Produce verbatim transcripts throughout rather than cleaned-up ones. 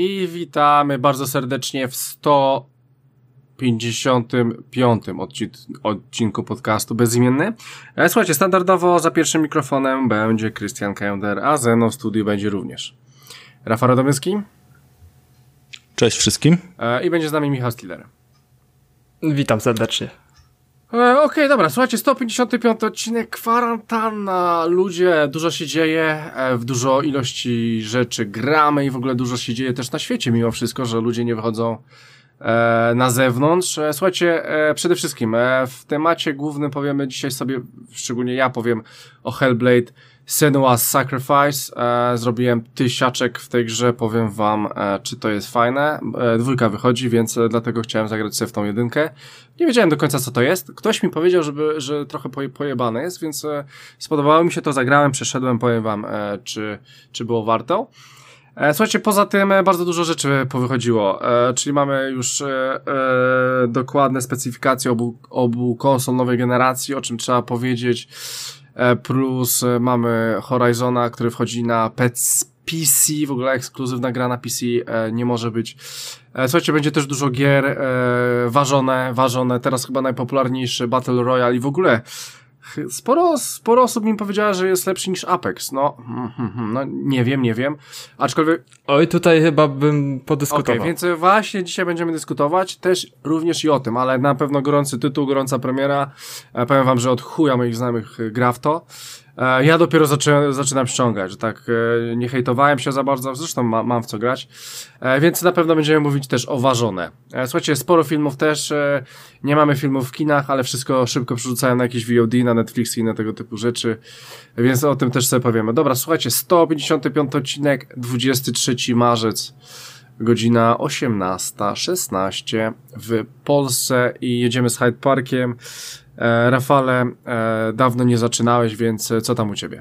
I witamy bardzo serdecznie w sto pięćdziesiątym piątym odcinku podcastu Bezimienny. Słuchajcie, standardowo za pierwszym mikrofonem będzie Krystian Kender, a ze mną w studiu będzie również Rafał Radomyski. Cześć wszystkim. I będzie z nami Michał Stiller. Witam serdecznie. Okej, okay, dobra, słuchajcie, sto pięćdziesiąty piąty odcinek, kwarantanna, ludzie, dużo się dzieje, w dużo ilości rzeczy gramy i w ogóle dużo się dzieje też na świecie mimo wszystko, że ludzie nie wychodzą e, na zewnątrz. E, słuchajcie, e, przede wszystkim e, w temacie głównym powiemy dzisiaj sobie, szczególnie ja powiem o Hellblade Senua's Sacrifice. E, zrobiłem tysiaczek w tej grze, powiem wam, e, czy to jest fajne. E, dwójka wychodzi, więc e, dlatego chciałem zagrać sobie w tą jedynkę. Nie wiedziałem do końca, co to jest. Ktoś mi powiedział, żeby, że trochę poje, pojebane jest, więc e, spodobało mi się to, zagrałem, przeszedłem, powiem wam, e, czy, czy było warto. E, słuchajcie, poza tym e, bardzo dużo rzeczy powychodziło, e, czyli mamy już e, e, dokładne specyfikacje obu, obu konsol nowej generacji, o czym trzeba powiedzieć. Plus mamy Horizona, który wchodzi na P C, w ogóle ekskluzywna gra na P C nie może być. Słuchajcie, będzie też dużo gier ważone, ważone, teraz chyba najpopularniejszy Battle Royale i w ogóle sporo, sporo osób mi powiedziała, że jest lepszy niż Apex. No, no nie wiem, nie wiem, aczkolwiek... Oj, tutaj chyba bym podyskutował. Okej, więc właśnie dzisiaj będziemy dyskutować też również i o tym, ale na pewno gorący tytuł, gorąca premiera. E, powiem wam, że od chuja moich znajomych gra w to. E, ja dopiero zaczę, zaczynam ściągać, tak, e, nie hejtowałem się za bardzo, zresztą ma, mam w co grać, e, więc na pewno będziemy mówić też o ważone. E, słuchajcie, sporo filmów też, e, nie mamy filmów w kinach, ale wszystko szybko przerzucają na jakieś V O D, na Netflix i na tego typu rzeczy, więc o tym też sobie powiemy. Dobra, słuchajcie, sto pięćdziesiąty piąty odcinek, dwudziestego trzeciego marzec, godzina osiemnasta szesnaście w Polsce i jedziemy z Hyde Parkiem. E, Rafale, e, dawno nie zaczynałeś, więc co tam u ciebie?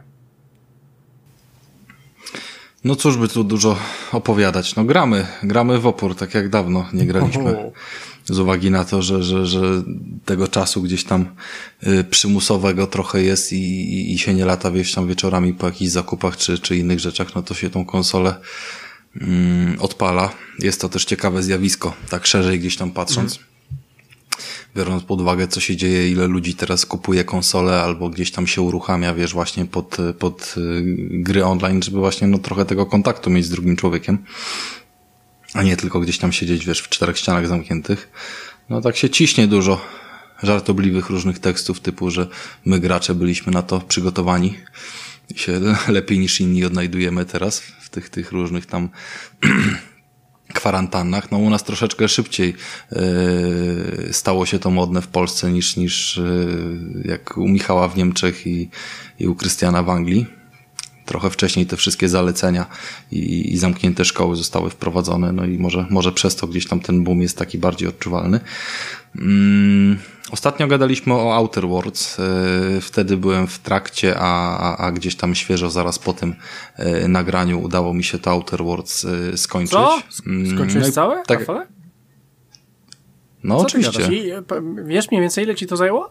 No cóż by tu dużo opowiadać. No gramy, gramy w opór, tak jak dawno nie graliśmy. Oho. Z uwagi na to, że, że, że tego czasu gdzieś tam y, przymusowego trochę jest i, i, i się nie lata wieś tam wieczorami po jakichś zakupach czy, czy innych rzeczach, no to się tą konsolę mm, odpala. Jest to też ciekawe zjawisko, tak szerzej gdzieś tam patrząc. Mm. Biorąc pod uwagę, co się dzieje, ile ludzi teraz kupuje konsolę albo gdzieś tam się uruchamia, wiesz, właśnie pod, pod gry online, żeby właśnie no trochę tego kontaktu mieć z drugim człowiekiem, a nie tylko gdzieś tam siedzieć, wiesz, w czterech ścianach zamkniętych. No tak się ciśnie dużo żartobliwych różnych tekstów typu, że my gracze byliśmy na to przygotowani i się lepiej niż inni odnajdujemy teraz w tych, tych różnych tam kwarantannach. No u nas troszeczkę szybciej yy, stało się to modne w Polsce niż, niż yy, jak u Michała w Niemczech i, i u Krystiana w Anglii. Trochę wcześniej te wszystkie zalecenia i, i zamknięte szkoły zostały wprowadzone, no i może, może przez to gdzieś tam ten boom jest taki bardziej odczuwalny. Mm, ostatnio gadaliśmy o Outer Worlds, yy, wtedy byłem w trakcie, a, a, a gdzieś tam świeżo zaraz po tym yy, nagraniu udało mi się to Outer Worlds yy, skończyć. Co? Skończyłeś no całe? Tak. No co oczywiście. I, wiesz mniej więcej ile ci to zajęło?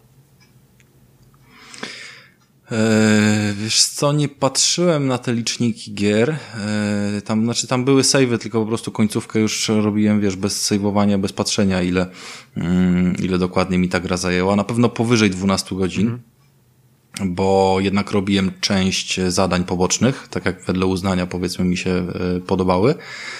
Eee, wiesz co, nie patrzyłem na te liczniki gier, eee, tam, znaczy tam były save'y, tylko po prostu końcówkę już robiłem, wiesz, bez save'owania, bez patrzenia, ile, mm, ile dokładnie mi ta gra zajęła. Na pewno powyżej dwunastu godzin, mm. bo jednak robiłem część zadań pobocznych, tak jak wedle uznania, powiedzmy, mi się e, podobały.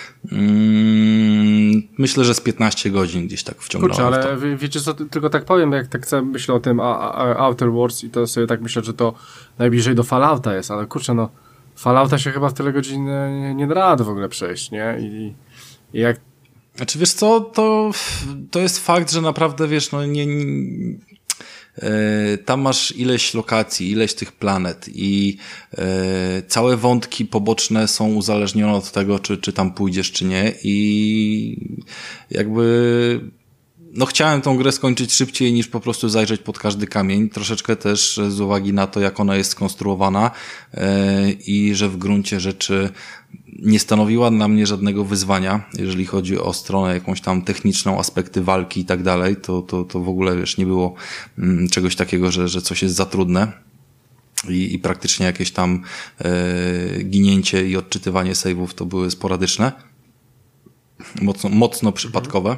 Mm, myślę, że z piętnaście godzin gdzieś tak wciągnąłem. Kurczę, ale w wiecie co, tylko tak powiem, jak tak sobie myślę o tym a, a, Outer Worlds i to sobie tak myślę, że to najbliżej do Fallouta jest, ale kurczę, no Fallouta się chyba w tyle godzin nie, nie da rady w ogóle przejść, nie? I, i jak... Znaczy wiesz co, to, to jest fakt, że naprawdę wiesz, no nie... nie Yy, tam masz ileś lokacji, ileś tych planet i yy, całe wątki poboczne są uzależnione od tego, czy, czy tam pójdziesz, czy nie i jakby no chciałem tą grę skończyć szybciej niż po prostu zajrzeć pod każdy kamień, troszeczkę też z uwagi na to, jak ona jest skonstruowana yy, i że w gruncie rzeczy nie stanowiła dla mnie żadnego wyzwania, jeżeli chodzi o stronę jakąś tam techniczną, aspekty walki i tak dalej, to, to, to w ogóle wiesz, nie było mm, czegoś takiego, że, że coś jest za trudne i, i praktycznie jakieś tam e, ginięcie i odczytywanie save'ów to były sporadyczne. mocno, mocno przypadkowe.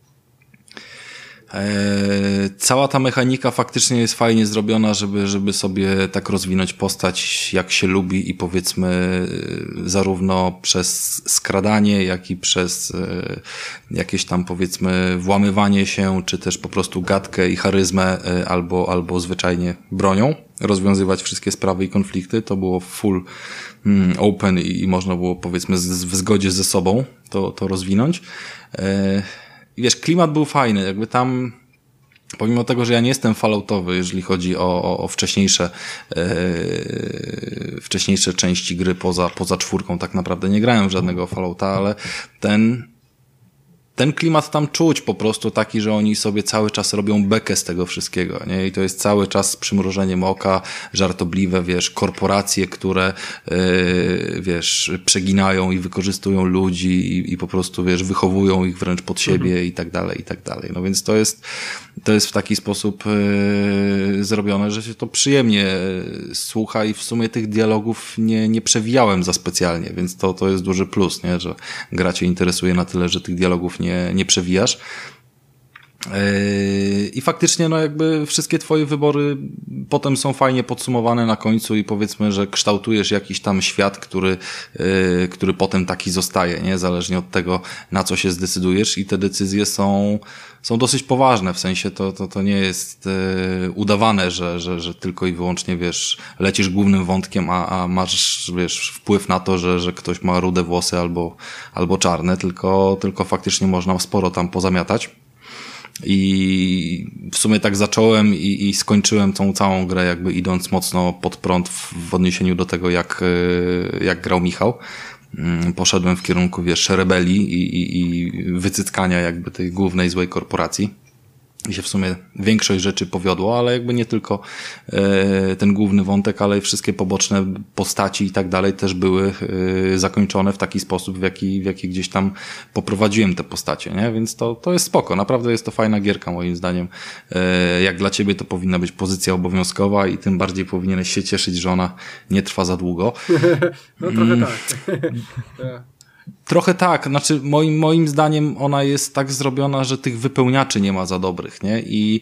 Eee, cała ta mechanika faktycznie jest fajnie zrobiona, żeby, żeby sobie tak rozwinąć postać jak się lubi i powiedzmy zarówno przez skradanie, jak i przez e, jakieś tam powiedzmy włamywanie się, czy też po prostu gadkę i charyzmę e, albo, albo zwyczajnie bronią rozwiązywać wszystkie sprawy i konflikty. To było full mm, open i, i można było powiedzmy z, w zgodzie ze sobą to, to rozwinąć. E, I wiesz, klimat był fajny, jakby tam, pomimo tego, że ja nie jestem falloutowy, jeżeli chodzi o, o, o wcześniejsze, yy, wcześniejsze części gry poza, poza czwórką, tak naprawdę nie grałem w żadnego Fallouta, ale ten, ten klimat tam czuć po prostu taki, że oni sobie cały czas robią bekę z tego wszystkiego, nie? I to jest cały czas z przymrużeniem oka, żartobliwe, wiesz, korporacje, które, yy, wiesz, przeginają i wykorzystują ludzi i, i po prostu, wiesz, wychowują ich wręcz pod siebie mhm. i tak dalej, i tak dalej. No więc to jest, to jest w taki sposób yy, zrobione, że się to przyjemnie słucha i w sumie tych dialogów nie, nie przewijałem za specjalnie, więc to, to jest duży plus, nie? Że gra cię interesuje na tyle, że tych dialogów nie nie, nie przewijasz. I faktycznie no jakby wszystkie twoje wybory potem są fajnie podsumowane na końcu i powiedzmy, że kształtujesz jakiś tam świat, który, który potem taki zostaje, nie? Zależnie od tego, na co się zdecydujesz i te decyzje są, są dosyć poważne, w sensie to, to, to nie jest udawane, że, że, że tylko i wyłącznie, wiesz, lecisz głównym wątkiem, a, a masz, wiesz, wpływ na to, że, że ktoś ma rude włosy albo, albo czarne, tylko, tylko faktycznie można sporo tam pozamiatać. I w sumie tak zacząłem i, i skończyłem tą całą grę jakby idąc mocno pod prąd w, w odniesieniu do tego, jak, jak grał Michał. Poszedłem w kierunku, wiesz, rebelii i, i, i wycyckania jakby tej głównej złej korporacji. I się w sumie większość rzeczy powiodło, ale jakby nie tylko e, ten główny wątek, ale i wszystkie poboczne postaci i tak dalej też były e, zakończone w taki sposób, w jaki, w jaki gdzieś tam poprowadziłem te postacie, nie? Więc to, to jest spoko. Naprawdę jest to fajna gierka moim zdaniem. E, jak dla ciebie to powinna być pozycja obowiązkowa i tym bardziej powinieneś się cieszyć, że ona nie trwa za długo. No trochę mm. tak. Trochę tak, znaczy moim, moim zdaniem ona jest tak zrobiona, że tych wypełniaczy nie ma za dobrych, nie? I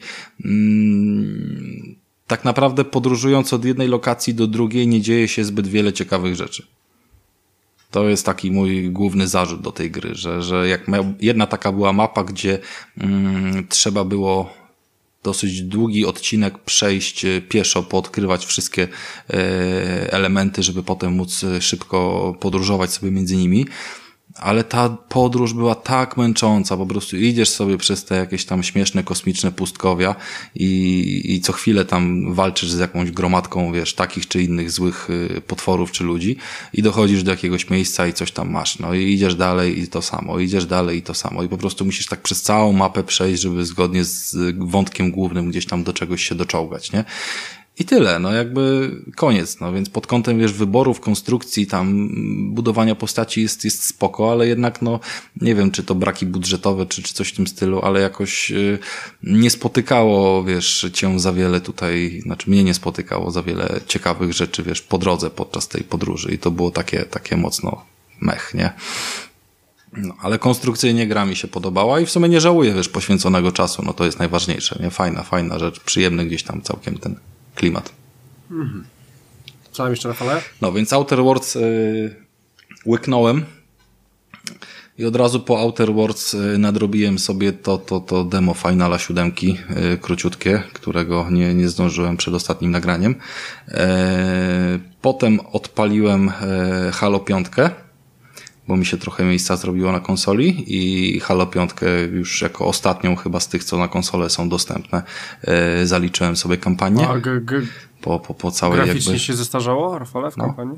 mm, tak naprawdę podróżując od jednej lokacji do drugiej nie dzieje się zbyt wiele ciekawych rzeczy. To jest taki mój główny zarzut do tej gry, że, że jak miał, jedna taka była mapa, gdzie mm, trzeba było dosyć długi odcinek przejść pieszo, poodkrywać wszystkie e, elementy, żeby potem móc szybko podróżować sobie między nimi. Ale ta podróż była tak męcząca, po prostu idziesz sobie przez te jakieś tam śmieszne, kosmiczne pustkowia i, i co chwilę tam walczysz z jakąś gromadką, wiesz, takich czy innych złych y, potworów czy ludzi i dochodzisz do jakiegoś miejsca i coś tam masz. No i idziesz dalej i to samo, idziesz dalej i to samo i po prostu musisz tak przez całą mapę przejść, żeby zgodnie z wątkiem głównym gdzieś tam do czegoś się doczołgać, nie? I tyle, no jakby koniec, no więc pod kątem, wiesz, wyborów, konstrukcji, tam budowania postaci jest, jest spoko, ale jednak no nie wiem, czy to braki budżetowe, czy, czy coś w tym stylu, ale jakoś y, nie spotykało, wiesz, cię za wiele tutaj, znaczy mnie nie spotykało za wiele ciekawych rzeczy, wiesz, po drodze podczas tej podróży i to było takie, takie mocno mech, nie? No, ale konstrukcyjnie gra mi się podobała i w sumie nie żałuję, wiesz, poświęconego czasu, no to jest najważniejsze, nie? Fajna, fajna rzecz, przyjemny gdzieś tam całkiem ten klimat. Mhm. Co tam jeszcze, Rafale? No więc Outer Worlds yy, łyknąłem i od razu po Outer Worlds yy, nadrobiłem sobie to, to, to demo Finala siódemki, yy, króciutkie, którego nie, nie zdążyłem przed ostatnim nagraniem. Yy, potem odpaliłem yy, Halo piątkę, bo mi się trochę miejsca zrobiło na konsoli i Halo piątkę już jako ostatnią chyba z tych, co na konsole są dostępne, yy, zaliczyłem sobie kampanię. A, g- g- po, po, po całej graficznie jakby... się zestarzało, Rafale, w no. kampanii?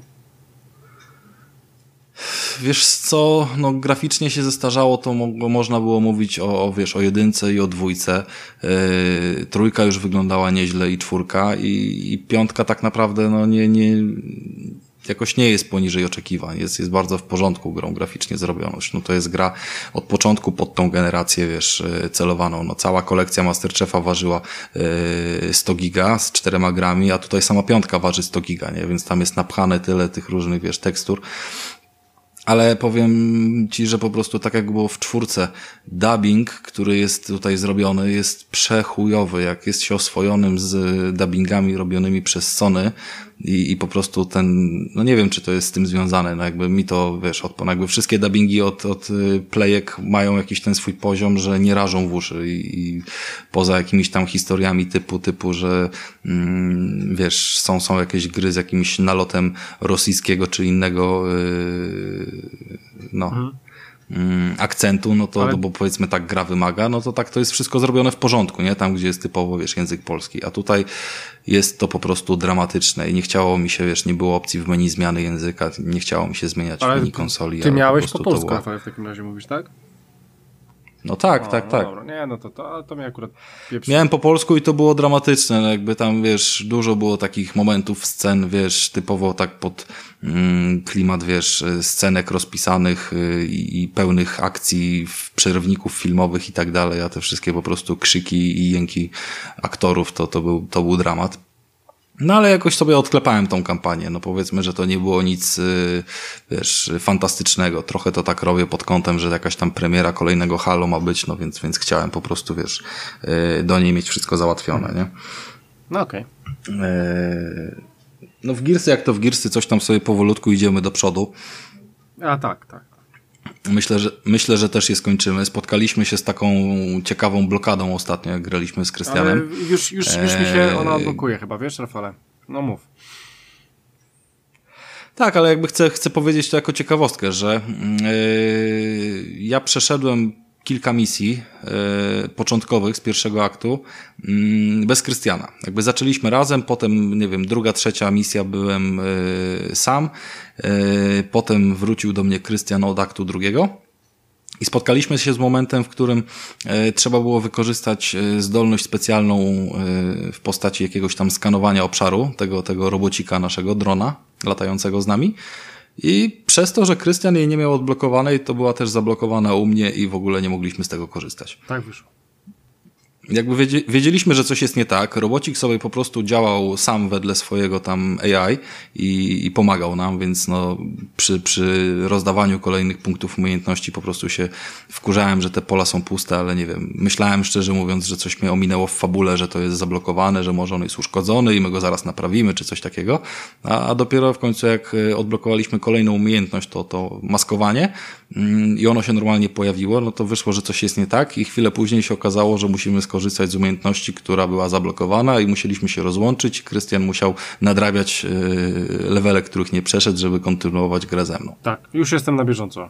Wiesz co, no graficznie się zestarzało, to mo- można było mówić o, o, wiesz, o jedynce i o dwójce. Yy, trójka już wyglądała nieźle i czwórka i, i piątka tak naprawdę no nie, nie, jakoś nie jest poniżej oczekiwań. Jest, jest bardzo w porządku grą graficznie zrobioną. No to jest gra od początku pod tą generację, wiesz, celowaną. No cała kolekcja Masterchefa ważyła yy, sto giga z czterema grami, a tutaj sama piątka waży sto giga, nie? Więc tam jest napchane tyle tych różnych, wiesz, tekstur. Ale powiem ci, że po prostu tak jak było w czwórce, dubbing, który jest tutaj zrobiony, jest przechujowy. Jak jest się oswojonym z dubbingami robionymi przez Sony i, i po prostu ten, no nie wiem, czy to jest z tym związane, no jakby mi to, wiesz, od, no jakby wszystkie dubbingi od, od playek mają jakiś ten swój poziom, że nie rażą w uszy i, i poza jakimiś tam historiami typu, typu, że mm, wiesz, są, są jakieś gry z jakimś nalotem rosyjskiego czy innego yy, no mhm. mm, akcentu, no to, Ale... no bo powiedzmy tak gra wymaga, no to tak to jest wszystko zrobione w porządku, nie? Tam, gdzie jest typowo, wiesz, język polski, a tutaj jest to po prostu dramatyczne i nie chciało mi się, wiesz, nie było opcji w menu zmiany języka, nie chciało mi się zmieniać ale w menu konsoli. Ty miałeś po, po polsku, była... w takim razie mówisz, tak? No tak, o, tak, no tak. Dobra. Nie, no to, to, to mnie akurat pieprzy. Miałem po polsku i to było dramatyczne, no jakby tam, wiesz, dużo było takich momentów, scen, wiesz, typowo tak pod mm, klimat, wiesz, scenek rozpisanych y, i pełnych akcji, przerywników filmowych i tak dalej, a te wszystkie po prostu krzyki i jęki aktorów, to, to, był, to był dramat. No ale jakoś sobie odklepałem tą kampanię, no powiedzmy, że to nie było nic, wiesz, fantastycznego. Trochę to tak robię pod kątem, że jakaś tam premiera kolejnego Halo ma być, no więc, więc chciałem po prostu, wiesz, do niej mieć wszystko załatwione, nie? No okej. Okay. No w Gearsy, jak to w Gearsy, coś tam sobie powolutku idziemy do przodu. A tak, tak. Myślę, że, myślę, że też je skończymy. Spotkaliśmy się z taką ciekawą blokadą ostatnio, jak graliśmy z Krystianem. Ale już, już, już mi się ona blokuje chyba, wiesz, Rafale? No mów. Tak, ale jakby chcę, chcę powiedzieć to jako ciekawostkę, że yy, ja przeszedłem kilka misji yy, początkowych z pierwszego aktu yy, bez Krystiana. Jakby zaczęliśmy razem, potem, nie wiem, druga, trzecia misja byłem yy, sam, yy, potem wrócił do mnie Krystian od aktu drugiego i spotkaliśmy się z momentem, w którym yy, trzeba było wykorzystać yy, zdolność specjalną yy, w postaci jakiegoś tam skanowania obszaru, tego, tego robocika naszego, drona latającego z nami. I przez to, że Krystian jej nie miał odblokowanej, to była też zablokowana u mnie i w ogóle nie mogliśmy z tego korzystać. Tak wyszło. Jakby wiedzieliśmy, że coś jest nie tak. Robocik sobie po prostu działał sam wedle swojego tam A I i, i pomagał nam, więc no przy, przy rozdawaniu kolejnych punktów umiejętności po prostu się wkurzałem, że te pola są puste, ale nie wiem. Myślałem szczerze mówiąc, że coś mnie ominęło w fabule, że to jest zablokowane, że może on jest uszkodzony i my go zaraz naprawimy, czy coś takiego. A, a dopiero w końcu jak odblokowaliśmy kolejną umiejętność, to, to maskowanie mm, i ono się normalnie pojawiło, no to wyszło, że coś jest nie tak i chwilę później się okazało, że musimy skorzystać korzystać z umiejętności, która była zablokowana i musieliśmy się rozłączyć. Krystian musiał nadrabiać levele, których nie przeszedł, żeby kontynuować grę ze mną. Tak, już jestem na bieżąco.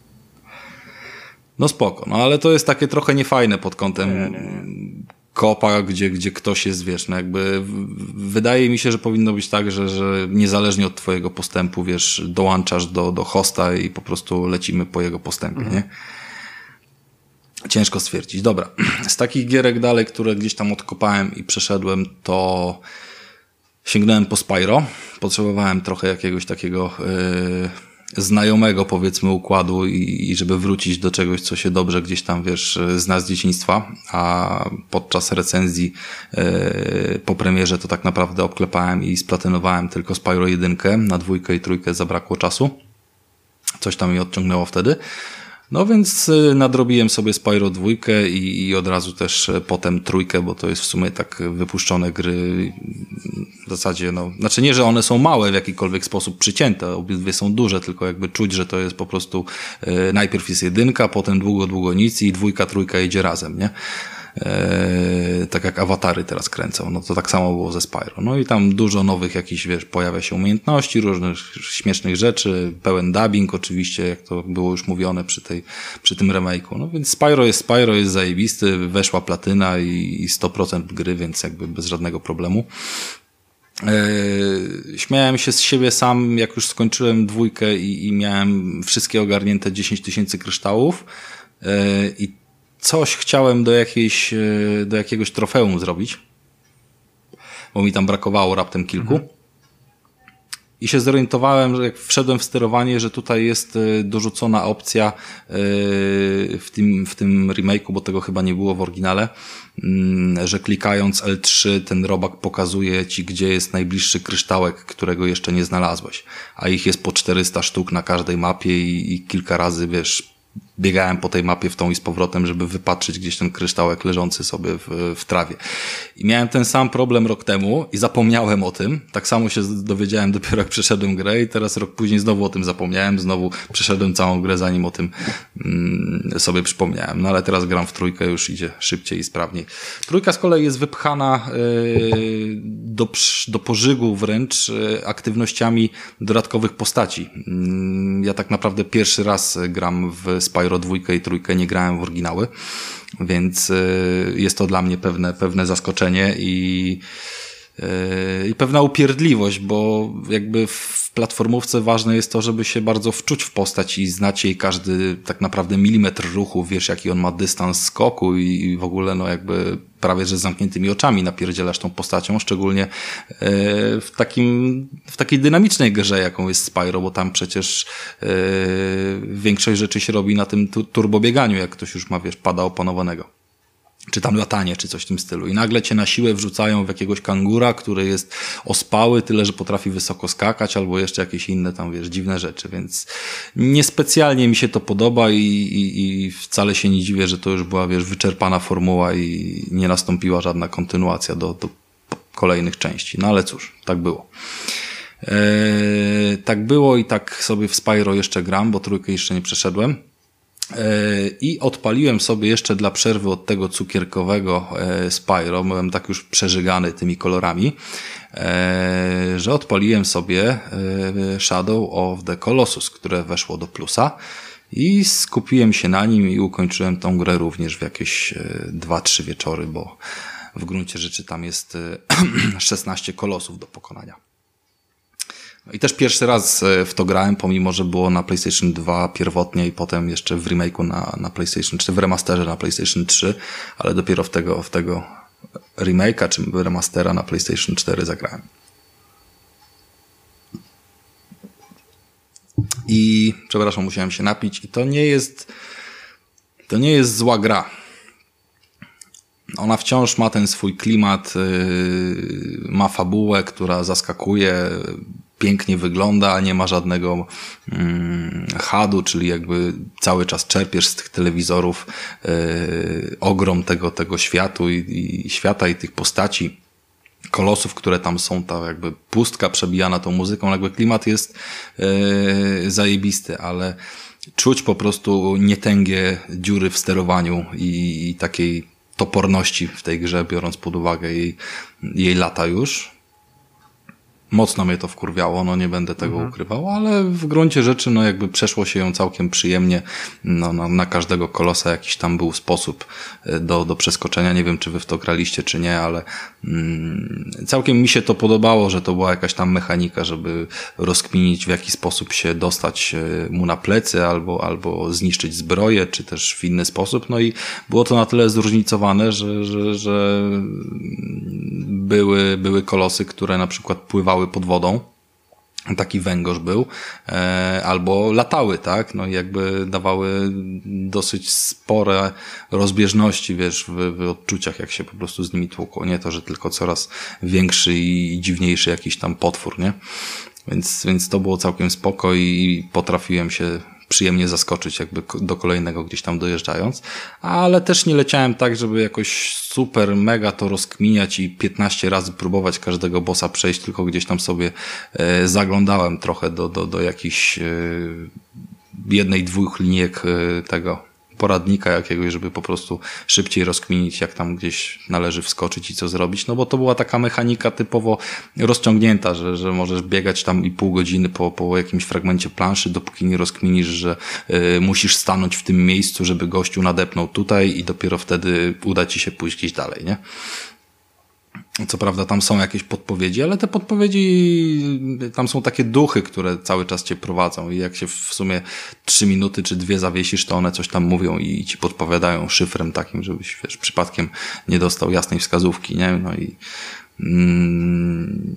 No spoko, no ale to jest takie trochę niefajne pod kątem nie, nie, nie. kopa, gdzie, gdzie ktoś jest, wiesz, no jakby wydaje mi się, że powinno być tak, że, że niezależnie od twojego postępu, wiesz, dołączasz do, do hosta i po prostu lecimy po jego postępie, mhm. nie? Ciężko stwierdzić. Dobra. Z takich gierek dalej, które gdzieś tam odkopałem i przeszedłem, to sięgnąłem po Spyro. Potrzebowałem trochę jakiegoś takiego yy, znajomego, powiedzmy, układu i, i żeby wrócić do czegoś, co się dobrze gdzieś tam, wiesz, zna z dzieciństwa, a podczas recenzji yy, po premierze to tak naprawdę obklepałem i splatynowałem tylko Spyro jeden, na dwójkę i trójkę zabrakło czasu. Coś tam mi odciągnęło wtedy. No więc nadrobiłem sobie Spyro dwójkę i, i od razu też potem trójkę, bo to jest w sumie tak wypuszczone gry w zasadzie, no, znaczy nie, że one są małe w jakikolwiek sposób przycięte, obydwie są duże, tylko jakby czuć, że to jest po prostu e, najpierw jest jedynka, potem długo, długo nic i dwójka, trójka jedzie razem, nie? Eee, tak jak awatary teraz kręcą, no to tak samo było ze Spyro. No i tam dużo nowych jakichś, wiesz, pojawia się umiejętności, różnych śmiesznych rzeczy, pełen dubbing oczywiście, jak to było już mówione przy tej, przy tym remake'u. No więc Spyro jest Spyro, jest zajebisty, weszła platyna i, i sto procent gry, więc jakby bez żadnego problemu. Eee, śmiałem się z siebie sam, jak już skończyłem dwójkę i, i miałem wszystkie ogarnięte dziesięć tysięcy kryształów eee, i coś chciałem do jakiejś, do jakiegoś trofeum zrobić, bo mi tam brakowało raptem kilku. Mhm. i się zorientowałem, że jak wszedłem w sterowanie, że tutaj jest dorzucona opcja w tym, w tym remake'u, bo tego chyba nie było w oryginale, że klikając L trzy ten robak pokazuje ci, gdzie jest najbliższy kryształek, którego jeszcze nie znalazłeś. A ich jest po czterysta sztuk na każdej mapie i, i kilka razy, wiesz, biegałem po tej mapie w tą i z powrotem, żeby wypatrzyć gdzieś ten kryształek leżący sobie w, w trawie. I miałem ten sam problem rok temu i zapomniałem o tym. Tak samo się dowiedziałem dopiero jak przeszedłem grę i teraz rok później znowu o tym zapomniałem. Znowu przeszedłem całą grę, zanim o tym mm, sobie przypomniałem. No ale teraz gram w trójkę, już idzie szybciej i sprawniej. Trójka z kolei jest wypchana yy, do, do pożygu wręcz yy, aktywnościami dodatkowych postaci. Yy, ja tak naprawdę pierwszy raz gram w Spyro dwójkę i trójkę, nie grałem w oryginały, więc y, jest to dla mnie pewne, pewne zaskoczenie i, y, i pewna upierdliwość, bo jakby w platformówce ważne jest to, żeby się bardzo wczuć w postać i znać jej każdy tak naprawdę milimetr ruchu, wiesz jaki on ma dystans skoku i, i w ogóle no jakby prawie że z zamkniętymi oczami napierdzielasz tą postacią, szczególnie w takim, w takiej dynamicznej grze, jaką jest Spyro, bo tam przecież większość rzeczy się robi na tym turbobieganiu, jak ktoś już ma, wiesz, pada opanowanego. Czy tam latanie, czy coś w tym stylu. I nagle cię na siłę wrzucają w jakiegoś kangura, który jest ospały, tyle, że potrafi wysoko skakać, albo jeszcze jakieś inne tam, wiesz, dziwne rzeczy, więc niespecjalnie mi się to podoba i, i, i wcale się nie dziwię, że to już była, wiesz, wyczerpana formuła i nie nastąpiła żadna kontynuacja do, do kolejnych części. No ale cóż, tak było. Eee, tak było i tak sobie w Spyro jeszcze gram, bo trójkę jeszcze nie przeszedłem. I odpaliłem sobie jeszcze dla przerwy od tego cukierkowego Spyro, byłem tak już przeżygany tymi kolorami, że odpaliłem sobie Shadow of the Colossus, które weszło do plusa i skupiłem się na nim i ukończyłem tą grę również w jakieś dwa trzy wieczory, bo w gruncie rzeczy tam jest szesnaście kolosów do pokonania. I też pierwszy raz w to grałem, pomimo że było na PlayStation dwa pierwotnie i potem jeszcze w remake'u na, na PlayStation trzy, w remasterze na PlayStation trzy, ale dopiero w tego, w tego remake'a czy remastera na PlayStation cztery zagrałem. I przepraszam, musiałem się napić i to nie jest to nie jest zła gra. Ona wciąż ma ten swój klimat, yy, ma fabułę, która zaskakuje, pięknie wygląda, nie ma żadnego mm, hadu, czyli jakby cały czas czerpiesz z tych telewizorów yy, ogrom tego, tego światu i, i świata i tych postaci, kolosów, które tam są, ta jakby pustka przebijana tą muzyką, jakby klimat jest yy, zajebisty, ale czuć po prostu nietęgie dziury w sterowaniu i, i takiej toporności w tej grze, biorąc pod uwagę jej, jej lata już. Mocno mnie to wkurwiało, no nie będę tego mhm. ukrywał, ale w gruncie rzeczy no jakby przeszło się ją całkiem przyjemnie. No, no, na każdego kolosa jakiś tam był sposób do, do przeskoczenia. Nie wiem, czy wy w to graliście, czy nie, ale mm, całkiem mi się to podobało, że to była jakaś tam mechanika, żeby rozkminić, w jaki sposób się dostać mu na plecy, albo, albo zniszczyć zbroję, czy też w inny sposób. No i było to na tyle zróżnicowane, że, że, że były, były kolosy, które na przykład pływały pod wodą, taki węgorz był, e, albo latały, tak, no i jakby dawały dosyć spore rozbieżności, wiesz, w, w odczuciach, jak się po prostu z nimi tłukło, nie to, że tylko coraz większy i dziwniejszy jakiś tam potwór, nie, więc, więc to było całkiem spoko i potrafiłem się przyjemnie zaskoczyć jakby do kolejnego gdzieś tam dojeżdżając, ale też nie leciałem tak, żeby jakoś super mega to rozkminiać i piętnaście razy próbować każdego bossa przejść, tylko gdzieś tam sobie e, zaglądałem trochę do, do, do jakichś e, jednej, dwóch linijek e, tego poradnika jakiegoś, żeby po prostu szybciej rozkminić, jak tam gdzieś należy wskoczyć i co zrobić, no bo to była taka mechanika typowo rozciągnięta, że, że możesz biegać tam i pół godziny po, po jakimś fragmencie planszy, dopóki nie rozkminisz, że y, musisz stanąć w tym miejscu, żeby gościu nadepnął tutaj i dopiero wtedy uda ci się pójść gdzieś dalej, nie? Co prawda tam są jakieś podpowiedzi, ale te podpowiedzi, tam są takie duchy, które cały czas cię prowadzą i jak się w sumie trzy minuty czy dwie zawiesisz, to one coś tam mówią i ci podpowiadają szyfrem takim, żebyś, wiesz, przypadkiem nie dostał jasnej wskazówki, nie? No i mm,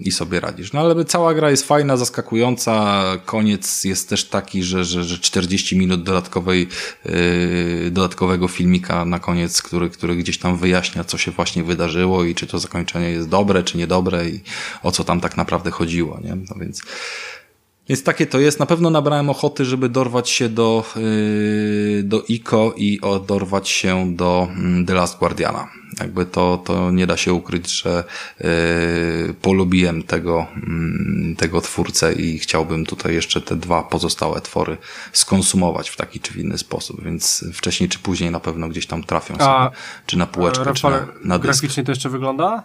i sobie radzisz. No ale cała gra jest fajna, zaskakująca, koniec jest też taki, że, że, że czterdzieści minut dodatkowej, yy, dodatkowego filmika na koniec, który, który gdzieś tam wyjaśnia, co się właśnie wydarzyło i czy to zakończenie jest dobre, czy niedobre i o co tam tak naprawdę chodziło, nie? No więc Więc takie to jest. Na pewno nabrałem ochoty, żeby dorwać się do, yy, do Ico i o, dorwać się do yy, The Last Guardiana. Jakby to, to nie da się ukryć, że yy, polubiłem tego, yy, tego twórcę i chciałbym tutaj jeszcze te dwa pozostałe twory skonsumować w taki czy w inny sposób, więc wcześniej czy później na pewno gdzieś tam trafią sobie, A, czy na półeczkę, Rafale, czy na, na dysk. Graficznie to jeszcze wygląda?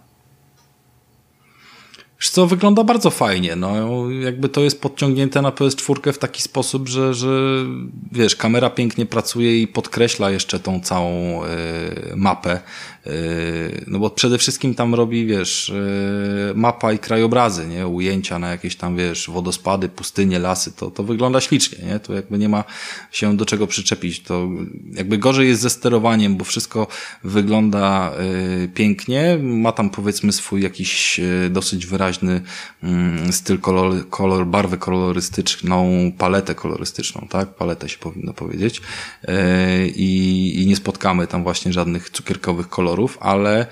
Wiesz co, wygląda bardzo fajnie, no jakby to jest podciągnięte na P S cztery w taki sposób, że, że wiesz, kamera pięknie pracuje i podkreśla jeszcze tą całą y, mapę, y, no bo przede wszystkim tam robi, wiesz, y, mapa i krajobrazy, nie, ujęcia na jakieś tam, wiesz, wodospady, pustynie, lasy, to, to wygląda ślicznie, nie, to jakby nie ma się do czego przyczepić, to jakby gorzej jest ze sterowaniem, bo wszystko wygląda y, pięknie, ma tam powiedzmy swój jakiś y, dosyć wyraźny styl, kolor, kolor, barwę kolorystyczną, paletę kolorystyczną, tak? Paletę się powinno powiedzieć. I, i nie spotkamy tam właśnie żadnych cukierkowych kolorów, ale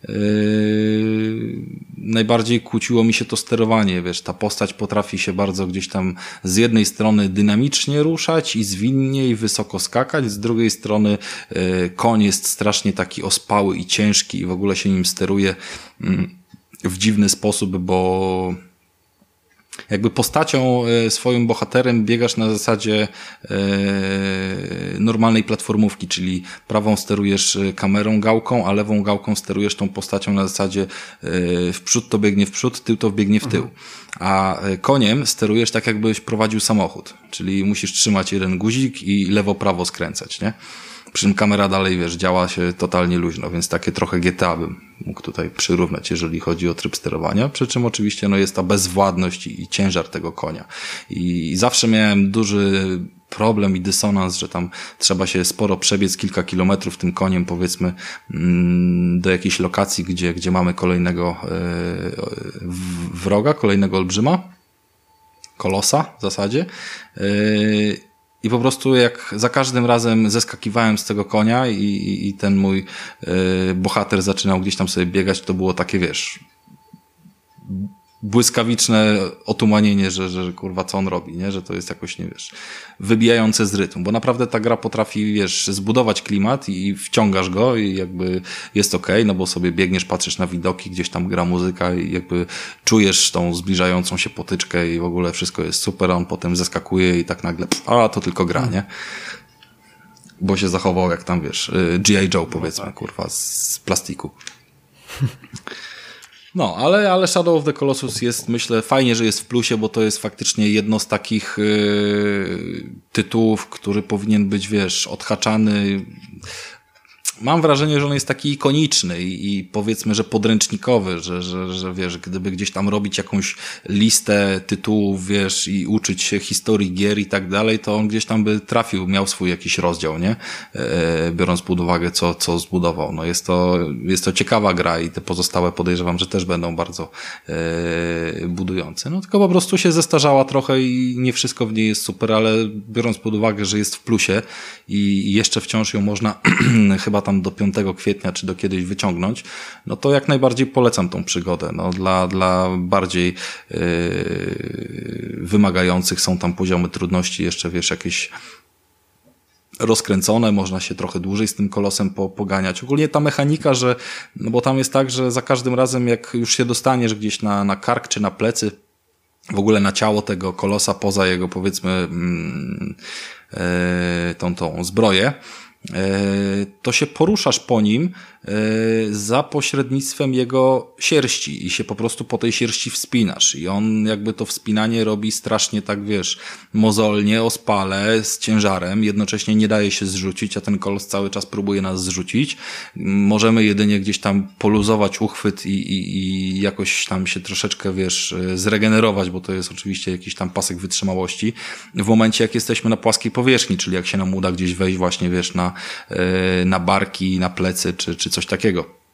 Yy, najbardziej kłóciło mi się to sterowanie, wiesz, ta postać potrafi się bardzo gdzieś tam z jednej strony dynamicznie ruszać i zwinnie i wysoko skakać, z drugiej strony yy, koń jest strasznie taki ospały i ciężki i w ogóle się nim steruje yy, w dziwny sposób, bo jakby postacią, swoim bohaterem biegasz na zasadzie e, normalnej platformówki, czyli prawą sterujesz kamerą, gałką, a lewą gałką sterujesz tą postacią na zasadzie e, w przód to biegnie w przód, tył to biegnie w tył. A koniem sterujesz tak, jakbyś prowadził samochód, czyli musisz trzymać jeden guzik i lewo-prawo skręcać, nie? Przy czym kamera dalej, wiesz, działa się totalnie luźno, więc takie trochę G T A bym mógł tutaj przyrównać, jeżeli chodzi o tryb sterowania, przy czym oczywiście no jest ta bezwładność i, i ciężar tego konia. I, I zawsze miałem duży problem i dysonans, że tam trzeba się sporo przebiec, kilka kilometrów tym koniem, powiedzmy, mm, do jakiejś lokacji, gdzie, gdzie mamy kolejnego yy, wroga, kolejnego olbrzyma, kolosa w zasadzie. Yy, I po prostu jak za każdym razem zeskakiwałem z tego konia i, i, i ten mój y, bohater zaczynał gdzieś tam sobie biegać, to było takie, wiesz, błyskawiczne otumanienie, że, że kurwa co on robi, nie? Że to jest jakoś, nie wiesz, wybijające z rytmu, bo naprawdę ta gra potrafi, wiesz, zbudować klimat i wciągasz go i jakby jest okej, okay, no bo sobie biegniesz, patrzysz na widoki, gdzieś tam gra muzyka i jakby czujesz tą zbliżającą się potyczkę i w ogóle wszystko jest super, a on potem zeskakuje i tak nagle, pff, a to tylko gra, nie? Bo się zachował jak tam, wiesz, G I Joe powiedzmy, kurwa, z plastiku. No, ale, ale Shadow of the Colossus jest, myślę, fajnie, że jest w plusie, bo to jest faktycznie jedno z takich yy, tytułów, który powinien być, wiesz, odhaczany. Mam wrażenie, że on jest taki ikoniczny i, i powiedzmy, że podręcznikowy, że, że, że wiesz, gdyby gdzieś tam robić jakąś listę tytułów, wiesz, i uczyć się historii gier i tak dalej, to on gdzieś tam by trafił, miał swój jakiś rozdział, nie? E, biorąc pod uwagę, co, co zbudował. No jest to, jest to ciekawa gra i te pozostałe podejrzewam, że też będą bardzo e, budujące. No tylko po prostu się zestarzała trochę i nie wszystko w niej jest super, ale biorąc pod uwagę, że jest w plusie i jeszcze wciąż ją można chyba tam do piątego kwietnia, czy do kiedyś wyciągnąć, no to jak najbardziej polecam tą przygodę. No dla, dla bardziej yy, wymagających są tam poziomy trudności, jeszcze wiesz, jakieś rozkręcone, można się trochę dłużej z tym kolosem po, poganiać. Ogólnie ta mechanika, że, no bo tam jest tak, że za każdym razem jak już się dostaniesz gdzieś na, na kark czy na plecy, w ogóle na ciało tego kolosa, poza jego powiedzmy yy, yy, tą, tą zbroję, to się poruszasz po nim za pośrednictwem jego sierści i się po prostu po tej sierści wspinasz i on jakby to wspinanie robi strasznie tak, wiesz, mozolnie, ospale, z ciężarem, jednocześnie nie daje się zrzucić, a ten kolos cały czas próbuje nas zrzucić. Możemy jedynie gdzieś tam poluzować uchwyt i, i, i jakoś tam się troszeczkę, wiesz, zregenerować, bo to jest oczywiście jakiś tam pasek wytrzymałości w momencie, jak jesteśmy na płaskiej powierzchni, czyli jak się nam uda gdzieś wejść właśnie, wiesz, na, na barki, na plecy, czy, czy coś takiego.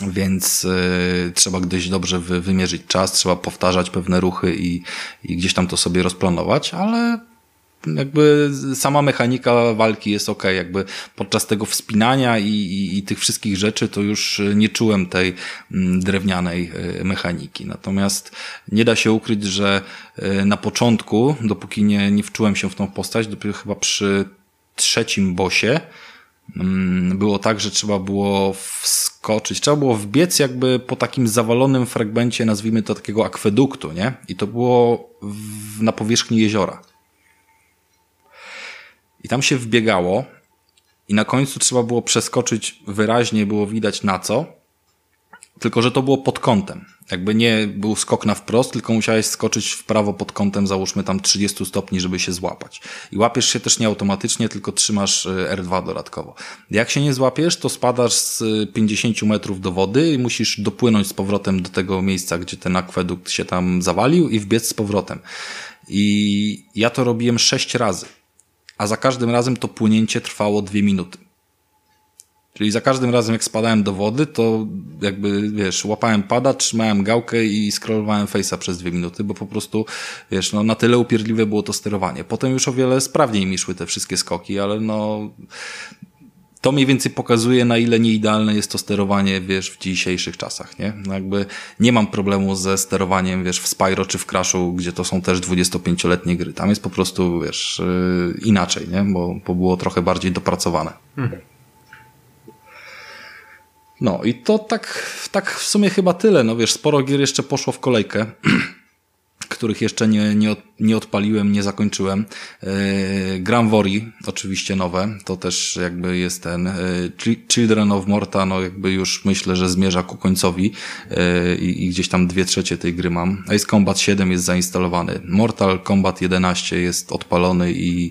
więc y, trzeba dość dobrze wy, wymierzyć czas, trzeba powtarzać pewne ruchy i, i gdzieś tam to sobie rozplanować, ale jakby sama mechanika walki jest ok, jakby podczas tego wspinania i, i, i tych wszystkich rzeczy to już nie czułem tej drewnianej mechaniki. Natomiast nie da się ukryć, że na początku, dopóki nie, nie wczułem się w tą postać, dopiero chyba przy trzecim bossie było tak, że trzeba było wskoczyć, trzeba było wbiec jakby po takim zawalonym fragmencie, nazwijmy to takiego akweduktu, nie? I to było w, na powierzchni jeziora. I tam się wbiegało i na końcu trzeba było przeskoczyć, wyraźnie było widać na co, tylko że to było pod kątem. Jakby nie był skok na wprost, tylko musiałeś skoczyć w prawo pod kątem, załóżmy tam trzydzieści stopni, żeby się złapać. I łapiesz się też nie automatycznie, tylko trzymasz R dwa dodatkowo. Jak się nie złapiesz, to spadasz z pięćdziesięciu metrów do wody i musisz dopłynąć z powrotem do tego miejsca, gdzie ten akwedukt się tam zawalił i wbiec z powrotem. I ja to robiłem sześć razy. A za każdym razem to płynięcie trwało dwie minuty. Czyli za każdym razem jak spadałem do wody, to jakby, wiesz, łapałem pada, trzymałem gałkę i scrollowałem face'a przez dwie minuty, bo po prostu, wiesz, no na tyle upierdliwe było to sterowanie. Potem już o wiele sprawniej mi szły te wszystkie skoki, ale no to mniej więcej pokazuje, na ile nieidealne jest to sterowanie, wiesz, w dzisiejszych czasach, nie? No jakby nie mam problemu ze sterowaniem, wiesz, w Spyro czy w Crashu, gdzie to są też dwudziestopięcioletnie gry. Tam jest po prostu, wiesz, yy, inaczej, nie? Bo, bo było trochę bardziej dopracowane. Hmm. No i to tak, tak w sumie chyba tyle. No wiesz, sporo gier jeszcze poszło w kolejkę, których jeszcze nie, nie, nie odpaliłem, nie zakończyłem. Yy, gram w Ori, oczywiście nowe, to też jakby jest ten yy, Children of Morta, no jakby już myślę, że zmierza ku końcowi yy, i gdzieś tam dwie trzecie tej gry mam. Ace Combat siedem jest zainstalowany. Mortal Kombat jedenaście jest odpalony i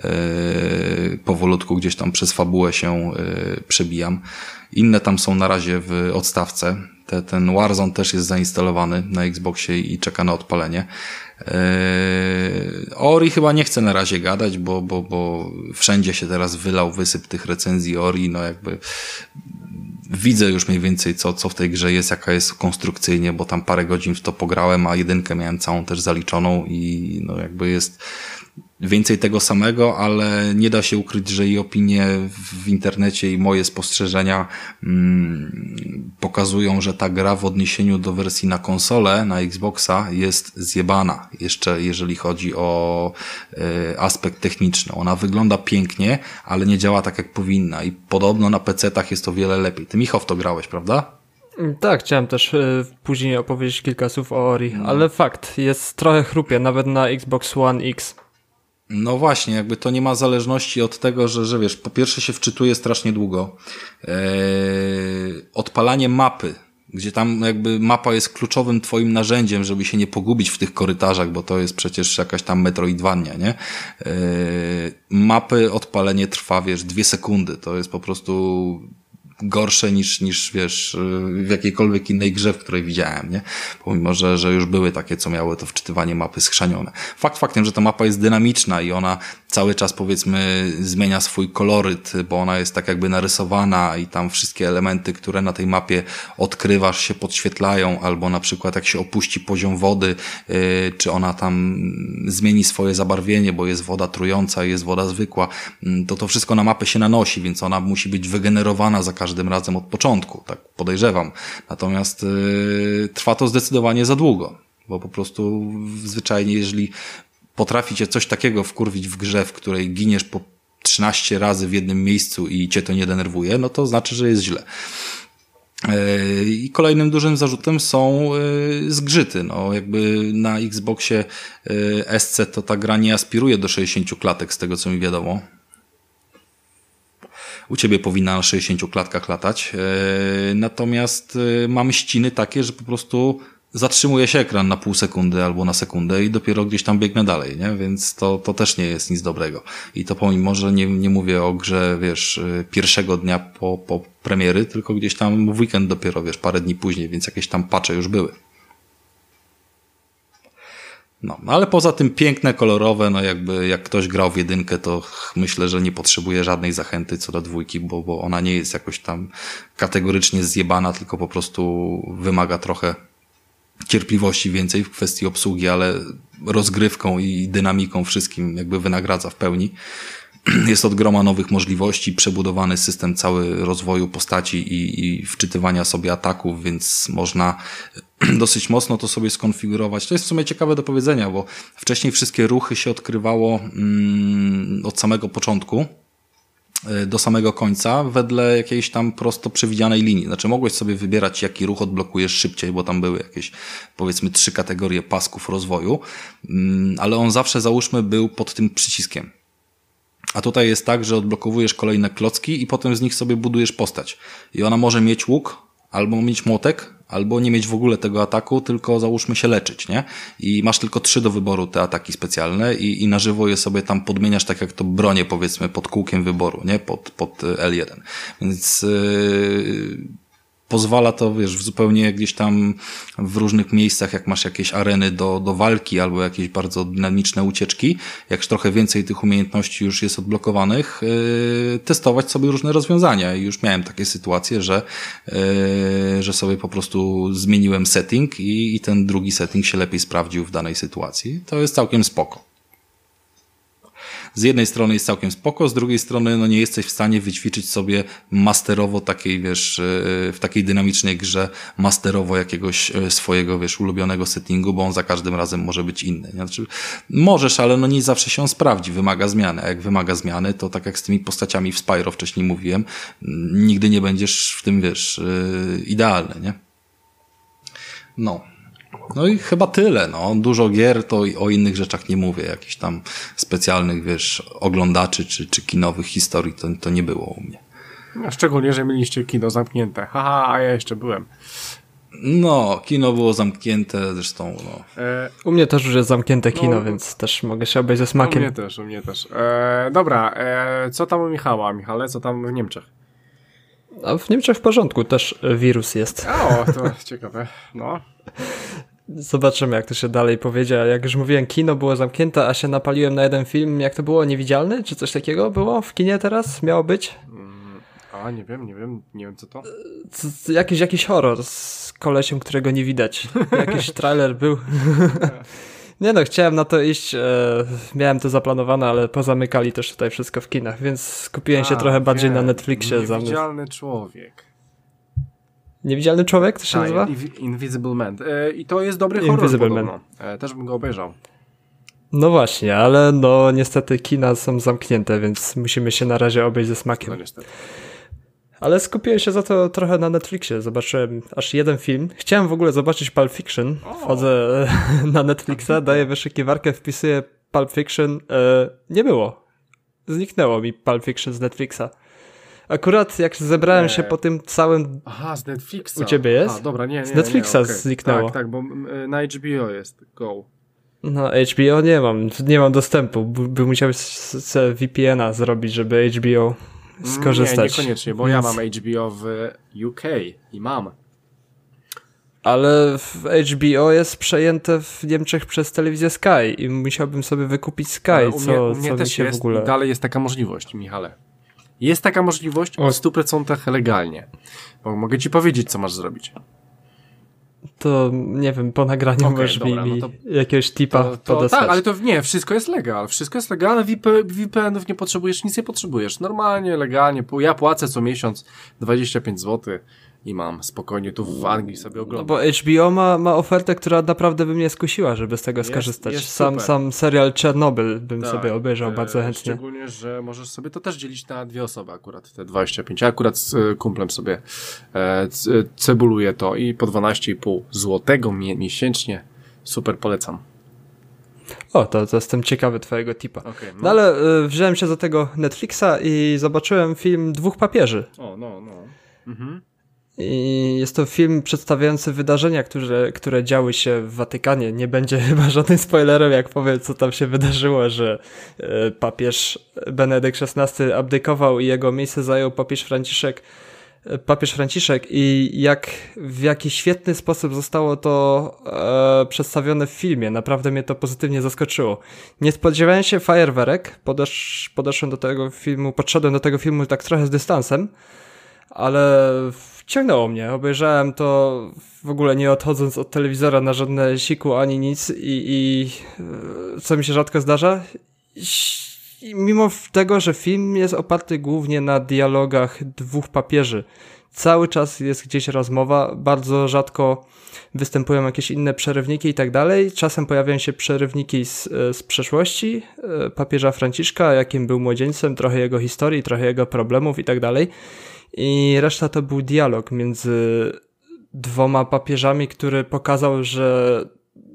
yy, powolutku gdzieś tam przez fabułę się yy, przebijam. Inne tam są na razie w odstawce. Te, ten Warzone też jest zainstalowany na Xboxie i czeka na odpalenie. Eee, Ori chyba nie chcę na razie gadać, bo, bo, bo wszędzie się teraz wylał wysyp tych recenzji Ori, no jakby widzę już mniej więcej co, co w tej grze jest, jaka jest konstrukcyjnie, bo tam parę godzin w to pograłem, a jedynkę miałem całą też zaliczoną i no jakby jest więcej tego samego, ale nie da się ukryć, że i opinie w internecie i moje spostrzeżenia mm, pokazują, że ta gra w odniesieniu do wersji na konsolę, na Xboxa jest zjebana. Jeszcze jeżeli chodzi o y, aspekt techniczny. Ona wygląda pięknie, ale nie działa tak jak powinna i podobno na pecetach jest o wiele lepiej. Ty, Michał, w to grałeś, prawda? Tak, chciałem też y, później opowiedzieć kilka słów o Ori, no. Ale fakt, jest trochę chrupie, nawet na Xbox One X. No właśnie, jakby to nie ma zależności od tego, że, że wiesz, po pierwsze się wczytuje strasznie długo. Eee, odpalanie mapy, gdzie tam jakby mapa jest kluczowym twoim narzędziem, żeby się nie pogubić w tych korytarzach, bo to jest przecież jakaś tam Metroidvania, nie? Eee, mapy odpalenie trwa, wiesz, dwie sekundy. To jest po prostu gorsze niż, niż wiesz, w jakiejkolwiek innej grze, w której widziałem, nie? Pomimo, że, że już były takie, co miały to wczytywanie mapy schrzanione. Fakt faktem, że ta mapa jest dynamiczna i ona cały czas, powiedzmy, zmienia swój koloryt, bo ona jest tak jakby narysowana i tam wszystkie elementy, które na tej mapie odkrywasz, się podświetlają, albo na przykład jak się opuści poziom wody, yy, czy ona tam zmieni swoje zabarwienie, bo jest woda trująca, jest woda zwykła, yy, to to wszystko na mapę się nanosi, więc ona musi być wygenerowana za każdym razem od początku, tak podejrzewam. Natomiast yy, trwa to zdecydowanie za długo, bo po prostu zwyczajnie, jeżeli potraficie coś takiego wkurwić w grze, w której giniesz po trzynaście razy w jednym miejscu i cię to nie denerwuje, no to znaczy, że jest źle. I kolejnym dużym zarzutem są zgrzyty. No, jakby na Xboxie S C to ta gra nie aspiruje do sześćdziesięciu klatek, z tego co mi wiadomo. U ciebie powinna na sześćdziesięciu klatkach latać. Natomiast mamy ściny takie, że po prostu zatrzymuje się ekran na pół sekundy albo na sekundę i dopiero gdzieś tam biegnę dalej, nie? Więc to, to też nie jest nic dobrego. I to pomimo, że nie, nie mówię o grze, wiesz, pierwszego dnia po, po premiery, tylko gdzieś tam w weekend dopiero, wiesz, parę dni później, więc jakieś tam patche już były. No, ale poza tym piękne, kolorowe, no jakby jak ktoś grał w jedynkę, to myślę, że nie potrzebuje żadnej zachęty co do dwójki, bo, bo ona nie jest jakoś tam kategorycznie zjebana, tylko po prostu wymaga trochę cierpliwości więcej w kwestii obsługi, ale rozgrywką i dynamiką wszystkim jakby wynagradza w pełni. Jest od groma nowych możliwości, przebudowany system cały rozwoju postaci i, i wczytywania sobie ataków, więc można dosyć mocno to sobie skonfigurować. To jest w sumie ciekawe do powiedzenia, bo wcześniej wszystkie ruchy się odkrywało mm, od samego początku do samego końca wedle jakiejś tam prosto przewidzianej linii. Znaczy mogłeś sobie wybierać, jaki ruch odblokujesz szybciej, bo tam były jakieś powiedzmy trzy kategorie pasków rozwoju, ale on zawsze załóżmy był pod tym przyciskiem. A tutaj jest tak, że odblokowujesz kolejne klocki i potem z nich sobie budujesz postać. I ona może mieć łuk, albo mieć młotek, albo nie mieć w ogóle tego ataku, tylko załóżmy się leczyć, nie? I masz tylko trzy do wyboru te ataki specjalne i, i na żywo je sobie tam podmieniasz, tak jak to bronię powiedzmy pod kółkiem wyboru, nie? Pod, pod L jeden. Więc yy, pozwala to, wiesz, w zupełnie gdzieś tam w różnych miejscach, jak masz jakieś areny do, do walki albo jakieś bardzo dynamiczne ucieczki, jak trochę więcej tych umiejętności już jest odblokowanych, yy, testować sobie różne rozwiązania. I już miałem takie sytuacje, że, yy, że sobie po prostu zmieniłem setting i, i ten drugi setting się lepiej sprawdził w danej sytuacji. To jest całkiem spoko. Z jednej strony jest całkiem spoko, z drugiej strony no nie jesteś w stanie wyćwiczyć sobie masterowo takiej, wiesz, w takiej dynamicznej grze masterowo jakiegoś swojego, wiesz, ulubionego settingu, bo on za każdym razem może być inny. Znaczy, możesz, ale no nie zawsze się on sprawdzi, wymaga zmiany. A jak wymaga zmiany, to tak jak z tymi postaciami w Spyro wcześniej mówiłem, nigdy nie będziesz w tym, wiesz, idealny, nie? No. No i chyba tyle, no. Dużo gier, to o innych rzeczach nie mówię. Jakichś tam specjalnych, wiesz, oglądaczy czy, czy kinowych historii to, to nie było u mnie. No, szczególnie, że mieliście kino zamknięte. Haha, a ja jeszcze byłem. No, kino było zamknięte, zresztą, no. E, U mnie też już jest zamknięte kino, no, więc też mogę się obejść ze smakiem. U mnie też, u mnie też. E, dobra, e, co tam u Michała? Michale, co tam w Niemczech? A w Niemczech w porządku, też wirus jest. O, to ciekawe, no. Zobaczymy, jak to się dalej powiedzie. Jak już mówiłem, kino było zamknięte, a się napaliłem na jeden film. Jak to było? Niewidzialny? Czy coś takiego było w kinie teraz? Miało być? A, nie wiem, nie wiem, nie wiem co to. C- c- jakiś, jakiś horror z kolesiem, którego nie widać. Jakiś trailer był. Nie no, chciałem na to iść, e, miałem to zaplanowane, ale pozamykali też tutaj wszystko w kinach, więc skupiłem się A, trochę bardziej wiem. na Netflixie. Niewidzialny człowiek. Niewidzialny człowiek to się A, nazywa? Inv- Invisible Man. E, I to jest dobry horror Invisible podobno. E, też bym go obejrzał. No właśnie, ale no niestety kina są zamknięte, więc musimy się na razie obejść ze smakiem. No niestety. Ale skupiłem się za to trochę na Netflixie. Zobaczyłem aż jeden film. Chciałem w ogóle zobaczyć Pulp Fiction. Wchodzę na Netflixa, daję wyszukiwarkę, wpisuję Pulp Fiction. E, nie było. Zniknęło mi Pulp Fiction z Netflixa. Akurat jak zebrałem się po tym całym... Aha, z Netflixa. U ciebie jest? A, dobra, nie, nie, Z Netflixa nie, okay. zniknęło. Tak, tak, bo y, na H B O jest. Go. No H B O nie mam. Nie mam dostępu. By, by musiałeś sobie V P N a zrobić, żeby H B O skorzystać. Nie, niekoniecznie, bo Więc... ja mam H B O w U K i mam. Ale H B O jest przejęte w Niemczech przez telewizję Sky i musiałbym sobie wykupić Sky, Ale u mnie, co, u mnie co też mi się jest, w ogóle... dalej jest taka możliwość, Michale. Jest taka możliwość w stu procentach legalnie. Bo mogę ci powiedzieć, co masz zrobić. To nie wiem, po nagraniu Okay, możesz dobra, mi no to, jakiegoś tipa to, to, podesłać. Tak, ale to nie, wszystko jest legal. Wszystko jest legalne, V P N ów nie potrzebujesz, nic nie potrzebujesz. Normalnie, legalnie. Ja płacę co miesiąc dwadzieścia pięć złotych i mam spokojnie tu w Anglii sobie oglądam. No bo H B O ma, ma ofertę, która naprawdę by mnie skusiła, żeby z tego jest, skorzystać. jest sam, sam serial Czernobyl bym tak, sobie obejrzał e, bardzo chętnie. Szczególnie, że możesz sobie to też dzielić na dwie osoby akurat, te dwadzieścia pięć. Ja akurat z e, kumplem sobie e, c, cebuluję to i po dwanaście i pół złotego miesięcznie. Super, polecam. O, to, to jestem ciekawy twojego tipa. Okay, no. no ale y, wziąłem się do tego Netflixa i zobaczyłem film Dwóch papieży. O, no, no. Mhm. I jest to film przedstawiający wydarzenia, które, które działy się w Watykanie. Nie będzie chyba żadnym spoilerem, jak powiem, co tam się wydarzyło, że y, papież Benedykt szesnasty abdykował i jego miejsce zajął papież Franciszek papież Franciszek i jak w jaki świetny sposób zostało to e, przedstawione w filmie. Naprawdę mnie to pozytywnie zaskoczyło. Nie spodziewałem się fajerwerek, Podesz, podeszłem do tego filmu, podszedłem do tego filmu tak trochę z dystansem, ale wciągnęło mnie. Obejrzałem to w ogóle nie odchodząc od telewizora na żadne siku ani nic i, i co mi się rzadko zdarza. I mimo tego, że film jest oparty głównie na dialogach dwóch papieży, cały czas jest gdzieś rozmowa, bardzo rzadko występują jakieś inne przerywniki i tak dalej. Czasem pojawiają się przerywniki z, z przeszłości papieża Franciszka, jakim był młodzieńcem, trochę jego historii, trochę jego problemów i tak dalej. I reszta to był dialog między dwoma papieżami, który pokazał, że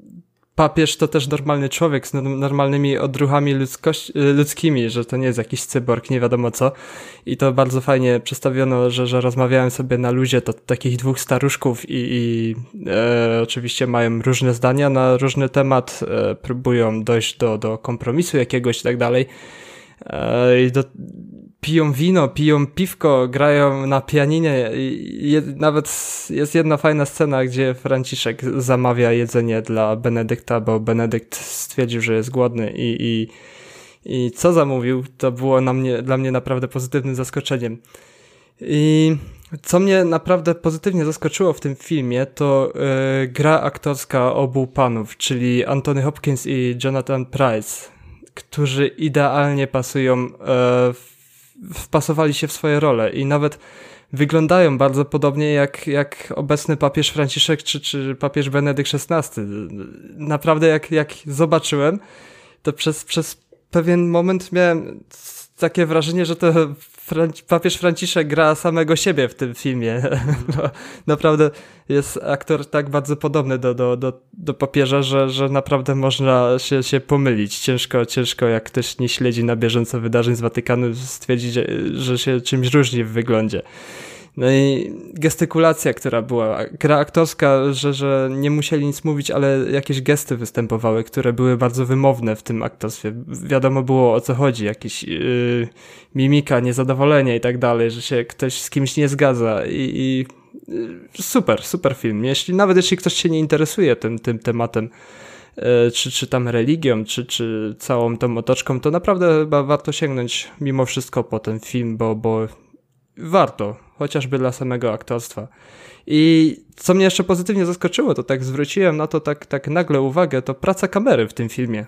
papież to też normalny człowiek z normalnymi odruchami ludzkości, ludzkimi, że to nie jest jakiś cyborg, nie wiadomo co. I to bardzo fajnie przedstawiono, że, że rozmawiałem sobie na luzie to takich dwóch staruszków i, i e, oczywiście mają różne zdania na różny temat, e, próbują dojść do, do kompromisu jakiegoś i tak dalej. E, i do, piją wino, piją piwko, grają na pianinie i je, nawet jest jedna fajna scena, gdzie Franciszek zamawia jedzenie dla Benedykta, bo Benedykt stwierdził, że jest głodny i, i, i co zamówił, to było na mnie, dla mnie naprawdę pozytywnym zaskoczeniem. I co mnie naprawdę pozytywnie zaskoczyło w tym filmie, to yy, gra aktorska obu panów, czyli Anthony Hopkins i Jonathan Pryce, którzy idealnie pasują yy, w wpasowali się w swoje role i nawet wyglądają bardzo podobnie jak, jak obecny papież Franciszek czy, czy papież Benedykt szesnasty. Naprawdę jak, jak zobaczyłem, to przez, przez pewien moment miałem takie wrażenie, że to Fran- papież Franciszek gra samego siebie w tym filmie. Naprawdę jest aktor tak bardzo podobny do, do, do, do papieża, że, że naprawdę można się, się pomylić. Ciężko, ciężko jak ktoś nie śledzi na bieżąco wydarzeń z Watykanu stwierdzić, że, że się czymś różni w wyglądzie. No i gestykulacja, która była, gra aktorska, że, że nie musieli nic mówić, ale jakieś gesty występowały, które były bardzo wymowne w tym aktorstwie. Wiadomo było, o co chodzi, jakieś yy, mimika, niezadowolenie i tak dalej, że się ktoś z kimś nie zgadza i, i yy, super, super film. Jeśli, nawet jeśli ktoś się nie interesuje tym, tym tematem, yy, czy, czy tam religią, czy, czy całą tą otoczką, to naprawdę chyba warto sięgnąć mimo wszystko po ten film, bo, bo warto, chociażby dla samego aktorstwa. I co mnie jeszcze pozytywnie zaskoczyło, to tak zwróciłem na to tak, tak nagle uwagę, to praca kamery w tym filmie.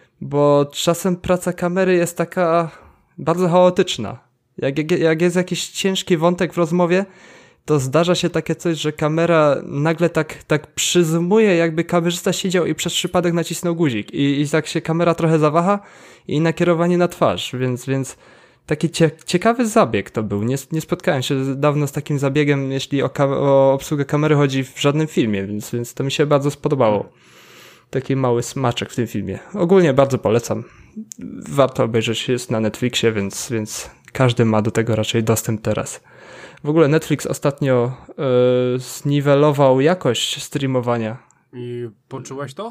Bo czasem praca kamery jest taka bardzo chaotyczna. Jak, jak, jak jest jakiś ciężki wątek w rozmowie, to zdarza się takie coś, że kamera nagle tak, tak przyzumuje, jakby kamerzysta siedział i przez przypadek nacisnął guzik. I, i tak się kamera trochę zawaha i nakierowanie na twarz, więc... więc taki cie- ciekawy zabieg to był. Nie, nie spotkałem się dawno z takim zabiegiem, jeśli o, ka- o obsługę kamery chodzi w żadnym filmie, więc, więc to mi się bardzo spodobało. Taki mały smaczek w tym filmie. Ogólnie bardzo polecam. Warto obejrzeć, jest na Netflixie, więc, więc każdy ma do tego raczej dostęp teraz. W ogóle Netflix ostatnio yy, zniwelował jakość streamowania. I poczułeś to?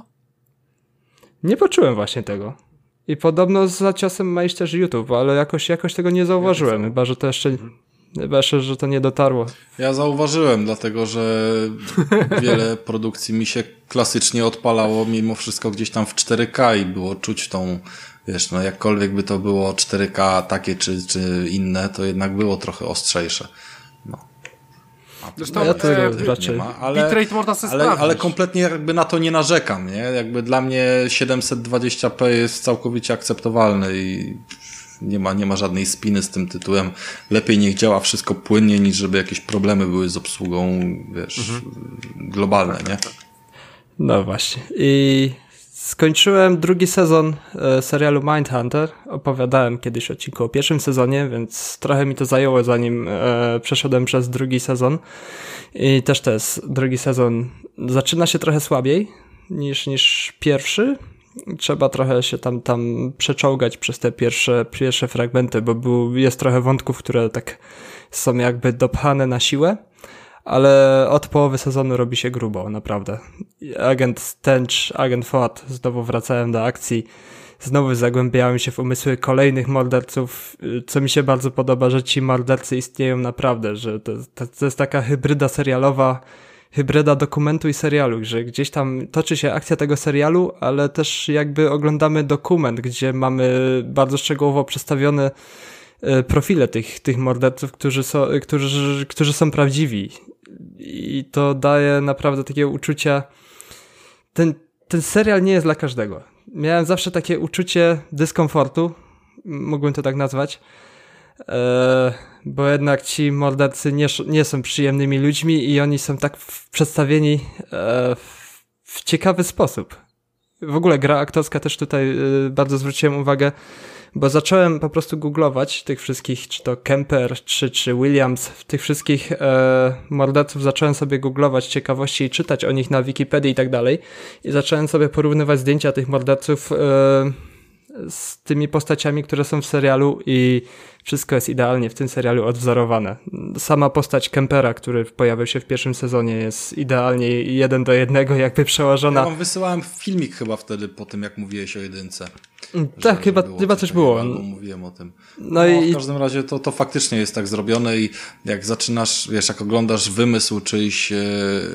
Nie poczułem właśnie tego. I podobno za ciosem ma iść też YouTube, ale jakoś, jakoś tego nie zauważyłem, chyba że to jeszcze, chyba jeszcze, że to nie dotarło. Ja zauważyłem, dlatego że wiele produkcji mi się klasycznie odpalało mimo wszystko gdzieś tam w cztery K i było czuć tą, wiesz, no jakkolwiek by to było cztery K takie czy, czy inne, to jednak było trochę ostrzejsze. No. Zresztą ja to e, raczej. Nie ma, ale, bitrate można sobie ale, sprawdzić. ale kompletnie jakby na to nie narzekam, nie? Jakby dla mnie siedemset dwadzieścia p jest całkowicie akceptowalny i nie ma, nie ma żadnej spiny z tym tytułem. Lepiej niech działa wszystko płynnie, niż żeby jakieś problemy były z obsługą, wiesz, mhm. globalne, nie? No właśnie. I skończyłem drugi sezon e, serialu Mindhunter. Opowiadałem kiedyś o odcinku o pierwszym sezonie, więc trochę mi to zajęło, zanim e, przeszedłem przez drugi sezon. I też to jest drugi sezon. Zaczyna się trochę słabiej niż, niż pierwszy. Trzeba trochę się tam, tam przeczołgać przez te pierwsze, pierwsze fragmenty, bo był, jest trochę wątków, które tak są jakby dopchane na siłę. ale od połowy sezonu robi się grubo, naprawdę. Agent Tench, agent Ford znowu wracają do akcji, znowu zagłębiają się w umysły kolejnych morderców, co mi się bardzo podoba, że ci mordercy istnieją naprawdę, że to, to, to jest taka hybryda serialowa, hybryda dokumentu i serialu, że gdzieś tam toczy się akcja tego serialu, ale też jakby oglądamy dokument, gdzie mamy bardzo szczegółowo przedstawione profile tych, tych morderców, którzy są, którzy, którzy są prawdziwi. I to daje naprawdę takie uczucia. Ten, ten serial nie jest dla każdego. Miałem zawsze takie uczucie dyskomfortu, mógłbym to tak nazwać, e, bo jednak ci mordercy nie, nie są przyjemnymi ludźmi i oni są tak w, przedstawieni e, w, w ciekawy sposób. W ogóle gra aktorska też tutaj e, bardzo zwróciłem uwagę, bo zacząłem po prostu googlować tych wszystkich, czy to Kemper, czy, czy Williams, tych wszystkich e, morderców zacząłem sobie googlować ciekawości i czytać o nich na Wikipedii i tak dalej. I zacząłem sobie porównywać zdjęcia tych morderców e, z tymi postaciami, które są w serialu i wszystko jest idealnie w tym serialu odwzorowane. Sama postać Kempera, który pojawił się w pierwszym sezonie, jest idealnie jeden do jednego jakby przełożona. Ja wam wysyłałem filmik chyba wtedy po tym, jak mówiłeś o jedynce. Tak, że, chyba, że chyba coś było. Albo mówiłem o tym. No, no i w każdym razie to, to faktycznie jest tak zrobione i jak zaczynasz, wiesz, jak oglądasz wymysł czyjś, e,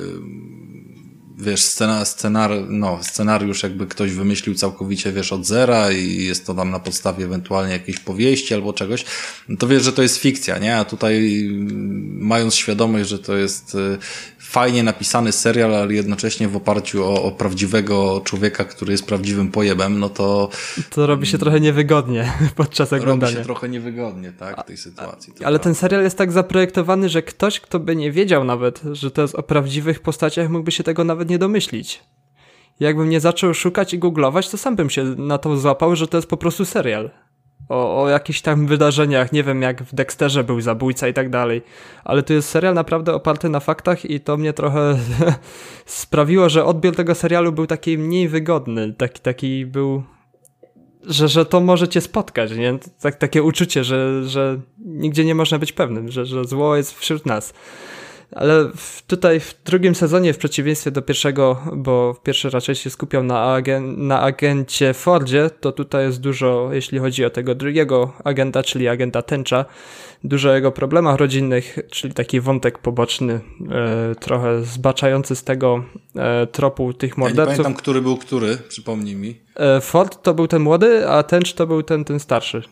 wiesz, scena, scenar, no, scenariusz jakby ktoś wymyślił całkowicie, wiesz, od zera i jest to tam na podstawie ewentualnie jakiejś powieści albo czegoś, no to wiesz, że to jest fikcja, nie? A tutaj mając świadomość, że to jest fajnie napisany serial, ale jednocześnie w oparciu o, o prawdziwego człowieka, który jest prawdziwym pojebem, no to... To robi się trochę niewygodnie podczas oglądania. Robi się trochę niewygodnie, tak, w tej sytuacji. Ale prawda. Ten serial jest tak zaprojektowany, że ktoś, kto by nie wiedział nawet, że to jest o prawdziwych postaciach, mógłby się tego nawet nie domyślić. Jakbym nie zaczął szukać i googlować, to sam bym się na to złapał, że to jest po prostu serial. O, o jakichś tam wydarzeniach, nie wiem, jak w Dexterze był zabójca i tak dalej. Ale to jest serial naprawdę oparty na faktach i to mnie trochę sprawiło, że odbiór tego serialu był taki mniej wygodny. Taki, taki był... Że, że to może cię spotkać, nie? Tak, takie uczucie, że, że nigdzie nie można być pewnym, że, że zło jest wśród nas. Ale w, tutaj w drugim sezonie, w przeciwieństwie do pierwszego, bo pierwszy raczej się skupiał na, agen, na agencie Fordzie, to tutaj jest dużo, jeśli chodzi o tego drugiego agenta, czyli agenta Tencha, dużo o jego problemach rodzinnych, czyli taki wątek poboczny, e, trochę zbaczający z tego e, tropu tych morderców. Ja nie pamiętam, który był który, przypomnij mi. E, Ford to był ten młody, a Tench to był ten, ten starszy.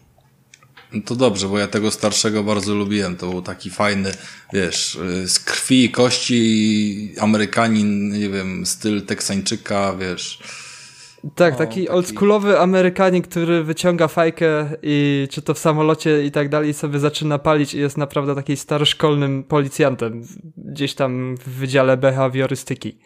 No to dobrze, bo ja tego starszego bardzo lubiłem. To był taki fajny, wiesz, z krwi i kości Amerykanin, nie wiem, styl Teksańczyka, wiesz. Tak, no, taki, taki oldschoolowy Amerykanin, który wyciąga fajkę i czy to w samolocie i tak dalej sobie zaczyna palić i jest naprawdę takim staroszkolnym policjantem gdzieś tam w Wydziale Behawiorystyki.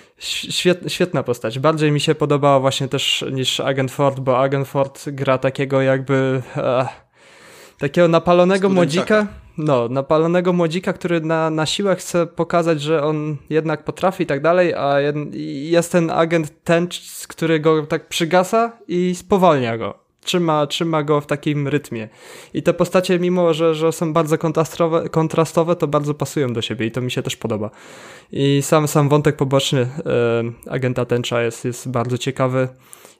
Świet, świetna postać. Bardziej mi się podobała właśnie też niż Agent Ford, bo Agent Ford gra takiego jakby... Eh, takiego napalonego młodzika, no, napalonego młodzika, który na, na siłę chce pokazać, że on jednak potrafi i tak dalej, a jed, jest ten agent Tench, który go tak przygasa i spowalnia go. Trzyma, trzyma go w takim rytmie. I te postacie, mimo że, że są bardzo kontrastowe, kontrastowe, to bardzo pasują do siebie i to mi się też podoba. I sam, sam wątek poboczny e, agenta Tencha jest, jest bardzo ciekawy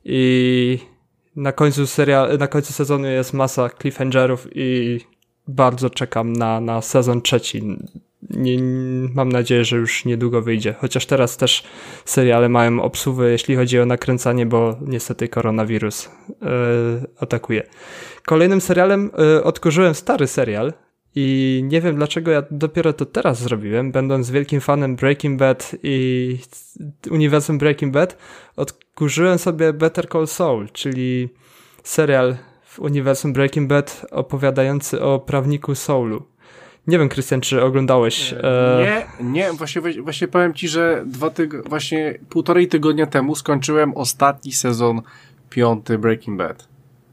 i Na końcu serial, na końcu sezonu jest masa cliffhangerów i bardzo czekam na, na sezon trzeci. Nie, mam nadzieję, że już niedługo wyjdzie. Chociaż teraz też seriale mają obsuwę, jeśli chodzi o nakręcanie, bo niestety koronawirus yy, atakuje. Kolejnym serialem yy, odkurzyłem stary serial i nie wiem dlaczego ja dopiero to teraz zrobiłem, będąc wielkim fanem Breaking Bad i uniwersum Breaking Bad, odkurzyłem sobie Better Call Saul, czyli serial w uniwersum Breaking Bad opowiadający o prawniku Saulu. Nie wiem, Krystian, czy oglądałeś? Nie, e... nie, nie, właśnie, właśnie powiem ci, że dwa tyg- właśnie półtorej tygodnia temu skończyłem ostatni sezon piąty Breaking Bad.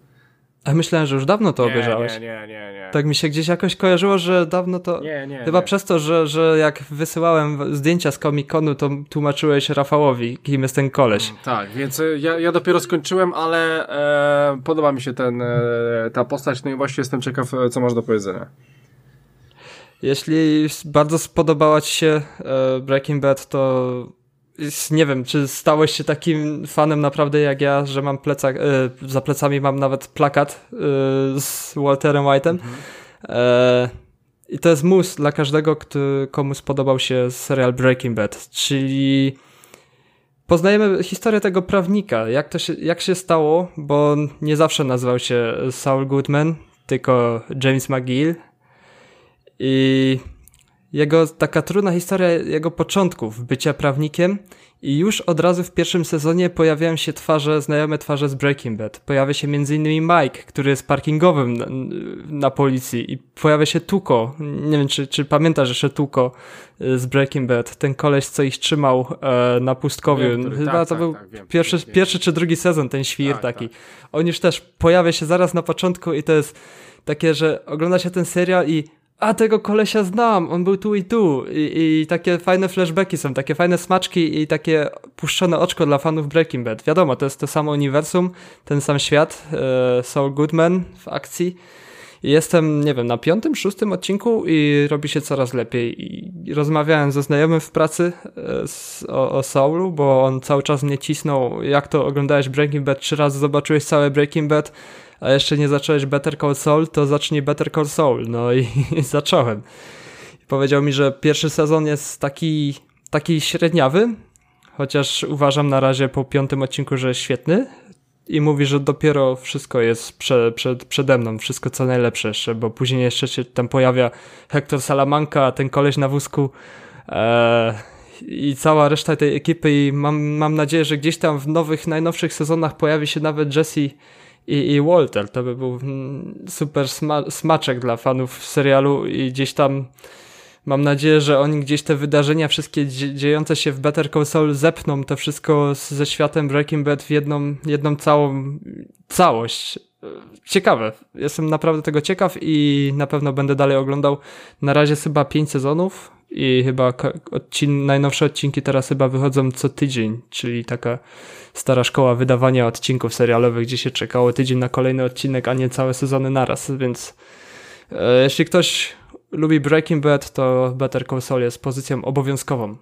A myślałem, że już dawno to nie, obejrzałeś. Nie, nie, nie, nie. Tak mi się gdzieś jakoś kojarzyło, że dawno to... Nie, nie, Chyba nie. przez to, że, że jak wysyłałem zdjęcia z Comic-Conu, to tłumaczyłeś Rafałowi, kim jest ten koleś. Tak, więc ja, ja dopiero skończyłem, ale e, podoba mi się ten, e, ta postać, no i właśnie jestem ciekaw, co masz do powiedzenia. Jeśli bardzo spodobała ci się e, Breaking Bad, to nie wiem, czy stałeś się takim fanem naprawdę jak ja, że mam plecak, e, za plecami mam nawet plakat e, z Walterem White'em. Mhm. E, I to jest mus dla każdego, kto, komu spodobał się serial Breaking Bad, czyli poznajemy historię tego prawnika, jak to się, jak się stało, bo on nie zawsze nazywał się Saul Goodman, tylko James McGill. I jego taka trudna historia jego początków bycia prawnikiem i już od razu w pierwszym sezonie pojawiają się twarze, znajome twarze z Breaking Bad. Pojawia się między innymi Mike, który jest parkingowym na, na policji i pojawia się Tuco. Nie wiem, czy, czy pamiętasz jeszcze Tuco z Breaking Bad, ten koleś, co ich trzymał e, na pustkowiu. Wiem, który, Chyba tak, to tak, był tak, wiem, pierwszy, wiem, pierwszy czy drugi sezon, ten świr tak, taki. Tak. On już też pojawia się zaraz na początku i to jest takie, że ogląda się ten serial i a tego kolesia znam, on był tu i tu I, i takie fajne flashbacki są, takie fajne smaczki i takie puszczone oczko dla fanów Breaking Bad. Wiadomo, to jest to samo uniwersum, ten sam świat, e, Saul Goodman w akcji. I jestem, nie wiem, na piątym, szóstym odcinku i robi się coraz lepiej. I rozmawiałem ze znajomym w pracy e, z, o, o Saulu, bo on cały czas mnie cisnął, jak to oglądałeś Breaking Bad, trzy razy zobaczyłeś całe Breaking Bad, a jeszcze nie zacząłeś Better Call Saul, to zacznij Better Call Saul. No i, i zacząłem. I powiedział mi, że pierwszy sezon jest taki, taki średniawy, chociaż uważam na razie po piątym odcinku, że jest świetny. I mówi, że dopiero wszystko jest prze, przed, przede mną, wszystko co najlepsze jeszcze, bo później jeszcze się tam pojawia Hector Salamanca, ten koleś na wózku ee, i cała reszta tej ekipy i mam, mam nadzieję, że gdzieś tam w nowych, najnowszych sezonach pojawi się nawet Jesse I, i Walter. To by był super sma- smaczek dla fanów serialu i gdzieś tam mam nadzieję, że oni gdzieś te wydarzenia wszystkie dzie- dziejące się w Better Call Saul zepną to wszystko z, ze światem Breaking Bad w jedną, jedną całą całość. Ciekawe. Jestem naprawdę tego ciekaw i na pewno będę dalej oglądał. Na razie jest chyba pięć sezonów i chyba odcin- najnowsze odcinki teraz chyba wychodzą co tydzień, czyli taka stara szkoła wydawania odcinków serialowych, gdzie się czekało tydzień na kolejny odcinek, a nie całe sezony naraz, więc e, jeśli ktoś lubi Breaking Bad, to Better Call Saul jest pozycją obowiązkową.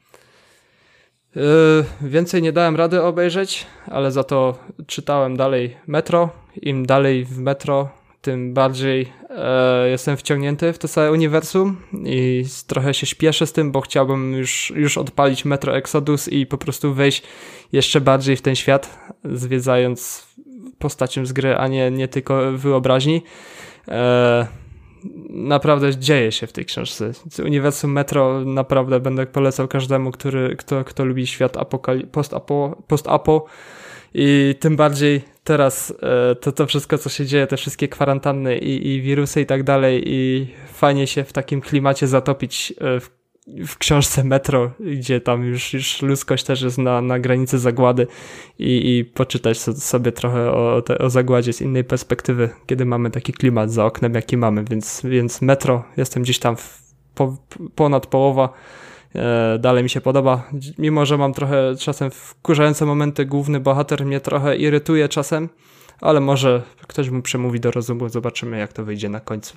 Yy, więcej nie dałem rady obejrzeć, ale za to czytałem dalej Metro. Im dalej w Metro, tym bardziej e, jestem wciągnięty w to całe uniwersum i trochę się śpieszę z tym, bo chciałbym już, już odpalić Metro Exodus i po prostu wejść jeszcze bardziej w ten świat, zwiedzając postacią z gry, a nie, nie tylko wyobraźni. E, Naprawdę dzieje się w tej książce. Uniwersum Metro naprawdę będę polecał każdemu, który, kto, kto lubi świat apokali- post-apo, post-apo i tym bardziej teraz e, to, to wszystko, co się dzieje, te wszystkie kwarantanny i, i wirusy i tak dalej i fajnie się w takim klimacie zatopić e, w, w książce Metro, gdzie tam już, już ludzkość też jest na, na granicy zagłady i, i poczytać so, sobie trochę o, te, o zagładzie z innej perspektywy, kiedy mamy taki klimat za oknem, jaki mamy, więc, więc Metro, jestem gdzieś tam w, po, ponad połowa, e, dalej mi się podoba, mimo że mam trochę czasem wkurzające momenty, główny bohater mnie trochę irytuje czasem, ale może ktoś mu przemówi do rozumu, zobaczymy jak to wyjdzie na końcu.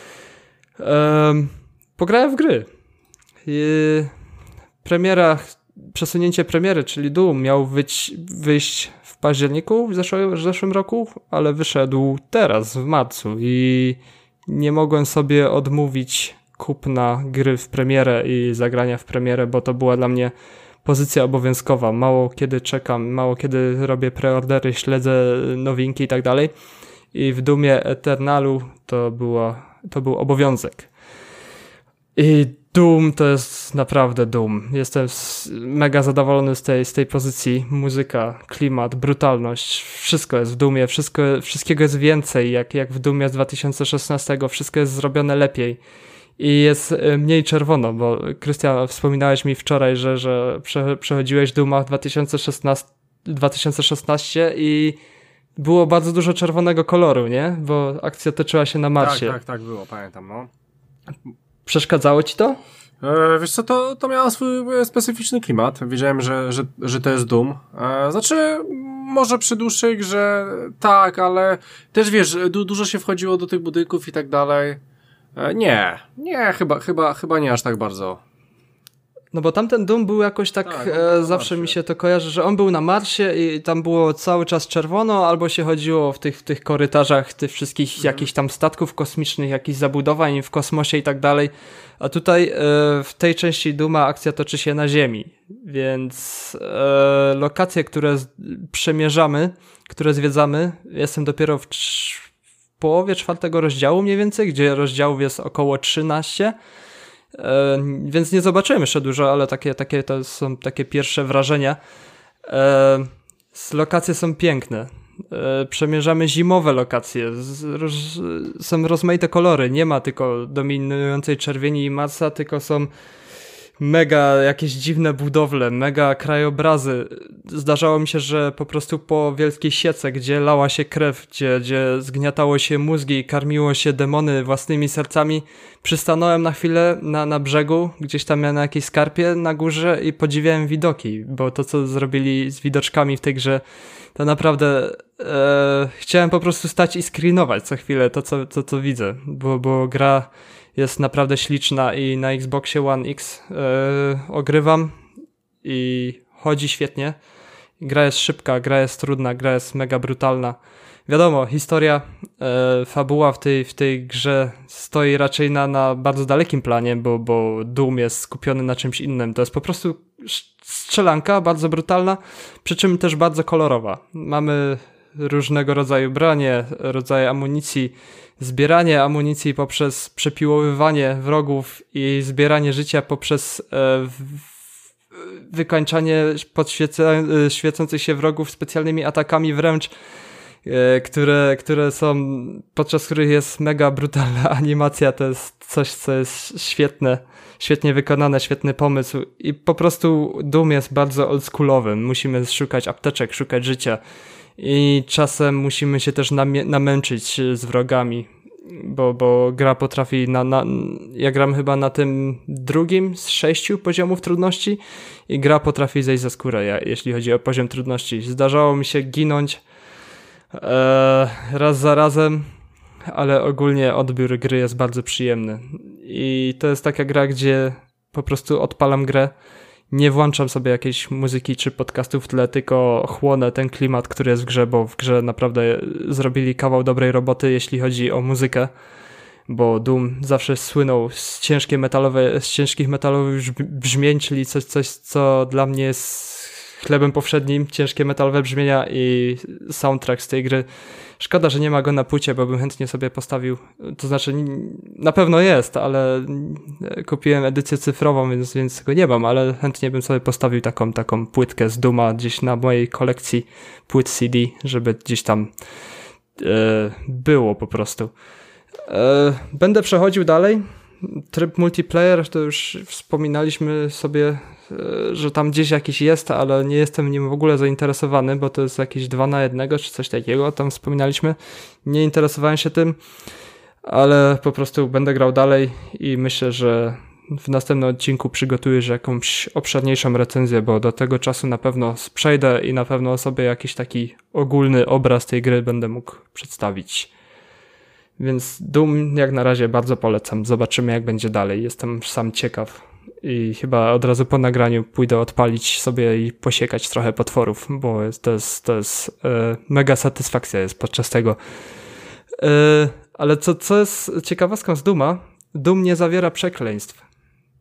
E, pograłem w gry. Yy, premiera, przesunięcie premiery, czyli Doom miał wyć, wyjść w październiku w zeszłym, w zeszłym roku, ale wyszedł teraz, w marcu i nie mogłem sobie odmówić kupna gry w premierę i zagrania w premierę, bo to była dla mnie pozycja obowiązkowa. Mało kiedy czekam, mało kiedy robię preordery, śledzę nowinki i tak dalej i w Doomie Eternalu to, była, to był obowiązek. I Doom to jest naprawdę Doom. Jestem mega zadowolony z tej, z tej pozycji. Muzyka, klimat, brutalność, wszystko jest w Doomie, wszystko, wszystkiego jest więcej, jak, jak w Doomie z dwa tysiące szesnastego, wszystko jest zrobione lepiej i jest mniej czerwono, bo Krystian, wspominałeś mi wczoraj, że, że prze, przechodziłeś Dooma w dwa tysiące szesnastym i było bardzo dużo czerwonego koloru, nie? Bo akcja toczyła się na Marsie. Tak, tak, tak było, pamiętam, no. Przeszkadzało ci to? E, wiesz co, to, to miało swój specyficzny klimat. Wiedziałem, że, że, że to jest Doom. E, znaczy, może przy dłuższej grze tak, ale też wiesz, du, dużo się wchodziło do tych budynków i tak dalej. E, nie, nie, chyba, chyba, chyba nie aż tak bardzo. No bo tamten Doom był jakoś tak, tak e, zawsze mi się to kojarzy, że on był na Marsie i tam było cały czas czerwono, albo się chodziło w tych, w tych korytarzach tych wszystkich mhm. jakichś tam statków kosmicznych, jakichś zabudowań w kosmosie i tak dalej. A tutaj e, w tej części Dooma akcja toczy się na Ziemi, więc e, lokacje, które z, przemierzamy, które zwiedzamy, jestem dopiero w, w połowie czwartego rozdziału mniej więcej, gdzie rozdziałów jest około trzynaście. E, więc nie zobaczyłem jeszcze dużo, ale takie, takie to są takie pierwsze wrażenia. E, lokacje są piękne. E, przemierzamy zimowe lokacje. Z, roz, są rozmaite kolory. Nie ma tylko dominującej czerwieni i Marsa, tylko są mega jakieś dziwne budowle, mega krajobrazy. Zdarzało mi się, że po prostu po wielkiej siece, gdzie lała się krew, gdzie, gdzie zgniatało się mózgi i karmiło się demony własnymi sercami, przystanąłem na chwilę na, na brzegu, gdzieś tam na jakiejś skarpie na górze i podziwiałem widoki, bo to, co zrobili z widoczkami w tej grze, to naprawdę e, chciałem po prostu stać i screenować co chwilę to, co, to, co widzę, bo, bo gra jest naprawdę śliczna i na Xboxie One X yy, ogrywam i chodzi świetnie. Gra jest szybka, gra jest trudna, gra jest mega brutalna. Wiadomo, historia, yy, fabuła w tej, w tej grze stoi raczej na, na bardzo dalekim planie, bo, bo Doom jest skupiony na czymś innym. To jest po prostu strzelanka, bardzo brutalna, przy czym też bardzo kolorowa. Mamy różnego rodzaju bronie, rodzaje amunicji, zbieranie amunicji poprzez przepiłowywanie wrogów i zbieranie życia poprzez e, wykańczanie podświeca- świecących się wrogów specjalnymi atakami wręcz, e, które, które są, podczas których jest mega brutalna animacja. To jest coś, co jest świetne, świetnie wykonane, świetny pomysł i po prostu Doom jest bardzo oldschoolowym. Musimy szukać apteczek, szukać życia. I czasem musimy się też namie- namęczyć z wrogami, bo, bo gra potrafi, na, na, ja gram chyba na tym drugim z sześciu poziomów trudności i gra potrafi zejść za skórę, ja, jeśli chodzi o poziom trudności. Zdarzało mi się ginąć e, raz za razem, ale ogólnie odbiór gry jest bardzo przyjemny. I to jest taka gra, gdzie po prostu odpalam grę, nie włączam sobie jakiejś muzyki czy podcastów w tle, tylko chłonę ten klimat, który jest w grze, bo w grze naprawdę zrobili kawał dobrej roboty, jeśli chodzi o muzykę, bo Doom zawsze słynął z, ciężkie metalowe, z ciężkich metalowych brzmień, czyli coś, coś, co dla mnie jest chlebem powszednim, ciężkie metalowe brzmienia i soundtrack z tej gry. Szkoda, że nie ma go na płycie, bo bym chętnie sobie postawił, to znaczy na pewno jest, ale kupiłem edycję cyfrową, więc, więc go nie mam, ale chętnie bym sobie postawił taką, taką płytkę z Dooma gdzieś na mojej kolekcji płyt C D, żeby gdzieś tam e, było po prostu. E, będę przechodził dalej. Tryb multiplayer, to już wspominaliśmy sobie, że tam gdzieś jakiś jest, ale nie jestem nim w ogóle zainteresowany, bo to jest jakieś dwa na jednego czy coś takiego, tam wspominaliśmy. Nie interesowałem się tym, ale po prostu będę grał dalej i myślę, że w następnym odcinku przygotuję jakąś obszerniejszą recenzję, bo do tego czasu na pewno przejdę i na pewno sobie jakiś taki ogólny obraz tej gry będę mógł przedstawić. Więc Doom jak na razie bardzo polecam. Zobaczymy, jak będzie dalej. Jestem sam ciekaw i chyba od razu po nagraniu pójdę odpalić sobie i posiekać trochę potworów, bo jest, to jest, to jest e, mega satysfakcja jest podczas tego. E, ale co, co jest ciekawostką z Dooma, Doom nie zawiera przekleństw.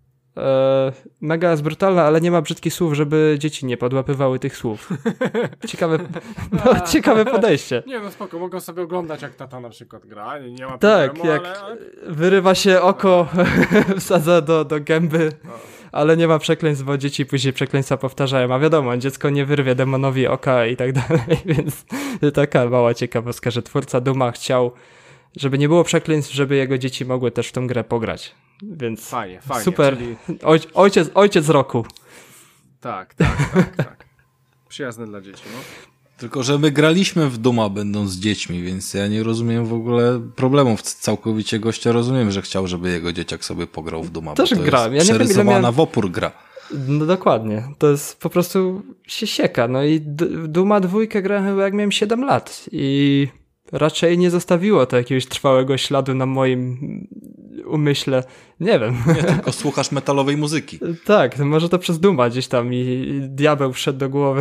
E, mega jest brutalna, ale nie ma brzydkich słów, żeby dzieci nie podłapywały tych słów. Ciekawe, no, ciekawe podejście. Nie no spoko, mogą sobie oglądać jak tata na przykład gra, nie, nie ma tak, problemu, jak ale, ale... wyrywa się oko, wsadza do, do gęby, no. Ale nie ma przekleństw, bo dzieci później przekleństwa powtarzają, a wiadomo, dziecko nie wyrwie demonowi oka i tak dalej, więc taka mała ciekawostka, że twórca Dooma chciał, żeby nie było przekleństw, żeby jego dzieci mogły też w tą grę pograć. Więc fajnie, fajnie, super. Czyli... Oj, ojciec, ojciec roku. Tak, tak, tak, tak. Przyjazne dla dzieci, no. Tylko, że my graliśmy w Dooma będąc dziećmi, więc ja nie rozumiem w ogóle problemów. Całkowicie gościa rozumiem, że chciał, żeby jego dzieciak sobie pograł w Dooma. Też bo to grałem. jest ja nie wiem, ile miałem... w opór gra. No dokładnie. To jest po prostu się sieka. No i D- Dooma dwójkę grałem chyba jak miałem siedem lat i raczej nie zostawiło to jakiegoś trwałego śladu na moim umyśle. Nie wiem. Nie, tylko słuchasz metalowej muzyki. Tak, może to przez Duma gdzieś tam i, i diabeł wszedł do głowy.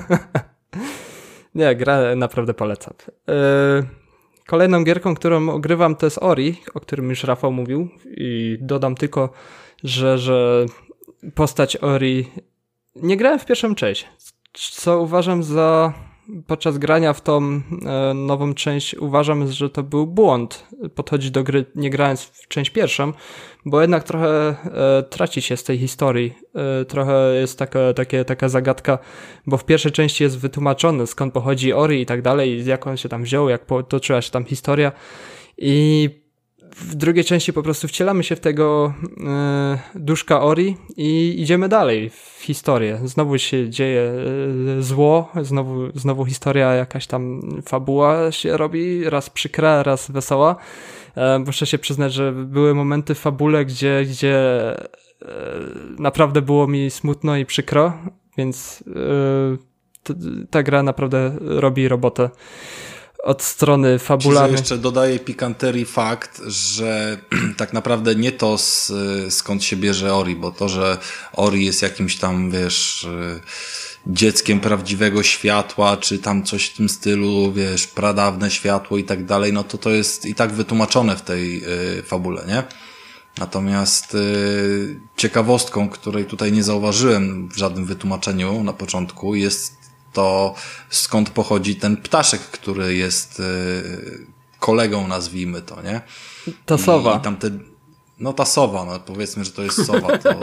Nie, gra naprawdę polecam. Yy, kolejną gierką, którą ogrywam, to jest Ori, o którym już Rafał mówił i dodam tylko, że, że postać Ori... Nie grałem w pierwszą część, co uważam za... Podczas grania w tą e, nową część uważam, że to był błąd podchodzić do gry nie grając w część pierwszą, bo jednak trochę e, traci się z tej historii. E, trochę jest taka, takie, taka zagadka, bo w pierwszej części jest wytłumaczone skąd pochodzi Ori i tak dalej, jak on się tam wziął, jak potoczyła się tam historia i w drugiej części po prostu wcielamy się w tego e, duszka Ori i idziemy dalej w historię. Znowu się dzieje e, zło, znowu, znowu historia, jakaś tam fabuła się robi, raz przykra, raz wesoła. E, muszę się przyznać, że były momenty w fabule, gdzie, gdzie e, naprawdę było mi smutno i przykro, więc e, t, ta gra naprawdę robi robotę. Od strony fabularnej. Jeszcze dodaję pikanterii fakt, że tak naprawdę nie to z, skąd się bierze Ori, bo to, że Ori jest jakimś tam, wiesz, dzieckiem prawdziwego światła, czy tam coś w tym stylu, wiesz, pradawne światło i tak dalej, no to to jest i tak wytłumaczone w tej y, fabule, nie? Natomiast y, ciekawostką, której tutaj nie zauważyłem w żadnym wytłumaczeniu na początku, jest to skąd pochodzi ten ptaszek, który jest y, kolegą, nazwijmy to, nie? Ta sowa. I, i tamte, no ta sowa, no powiedzmy, że to jest sowa. To,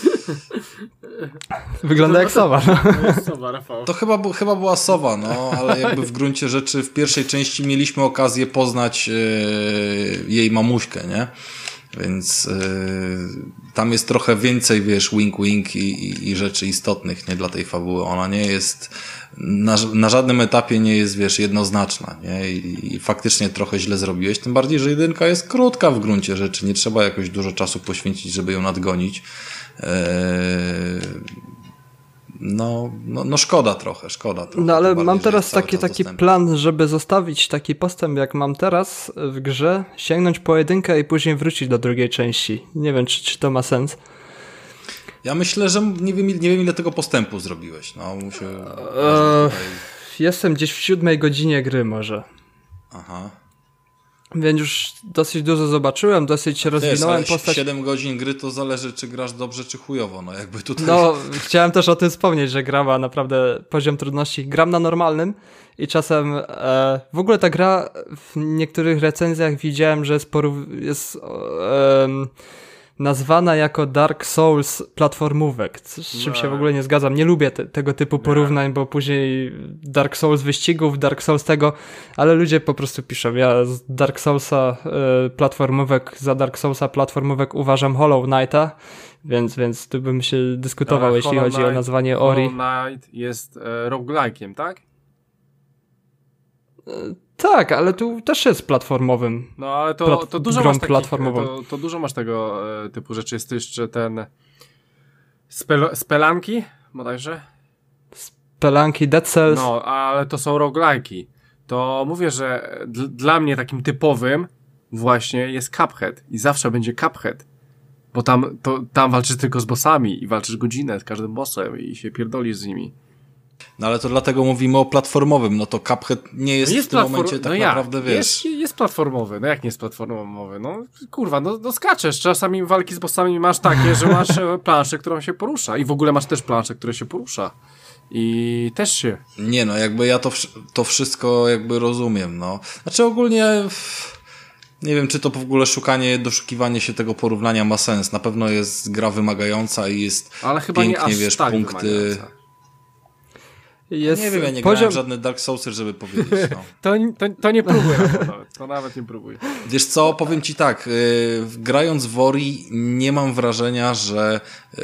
Wygląda to, jak sowa. No. To jest sowa, Rafał. To chyba, chyba była sowa, no, ale jakby w gruncie rzeczy w pierwszej części mieliśmy okazję poznać y, jej mamuśkę, nie? Więc y, tam jest trochę więcej, wiesz, wink-wink i, i, i rzeczy istotnych, nie, dla tej fabuły. Ona nie jest, na, na żadnym etapie nie jest, wiesz, jednoznaczna, nie? I, i faktycznie trochę źle zrobiłeś, tym bardziej, że jedynka jest krótka w gruncie rzeczy, nie trzeba jakoś dużo czasu poświęcić, żeby ją nadgonić. Eee, No, no, no szkoda trochę, szkoda trochę. No ale mam teraz taki, taki plan, żeby zostawić taki postęp, jak mam teraz w grze, sięgnąć po jedynkę i później wrócić do drugiej części. Nie wiem, czy, czy to ma sens. Ja myślę, że nie wiem, nie wiem ile tego postępu zrobiłeś. No, muszę, eee, tutaj... Jestem gdzieś w siódmej godzinie gry może. Aha. Więc już dosyć dużo zobaczyłem, dosyć rozwinąłem Wiesz, postać. siedem godzin gry to zależy, czy grasz dobrze, czy chujowo. No jakby tutaj... No, chciałem też o tym wspomnieć, że gra ma naprawdę poziom trudności. Gram na normalnym i czasem e, w ogóle ta gra w niektórych recenzjach widziałem, że jest, porów- jest e, nazwana jako Dark Souls platformówek, z czym się w ogóle nie zgadzam. Nie lubię te, tego typu porównań, bo później Dark Souls wyścigów, Dark Souls tego, ale ludzie po prostu piszą. Ja z Dark Soulsa y, platformówek, za Dark Soulsa platformówek uważam Hollow Knighta, więc, więc tu bym się dyskutował, ale jeśli chodzi Knight, o nazwanie Ori. Hollow Knight jest e, roguelike'iem, tak? Tak, ale tu też jest platformowym. No ale to, Plat- to dużo grą masz takich, platformową. to, to dużo masz tego e, typu rzeczy. Jest to jeszcze ten spel- spelanki bodajże? Pelanki, Dead Cells. No, ale to są roguelike'i. To mówię, że d- dla mnie takim typowym właśnie jest Cuphead. I zawsze będzie Cuphead. Bo tam, to, tam walczysz tylko z bossami i walczysz godzinę z każdym bossem i się pierdolisz z nimi. No ale to dlatego mówimy o platformowym, no to Cuphead nie jest, no jest w tym platform... momencie tak no naprawdę, wiesz... Jest, jest platformowy, no jak nie jest platformowy? No kurwa, no, no skaczesz, czasami walki z bossami masz takie, że masz planszę, którą się porusza i w ogóle masz też planszę, która się porusza i też się... Nie no, jakby ja to, to wszystko jakby rozumiem, no. Znaczy ogólnie... Nie wiem, czy to w ogóle szukanie, doszukiwanie się tego porównania ma sens. Na pewno jest gra wymagająca i jest ale chyba pięknie, nie aż wiesz, tak punkty... Jest nie wiem, ja nie poziom... grałem w żadne Dark Soulsy, żeby powiedzieć. No. to, to, to nie próbuj, nawet, to nawet nie próbuj. Wiesz co, powiem ci tak, yy, grając w Ori nie mam wrażenia, że yy,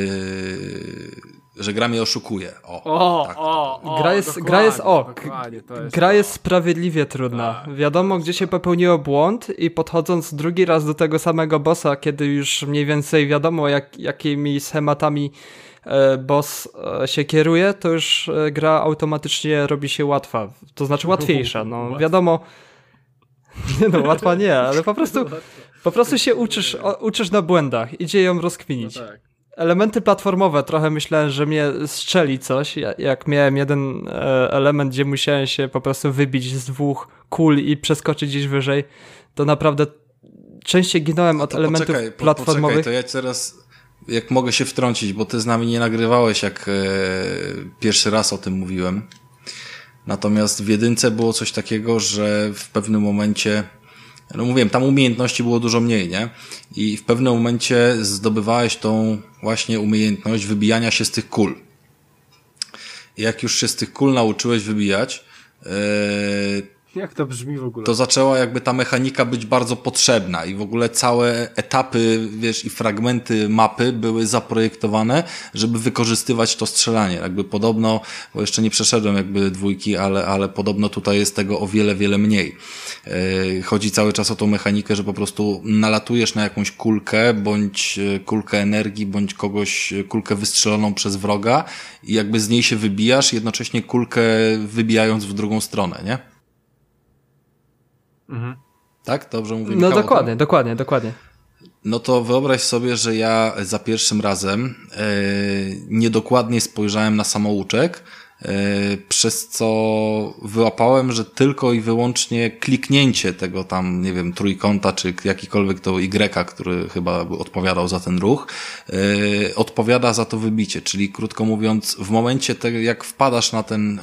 że gra mnie oszukuje. O, o, tak, o, o gra jest, gra jest, o, jest gra to. jest sprawiedliwie trudna. Tak. Wiadomo, gdzie się popełniło błąd i podchodząc drugi raz do tego samego bossa, kiedy już mniej więcej wiadomo, jak, jakimi schematami boss się kieruje, to już gra automatycznie robi się łatwa. To znaczy łatwiejsza. No wiadomo, nie no, łatwa nie, ale po prostu Po prostu się uczysz, o, uczysz na błędach, idzie ją rozkminić. No tak. Elementy platformowe, trochę myślałem, że mnie strzeli coś, jak miałem jeden element, gdzie musiałem się po prostu wybić z dwóch kul i przeskoczyć gdzieś wyżej, to naprawdę częściej ginąłem od to elementów poczekaj, platformowych. Poczekaj, to ja teraz, jak mogę się wtrącić, bo ty z nami nie nagrywałeś, jak e, pierwszy raz o tym mówiłem. Natomiast w jedynce było coś takiego, że w pewnym momencie, no mówiłem, tam umiejętności było dużo mniej, nie? I w pewnym momencie zdobywałeś tą właśnie umiejętność wybijania się z tych kul. I jak już się z tych kul nauczyłeś wybijać, yy, Jak to brzmi w ogóle? to zaczęła jakby ta mechanika być bardzo potrzebna i w ogóle całe etapy, wiesz, i fragmenty mapy były zaprojektowane, żeby wykorzystywać to strzelanie. Jakby podobno, bo jeszcze nie przeszedłem jakby dwójki, ale, ale podobno tutaj jest tego o wiele, wiele mniej. Yy, chodzi cały czas o tą mechanikę, że po prostu nalatujesz na jakąś kulkę, bądź kulkę energii, bądź kogoś, kulkę wystrzeloną przez wroga i jakby z niej się wybijasz, jednocześnie kulkę wybijając w drugą stronę, nie? Mhm. Tak? Dobrze mówię? No Michał, dokładnie, dokładnie, dokładnie. No to wyobraź sobie, że ja za pierwszym razem e, niedokładnie spojrzałem na samouczek, e, przez co wyłapałem, że tylko i wyłącznie kliknięcie tego tam, nie wiem, trójkąta, czy jakikolwiek to Y, który chyba odpowiadał za ten ruch, e, odpowiada za to wybicie. Czyli krótko mówiąc, w momencie tego, jak wpadasz na ten e,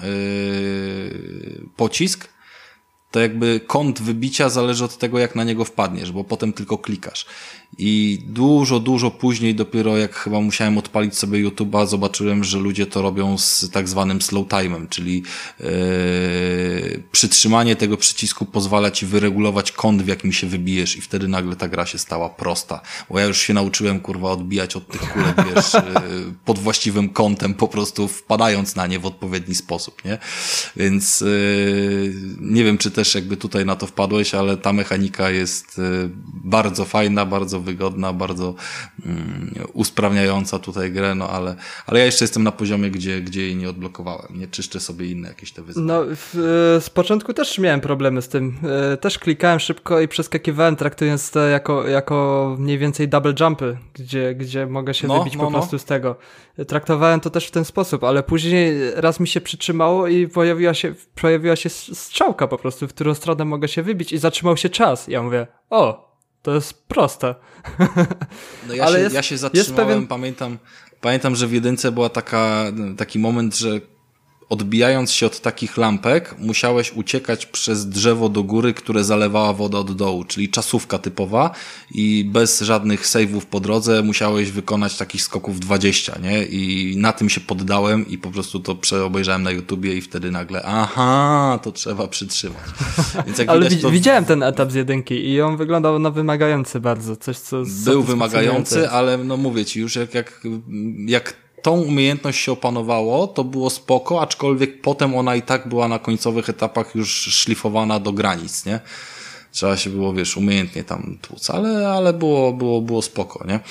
pocisk, to jakby kąt wybicia zależy od tego, jak na niego wpadniesz, bo potem tylko klikasz. I dużo, dużo później dopiero jak chyba musiałem odpalić sobie YouTube'a, zobaczyłem, że ludzie to robią z tak zwanym slow time'em, czyli yy, przytrzymanie tego przycisku pozwala ci wyregulować kąt, w jakim się wybijesz i wtedy nagle ta gra się stała prosta. Bo ja już się nauczyłem, kurwa, odbijać od tych kulek, wiesz, yy, pod właściwym kątem, po prostu wpadając na nie w odpowiedni sposób, nie? Więc yy, nie wiem, czy też jakby tutaj na to wpadłeś, ale ta mechanika jest yy, bardzo fajna, bardzo wygodna, bardzo um, usprawniająca tutaj grę, no ale, ale ja jeszcze jestem na poziomie, gdzie, gdzie jej nie odblokowałem. Nie czyszczę sobie inne jakieś te wyzwania. No, w, z początku też miałem problemy z tym. Też klikałem szybko i przeskakiwałem, traktując to jako, jako mniej więcej double jumpy, gdzie, gdzie mogę się no, wybić no, po no. prostu z tego. Traktowałem to też w ten sposób, ale później raz mi się przytrzymało i pojawiła się, pojawiła się strzałka po prostu, w którą stronę mogę się wybić i zatrzymał się czas. Ja mówię, o, to jest proste. No ja, Ale się, jest, ja się zatrzymałem, pewien... pamiętam, pamiętam, że w jedynce była taka, taki moment, że odbijając się od takich lampek, musiałeś uciekać przez drzewo do góry, które zalewała woda od dołu, czyli czasówka typowa i bez żadnych save'ów po drodze musiałeś wykonać takich skoków dwadzieścia, nie? I na tym się poddałem i po prostu to przeobejrzałem na YouTubie i wtedy nagle, aha, to trzeba przytrzymać. Więc jak Ale widać, wi- to... widziałem ten etap z jedynki i on wyglądał na wymagający bardzo, coś co... Był wymagający, ale no mówię ci już, jak, jak, jak tą umiejętność się opanowało, to było spoko, aczkolwiek potem ona i tak była na końcowych etapach już szlifowana do granic, nie? Trzeba się było, wiesz, umiejętnie tam tłuc, ale, ale było, było, było spoko, nie?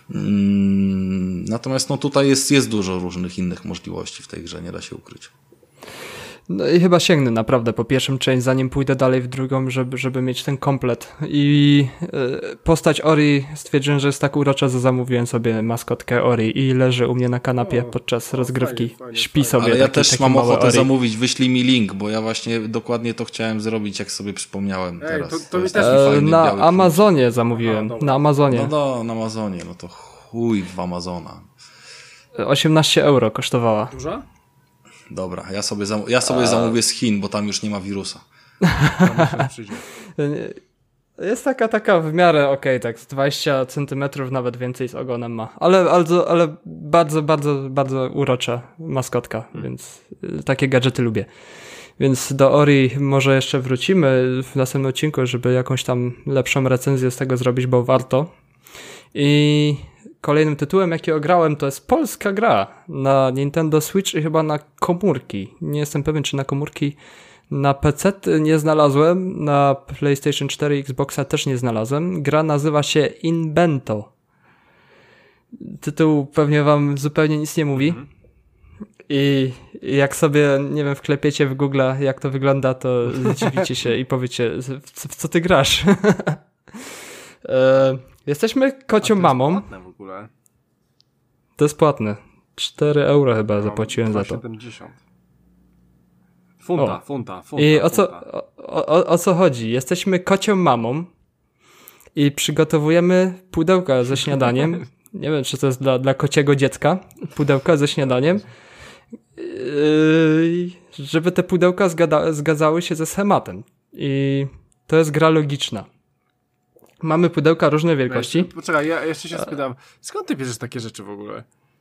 Mm, natomiast no tutaj jest, jest dużo różnych innych możliwości w tej grze, nie da się ukryć. No i chyba sięgnę naprawdę po pierwszą część, zanim pójdę dalej w drugą, żeby, żeby mieć ten komplet. I y, postać Ori stwierdziłem, że jest tak urocza, że zamówiłem sobie maskotkę Ori i leży u mnie na kanapie o, podczas o, rozgrywki. Fajnie, fajnie, Śpi sobie. Ale ja taki, też taki mam ochotę Ori. zamówić, wyślij mi link, bo ja właśnie dokładnie to chciałem zrobić, jak sobie przypomniałem Ej, teraz. To, to, to jest też e, na Amazonie zamówiłem, Aha, na Amazonie. No do, na Amazonie, no to chuj w Amazona. osiemnaście euro kosztowała. Duża? Dobra, ja sobie, zam- ja sobie A... zamówię z Chin, bo tam już nie ma wirusa. Jest taka, taka w miarę okej, okay, tak, z dwadzieścia centymetrów nawet więcej z ogonem ma. Ale, ale, ale bardzo, bardzo, bardzo urocza maskotka, hmm. więc takie gadżety lubię. Więc do Ori może jeszcze wrócimy w następnym odcinku, żeby jakąś tam lepszą recenzję z tego zrobić, bo warto. I kolejnym tytułem, jakiego grałem, to jest polska gra na Nintendo Switch i chyba na komórki. Nie jestem pewien, czy na komórki, na P C nie znalazłem, na PlayStation cztery i Xboxa też nie znalazłem. Gra nazywa się Inbento. Tytuł pewnie wam zupełnie nic nie mówi. Mhm. I jak sobie, nie wiem, wklepiecie w Google'a, jak to wygląda, to zdziwicie się i powiecie, w co ty grasz? E, jesteśmy kocią A to mamą. jest płatne w ogóle. To jest płatne. cztery euro chyba No, zapłaciłem za to. siedemdziesiąt. Funta, O. funta, funta. I o co, funta. o, o, o co chodzi? Jesteśmy kocią mamą i przygotowujemy pudełka ze śniadaniem. Nie wiem, czy to jest dla, dla kociego dziecka. Pudełka ze śniadaniem. Yy, żeby te pudełka zgada, zgadzały się ze schematem. I to jest gra logiczna. Mamy pudełka różnej wielkości. Poczekaj, ja jeszcze się spytam, skąd ty bierzesz takie rzeczy w ogóle?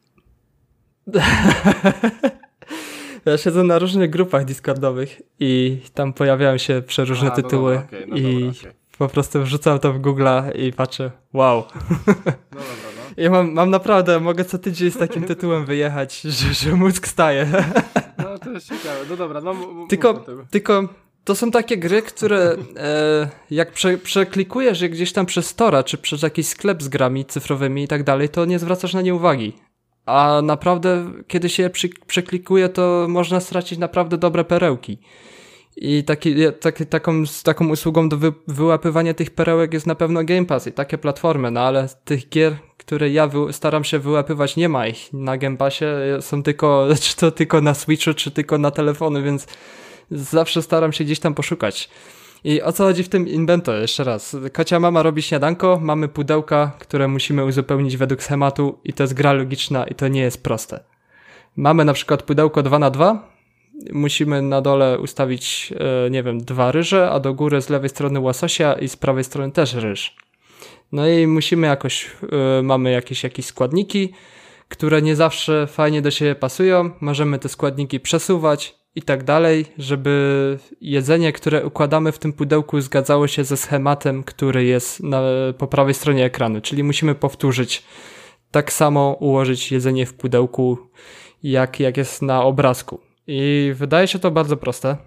Ja siedzę na różnych grupach discordowych i tam pojawiają się przeróżne A, no tytuły dobra, okay, no i dobra, okay. po prostu wrzucam to w Google'a i patrzę, wow. No dobra, no. Ja mam, mam naprawdę, mogę co tydzień z takim tytułem wyjechać, że, że mózg staje. No to jest ciekawe, no dobra, no m- Tylko, tylko to są takie gry, które e, jak prze, przeklikujesz je gdzieś tam przez Stora, czy przez jakiś sklep z grami cyfrowymi i tak dalej, to nie zwracasz na nie uwagi. A naprawdę, kiedy się przy, przeklikuje, to można stracić naprawdę dobre perełki. I taki, taki, taką, z taką usługą do wy, wyłapywania tych perełek jest na pewno Game Pass i takie platformy, no ale tych gier, które ja wy, staram się wyłapywać, nie ma ich na Game Passie, są tylko, czy to tylko na Switchu, czy tylko na telefony, więc zawsze staram się gdzieś tam poszukać. I o co chodzi w tym Invento? Jeszcze raz. Kocia mama robi śniadanko, mamy pudełka, które musimy uzupełnić według schematu i to jest gra logiczna i to nie jest proste. Mamy na przykład pudełko dwa na dwa, musimy na dole ustawić, e, nie wiem, dwa ryże, a do góry z lewej strony łososia i z prawej strony też ryż. No i musimy jakoś, e, mamy jakieś, jakieś składniki, które nie zawsze fajnie do siebie pasują, możemy te składniki przesuwać i tak dalej, żeby jedzenie, które układamy w tym pudełku zgadzało się ze schematem, który jest na, po prawej stronie ekranu, czyli musimy powtórzyć tak samo ułożyć jedzenie w pudełku, jak, jak jest na obrazku. I wydaje się to bardzo proste,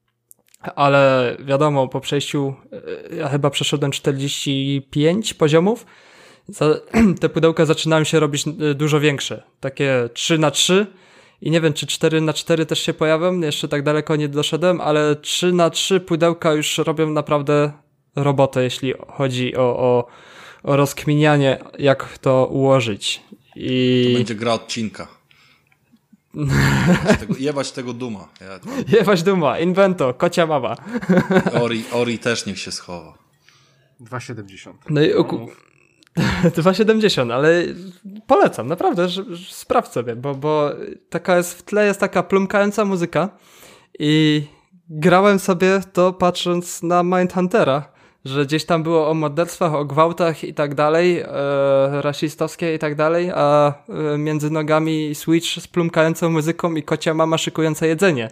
ale wiadomo, po przejściu, ja chyba przeszedłem czterdzieści pięć poziomów, te pudełka zaczynają się robić dużo większe, takie trzy na trzy i nie wiem, czy cztery na cztery też się pojawią, jeszcze tak daleko nie doszedłem, ale trzy na trzy pudełka już robią naprawdę robotę, jeśli chodzi o, o, o rozkminianie, jak to ułożyć. I... To będzie gra odcinka. Jebać tego, jebać tego Duma. Ja tam... Jebać Duma, Invento, kocia mama. Ori, Ori też niech się schowa. dwa siedemdziesiąt. No i oku... dwa siedemdziesiąt, ale polecam, naprawdę, że, że sprawdź sobie, bo, bo taka jest, w tle jest taka plumkająca muzyka i grałem sobie to patrząc na Mindhuntera, że gdzieś tam było o morderstwach, o gwałtach i tak dalej, e, rasistowskie i tak dalej, a e, między nogami Switch z plumkającą muzyką i kocia mama szykująca jedzenie.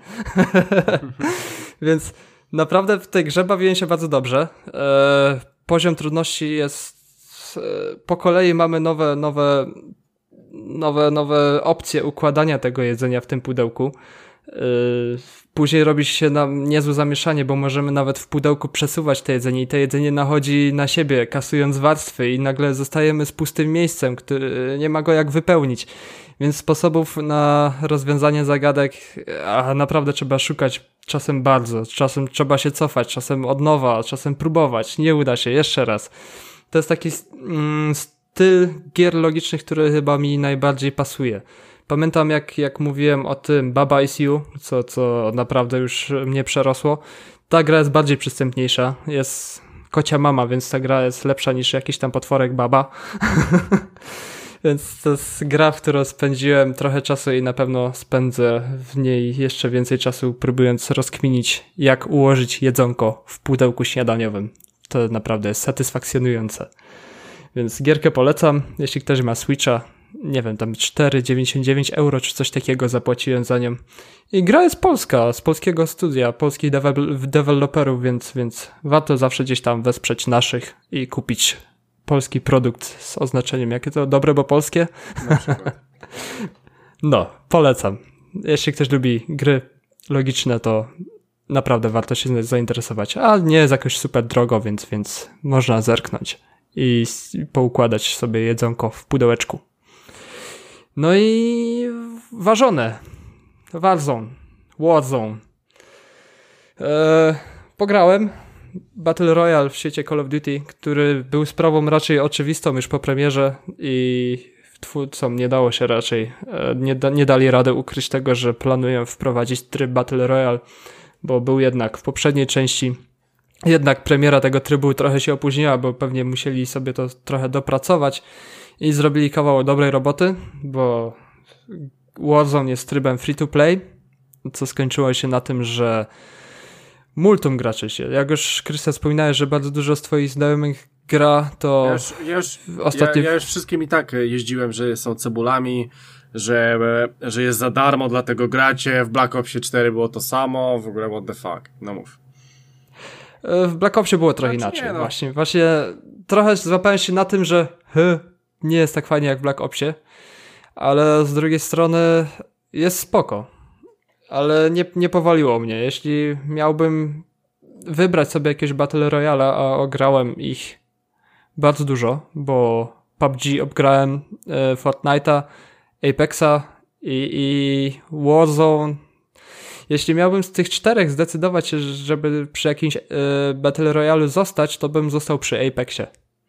Więc naprawdę w tej grze bawiłem się bardzo dobrze. E, poziom trudności jest e, po kolei mamy nowe, nowe, nowe, nowe opcje układania tego jedzenia w tym pudełku. Później robi się nam niezłe zamieszanie, bo możemy nawet w pudełku przesuwać to jedzenie i to jedzenie nachodzi na siebie, kasując warstwy i nagle zostajemy z pustym miejscem, który nie ma go jak wypełnić. Więc sposobów na rozwiązanie zagadek a naprawdę trzeba szukać czasem bardzo, czasem trzeba się cofać, czasem od nowa, czasem próbować, nie uda się, jeszcze raz. To jest taki mm, styl gier logicznych, który chyba mi najbardziej pasuje. Pamiętam jak, jak mówiłem o tym Baba Is You, co, co naprawdę już mnie przerosło. Ta gra jest bardziej przystępniejsza. Jest kocia mama, więc ta gra jest lepsza niż jakiś tam potworek baba. Więc to jest gra, w którą spędziłem trochę czasu i na pewno spędzę w niej jeszcze więcej czasu, próbując rozkminić, jak ułożyć jedzonko w pudełku śniadaniowym. To naprawdę jest satysfakcjonujące. Więc gierkę polecam, jeśli ktoś ma Switcha. Nie wiem, tam cztery dziewięćdziesiąt dziewięć euro czy coś takiego zapłaciłem za nią. I gra jest polska, z polskiego studia, polskich dewe- deweloperów, więc, więc warto zawsze gdzieś tam wesprzeć naszych i kupić polski produkt z oznaczeniem, jakie to dobre, bo polskie. Na przykład. No, polecam. Jeśli ktoś lubi gry logiczne, to naprawdę warto się zainteresować. A nie jest jakoś super drogo, więc, więc można zerknąć i poukładać sobie jedzonko w pudełeczku. No i ważone. Warzone. Warzone. Eee, pograłem. Battle Royale w świecie Call of Duty, który był sprawą raczej oczywistą już po premierze i twórcom nie dało się raczej, nie, da, nie dali rady ukryć tego, że planują wprowadzić tryb Battle Royale, bo był jednak w poprzedniej części, jednak premiera tego trybu trochę się opóźniła, bo pewnie musieli sobie to trochę dopracować i zrobili kawał dobrej roboty, bo Warzone jest trybem free to play, co skończyło się na tym, że multum graczy się. Jak już Krystian wspominałeś, że bardzo dużo z twoich znajomych gra, to ja już, ja już, ostatnio... ja, ja już wszystkim i tak jeździłem, że są cebulami, że, że jest za darmo, dlatego gracie. W Black Opsie cztery było to samo, w ogóle what the fuck. No mów. W Black Opsie było trochę znaczy inaczej. Nie, no. Właśnie, właśnie trochę złapałem się na tym, że hy, nie jest tak fajnie jak w Black Opsie, ale z drugiej strony jest spoko. Ale nie, nie powaliło mnie. Jeśli miałbym wybrać sobie jakiegoś Battle Royale, a ograłem ich bardzo dużo, bo P U B G obgrałem, e, Fortnite'a, Apexa i, i Warzone. Jeśli miałbym z tych czterech zdecydować się, żeby przy jakimś e, Battle Royale zostać, to bym został przy Apexie.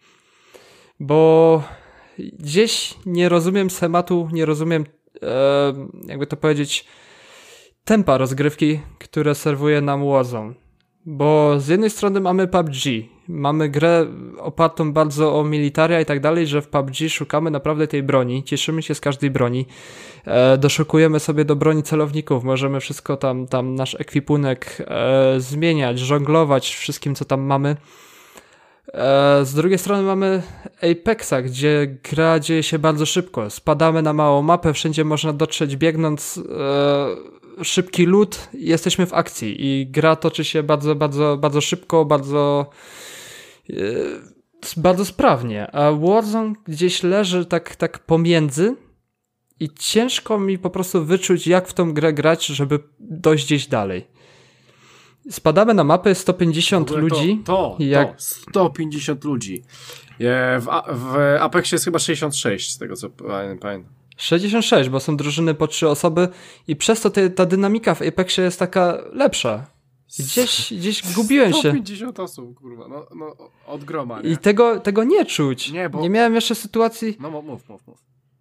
Bo gdzieś nie rozumiem schematu, nie rozumiem, e, jakby to powiedzieć, tempa rozgrywki, które serwuje nam Warzone. Bo z jednej strony mamy P U B G, mamy grę opartą bardzo o militaria i tak dalej, że w P U B G szukamy naprawdę tej broni, cieszymy się z każdej broni, e, doszukujemy sobie do broni celowników, możemy wszystko tam, tam nasz ekwipunek e, zmieniać, żonglować wszystkim, co tam mamy. E, z drugiej strony mamy Apexa, gdzie gra dzieje się bardzo szybko, spadamy na małą mapę, wszędzie można dotrzeć biegnąc, e, szybki loot, jesteśmy w akcji i gra toczy się bardzo, bardzo, bardzo szybko, bardzo yy, bardzo sprawnie, a Warzone gdzieś leży tak, tak pomiędzy i ciężko mi po prostu wyczuć, jak w tą grę grać, żeby dojść gdzieś dalej. Spadamy na mapę, sto pięćdziesiąt ludzi. To, to, jak... to, sto pięćdziesiąt ludzi. W, w Apexie jest chyba sześćdziesiąt sześć, z tego co pamiętam. sześćdziesiąt sześć, bo są drużyny po trzy osoby i przez to te, ta dynamika w Apexie jest taka lepsza. Gdzieś, gdzieś gubiłem się. sto pięćdziesiąt osób, kurwa, no, no od groma, nie? I tego, tego nie czuć. Nie, bo... nie miałem jeszcze sytuacji... No mów, mów, mów.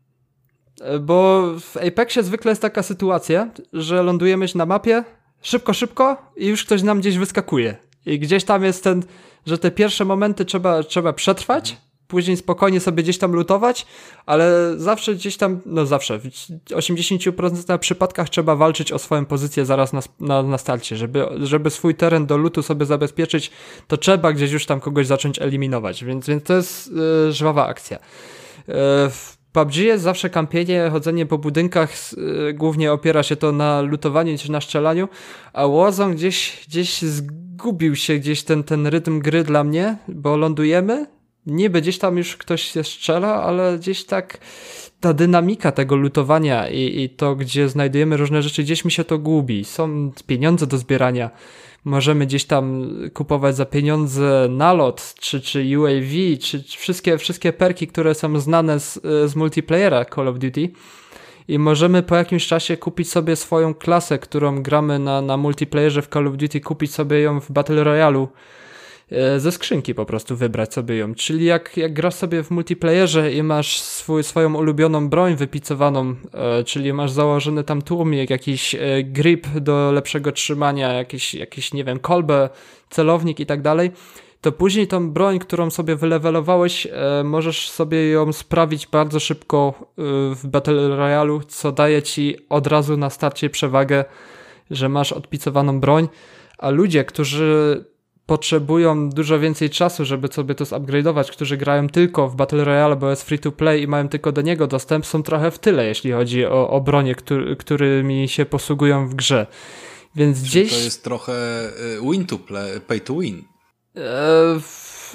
Bo w Apexie zwykle jest taka sytuacja, że lądujemy na mapie, szybko, szybko i już ktoś nam gdzieś wyskakuje. I gdzieś tam jest ten, że te pierwsze momenty trzeba, trzeba przetrwać, później spokojnie sobie gdzieś tam lutować, ale zawsze gdzieś tam, no zawsze, w osiemdziesięciu procentach przypadkach trzeba walczyć o swoją pozycję zaraz na, na, na starcie. Żeby, żeby swój teren do lutu sobie zabezpieczyć, to trzeba gdzieś już tam kogoś zacząć eliminować, więc, więc to jest yy, żwawa akcja. Yy, w P U B G jest zawsze kampienie, chodzenie po budynkach, yy, głównie opiera się to na lutowaniu czy na strzelaniu, a Warzone gdzieś, gdzieś zgubił się gdzieś ten, ten rytm gry dla mnie, bo lądujemy, niby gdzieś tam już ktoś się strzela, ale gdzieś tak ta dynamika tego lutowania i, i to, gdzie znajdujemy różne rzeczy, gdzieś mi się to gubi. Są pieniądze do zbierania. Możemy gdzieś tam kupować za pieniądze nalot, czy, czy U A V, czy wszystkie, wszystkie perki, które są znane z, z multiplayera Call of Duty. I możemy po jakimś czasie kupić sobie swoją klasę, którą gramy na, na multiplayerze w Call of Duty, kupić sobie ją w Battle Royale'u. Ze skrzynki po prostu wybrać sobie ją. Czyli jak, jak grasz sobie w multiplayerze i masz swój, swoją ulubioną broń wypicowaną, e, czyli masz założony tam tłumik, jakiś e, grip do lepszego trzymania, jakiś, jakiś nie wiem, kolbę, celownik i tak dalej, to później tą broń, którą sobie wylewelowałeś, e, możesz sobie ją sprawić bardzo szybko e, w Battle Royale'u, co daje ci od razu na starcie przewagę, że masz odpicowaną broń, a ludzie, którzy potrzebują dużo więcej czasu, żeby sobie to zupgrade'ować, którzy grają tylko w Battle Royale, bo jest free to play i mają tylko do niego dostęp, są trochę w tyle, jeśli chodzi o, o bronie, który, którymi się posługują w grze. Więc Czyli gdzieś... to jest trochę win to play, pay to win. E, w...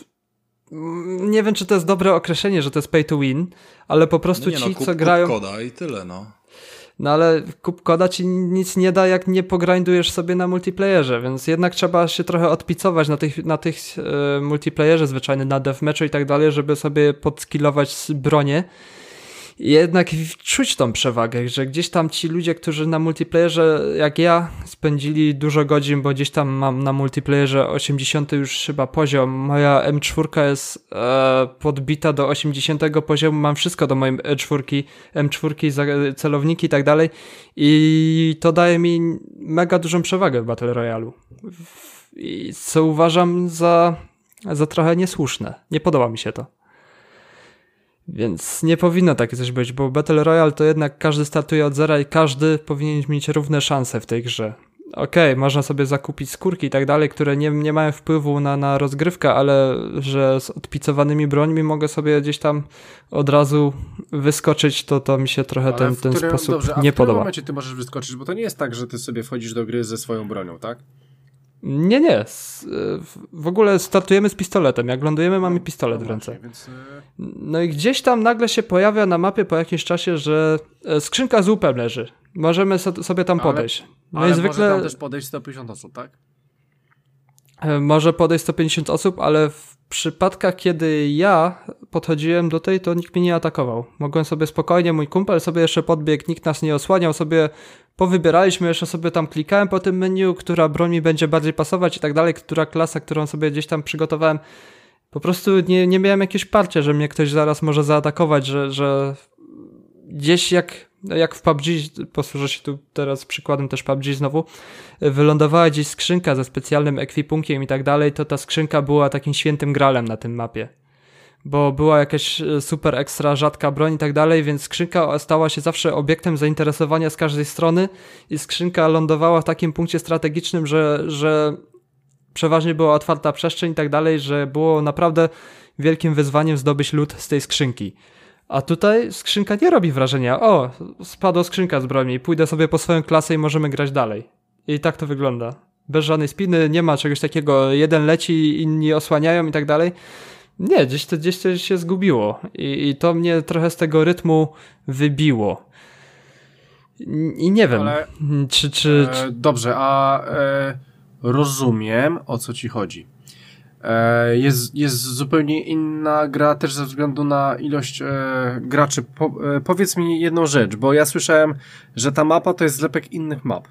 Nie wiem, czy to jest dobre określenie, że to jest pay to win, ale po prostu no nie, ci, no, kup, co grają... Kup koda i tyle, no. No ale kup koda ci nic nie da, jak nie pogrindujesz sobie na multiplayerze, więc jednak trzeba się trochę odpicować na tych, na tych e, multiplayerze zwyczajnym, na deathmatchu i tak dalej, żeby sobie podskillować bronię. jednak czuć tą przewagę, że gdzieś tam ci ludzie, którzy na multiplayerze, jak ja, spędzili dużo godzin, bo gdzieś tam mam na multiplayerze osiemdziesiąty już chyba poziom, moja M cztery jest e, podbita do osiemdziesiątego poziomu, mam wszystko do mojej M cztery, M cztery, celowniki i tak dalej i to daje mi mega dużą przewagę w Battle Royale'u. I co uważam za, za trochę niesłuszne. Nie podoba mi się to. Więc nie powinno takie coś być, bo Battle Royale to jednak każdy startuje od zera i każdy powinien mieć równe szanse w tej grze. Okej, okay, można sobie zakupić skórki i tak dalej, które nie, nie mają wpływu na, na rozgrywkę, ale że z odpicowanymi brońmi mogę sobie gdzieś tam od razu wyskoczyć, to, to mi się trochę ale ten, ten którym, sposób dobrze, nie podoba. A w którym momencie ty możesz wyskoczyć, bo to nie jest tak, że ty sobie wchodzisz do gry ze swoją bronią, tak? Nie, nie. W ogóle startujemy z pistoletem. Jak lądujemy, mamy pistolet no w ręce. Właśnie, więc... No i gdzieś tam nagle się pojawia na mapie po jakimś czasie, że skrzynka z łupem leży. Możemy so, sobie tam podejść. Ale, no ale i zwykle... może tam też podejść sto pięćdziesiąt osób, tak? Może podejść sto pięćdziesiąt osób, ale w przypadkach, kiedy ja podchodziłem do tej, to nikt mnie nie atakował. Mogłem sobie spokojnie, mój kumpel sobie jeszcze podbiegł, nikt nas nie osłaniał, sobie powybieraliśmy, jeszcze sobie tam klikałem po tym menu, która broń mi będzie bardziej pasować i tak dalej, która klasa, którą sobie gdzieś tam przygotowałem. Po prostu nie, nie miałem jakiegoś parcia, że mnie ktoś zaraz może zaatakować, że, że gdzieś jak, jak w P U B G, posłużę się tu teraz przykładem też P U B G znowu, wylądowała gdzieś skrzynka ze specjalnym ekwipunkiem i tak dalej, to ta skrzynka była takim świętym gralem na tym mapie. Bo była jakaś super ekstra rzadka broń i tak dalej, więc skrzynka stała się zawsze obiektem zainteresowania z każdej strony i skrzynka lądowała w takim punkcie strategicznym, że, że przeważnie była otwarta przestrzeń i tak dalej, że było naprawdę wielkim wyzwaniem zdobyć loot z tej skrzynki. A tutaj skrzynka nie robi wrażenia, o, spadła skrzynka z broni, pójdę sobie po swoją klasę i możemy grać dalej. I tak to wygląda. Bez żadnej spiny, nie ma czegoś takiego, jeden leci, inni osłaniają i tak dalej. Nie, gdzieś to, gdzieś to się zgubiło I, i to mnie trochę z tego rytmu wybiło. I, i nie wiem, ale, czy... czy, e, czy... Dobrze, a e, rozumiem, o co ci chodzi. E, jest, jest zupełnie inna gra też ze względu na ilość e, graczy. Po, e, powiedz mi jedną rzecz, bo ja słyszałem, że ta mapa to jest zlepek innych map.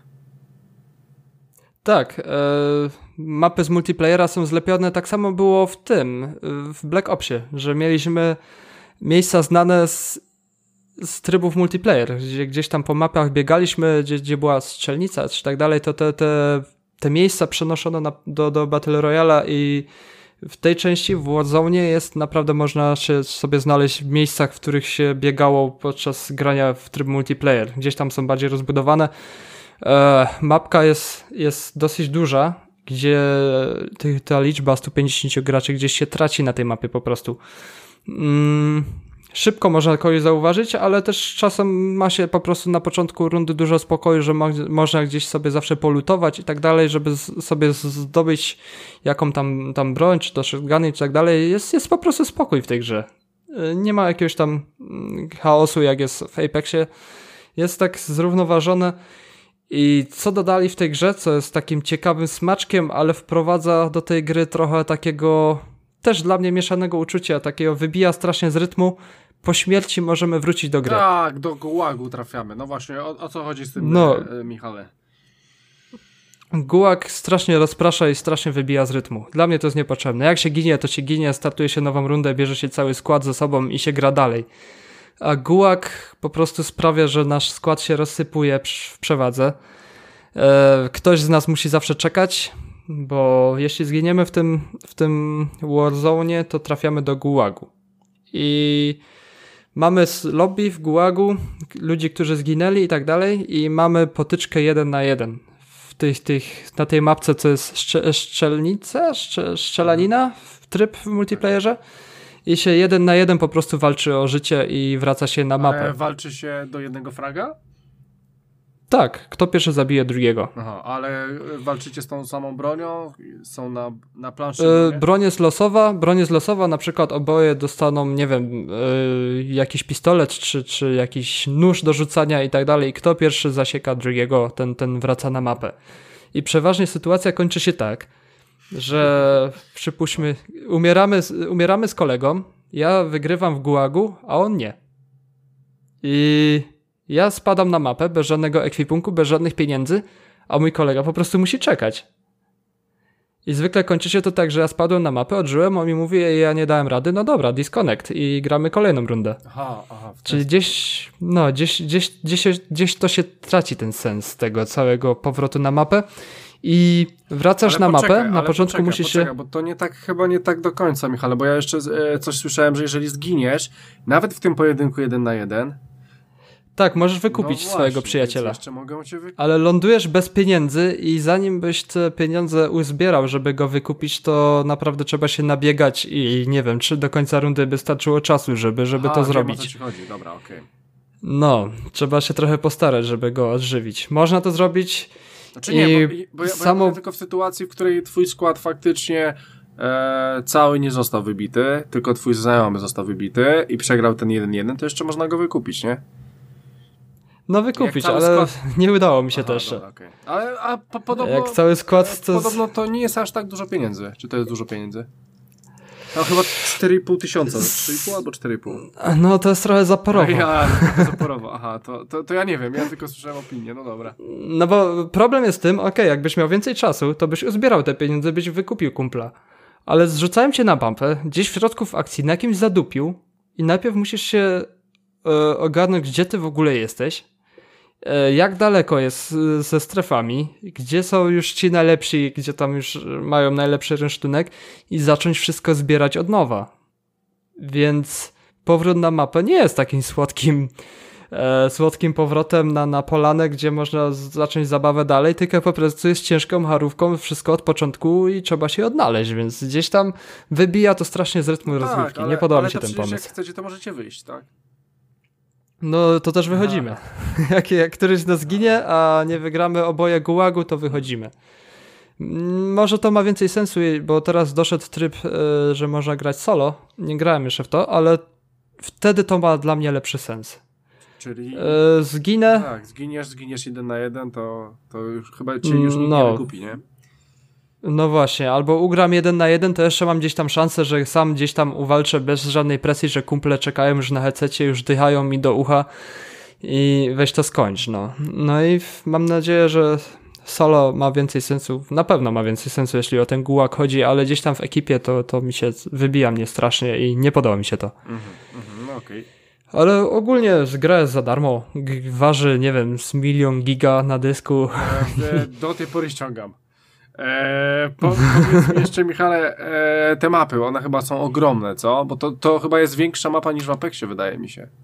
Tak, e, mapy z multiplayera są zlepione, tak samo było w tym, w Black Opsie, że mieliśmy miejsca znane z, z trybów multiplayer, gdzie gdzieś tam po mapach biegaliśmy, gdzie, gdzie była strzelnica czy tak dalej, to te, te, te miejsca przenoszono na, do, do Battle Royale'a i w tej części w Warzone jest naprawdę można się sobie znaleźć w miejscach, w których się biegało podczas grania w tryb multiplayer, gdzieś tam są bardziej rozbudowane. E, mapka jest, jest dosyć duża, gdzie ty, ta liczba stu pięćdziesięciu graczy gdzieś się traci na tej mapie po prostu. Mm, szybko można kogoś zauważyć, ale też czasem ma się po prostu na początku rundy dużo spokoju, że mo- można gdzieś sobie zawsze polutować i tak dalej, żeby z- sobie zdobyć jaką tam, tam broń, czy to shotguny, czy tak dalej. Jest, jest po prostu spokój w tej grze. E, nie ma jakiegoś tam chaosu, jak jest w Apexie. Jest tak zrównoważone. I co dodali w tej grze, co jest takim ciekawym smaczkiem, ale wprowadza do tej gry trochę takiego też dla mnie mieszanego uczucia, takiego wybija strasznie z rytmu. Po śmierci możemy wrócić do gry. Tak, do gułagu trafiamy. No właśnie, o, o co chodzi z tym, no, e, Michale? Gułag strasznie rozprasza i strasznie wybija z rytmu. Dla mnie to jest niepotrzebne. Jak się ginie, to się ginie, startuje się nową rundę, bierze się cały skład ze sobą i się gra dalej. A gułag po prostu sprawia, że nasz skład się rozsypuje w przewadze. Ktoś z nas musi zawsze czekać, bo jeśli zginiemy w tym, w tym Warzone, to trafiamy do gułagu. I mamy lobby w gułagu, ludzi, którzy zginęli i tak dalej, i mamy potyczkę jeden na jeden. W tych, tych, na tej mapce, co jest szcze, szczelnica, szcze, szczelanina, tryb w multiplayerze. I się jeden na jeden po prostu walczy o życie i wraca się na mapę. Ale walczy się do jednego fraga? Tak, kto pierwszy zabije drugiego. Aha, ale walczycie z tą samą bronią? Są na, na planszy? Yy, broń jest losowa, broń jest losowa, na przykład oboje dostaną, nie wiem, yy, jakiś pistolet, czy, czy jakiś nóż do rzucania i tak dalej. I kto pierwszy zasieka drugiego, ten, ten wraca na mapę. I przeważnie sytuacja kończy się tak, że przypuśćmy, umieramy, umieramy z kolegą, ja wygrywam w gułagu, a on nie. I ja spadam na mapę bez żadnego ekwipunku, bez żadnych pieniędzy, a mój kolega po prostu musi czekać. I zwykle kończy się to tak, że ja spadłem na mapę, odżyłem, on mi mówi, ja nie dałem rady, no dobra, disconnect i gramy kolejną rundę. Aha, aha. Czyli gdzieś, no, gdzieś, gdzieś, gdzieś, gdzieś to się traci ten sens tego całego powrotu na mapę i wracasz ale na poczekaj, mapę, na początku poczekaj, musisz poczekaj, się... bo to nie tak, chyba nie tak do końca, Michale, bo ja jeszcze e, coś słyszałem, że jeżeli zginiesz, nawet w tym pojedynku jeden na jeden, tak, możesz wykupić no swojego właśnie, przyjaciela. Jeszcze mogę cię wykupić. Ale lądujesz bez pieniędzy i zanim byś te pieniądze uzbierał, żeby go wykupić, to naprawdę trzeba się nabiegać i nie wiem, czy do końca rundy by starczyło czasu, żeby, żeby Aha, to wiem, zrobić. o co ci chodzi. Dobra, okej. Okay. No, trzeba się trochę postarać, żeby go odżywić. Można to zrobić. Znaczy nie, i bo, bo, ja, bo samo... ja tylko w sytuacji, w której twój skład faktycznie e, cały nie został wybity, tylko twój znajomy został wybity i przegrał ten jeden jeden, to jeszcze można go wykupić, nie? No wykupić, ale skład... nie udało mi się Aha, to jeszcze. Dobra, okay. Ale a po, podobno, jak cały skład to... podobno to nie jest aż tak dużo pieniędzy. Czy to jest dużo pieniędzy? No chyba cztery i pół tysiąca. cztery i pół albo cztery i pół? No to jest trochę zaporowo. Ja, to zaporowo. Aha, to, to, to ja nie wiem, ja tylko słyszałem opinię, no dobra. No bo problem jest w tym, okej, okay, jakbyś miał więcej czasu, to byś uzbierał te pieniądze, byś wykupił kumpla. Ale zrzucałem cię na bampę, gdzieś w środku w akcji, na jakimś zadupiu i najpierw musisz się e, ogarnąć, gdzie ty w ogóle jesteś, e, jak daleko jest ze strefami, gdzie są już ci najlepsi, gdzie tam już mają najlepszy rynsztunek i zacząć wszystko zbierać od nowa. Więc powrót na mapę nie jest takim słodkim e, słodkim powrotem na, na polanę, gdzie można zacząć zabawę dalej, tylko po prostu jest ciężką harówką, wszystko od początku i trzeba się odnaleźć, więc gdzieś tam wybija to strasznie z rytmu no rozgrywki. Tak, ale, nie podoba ale mi się to ten pomysł. pomysł. Jak chcecie, to możecie wyjść, tak? No to też wychodzimy. jak, jak któryś z nas ginie, a nie wygramy oboje gułagu, to wychodzimy. Może to ma więcej sensu, bo teraz doszedł tryb, y, że można grać solo. Nie grałem jeszcze w to, ale wtedy to ma dla mnie lepszy sens. Czyli y, zginę. Tak, zginiesz, zginiesz jeden na jeden, to, to już chyba cię już nikt no. nie wykupi, nie? No właśnie, albo ugram jeden na jeden, to jeszcze mam gdzieś tam szansę, że sam gdzieś tam uwalczę bez żadnej presji, że kumple czekają już na headsetie, już dychają mi do ucha i weź to skończ, no. No i mam nadzieję, że solo ma więcej sensu, na pewno ma więcej sensu, jeśli o ten gułag chodzi, ale gdzieś tam w ekipie to, to mi się wybija mnie strasznie i nie podoba mi się to. Mhm, mhm, no okej. Okay. Ale ogólnie gra jest za darmo, G- waży, nie wiem, z milion giga na dysku. E, do tej pory ściągam. E, po, powiedz mi jeszcze, Michale, e, te mapy, one chyba są ogromne, co? Bo to, to chyba jest większa mapa niż w Apexie, wydaje mi się.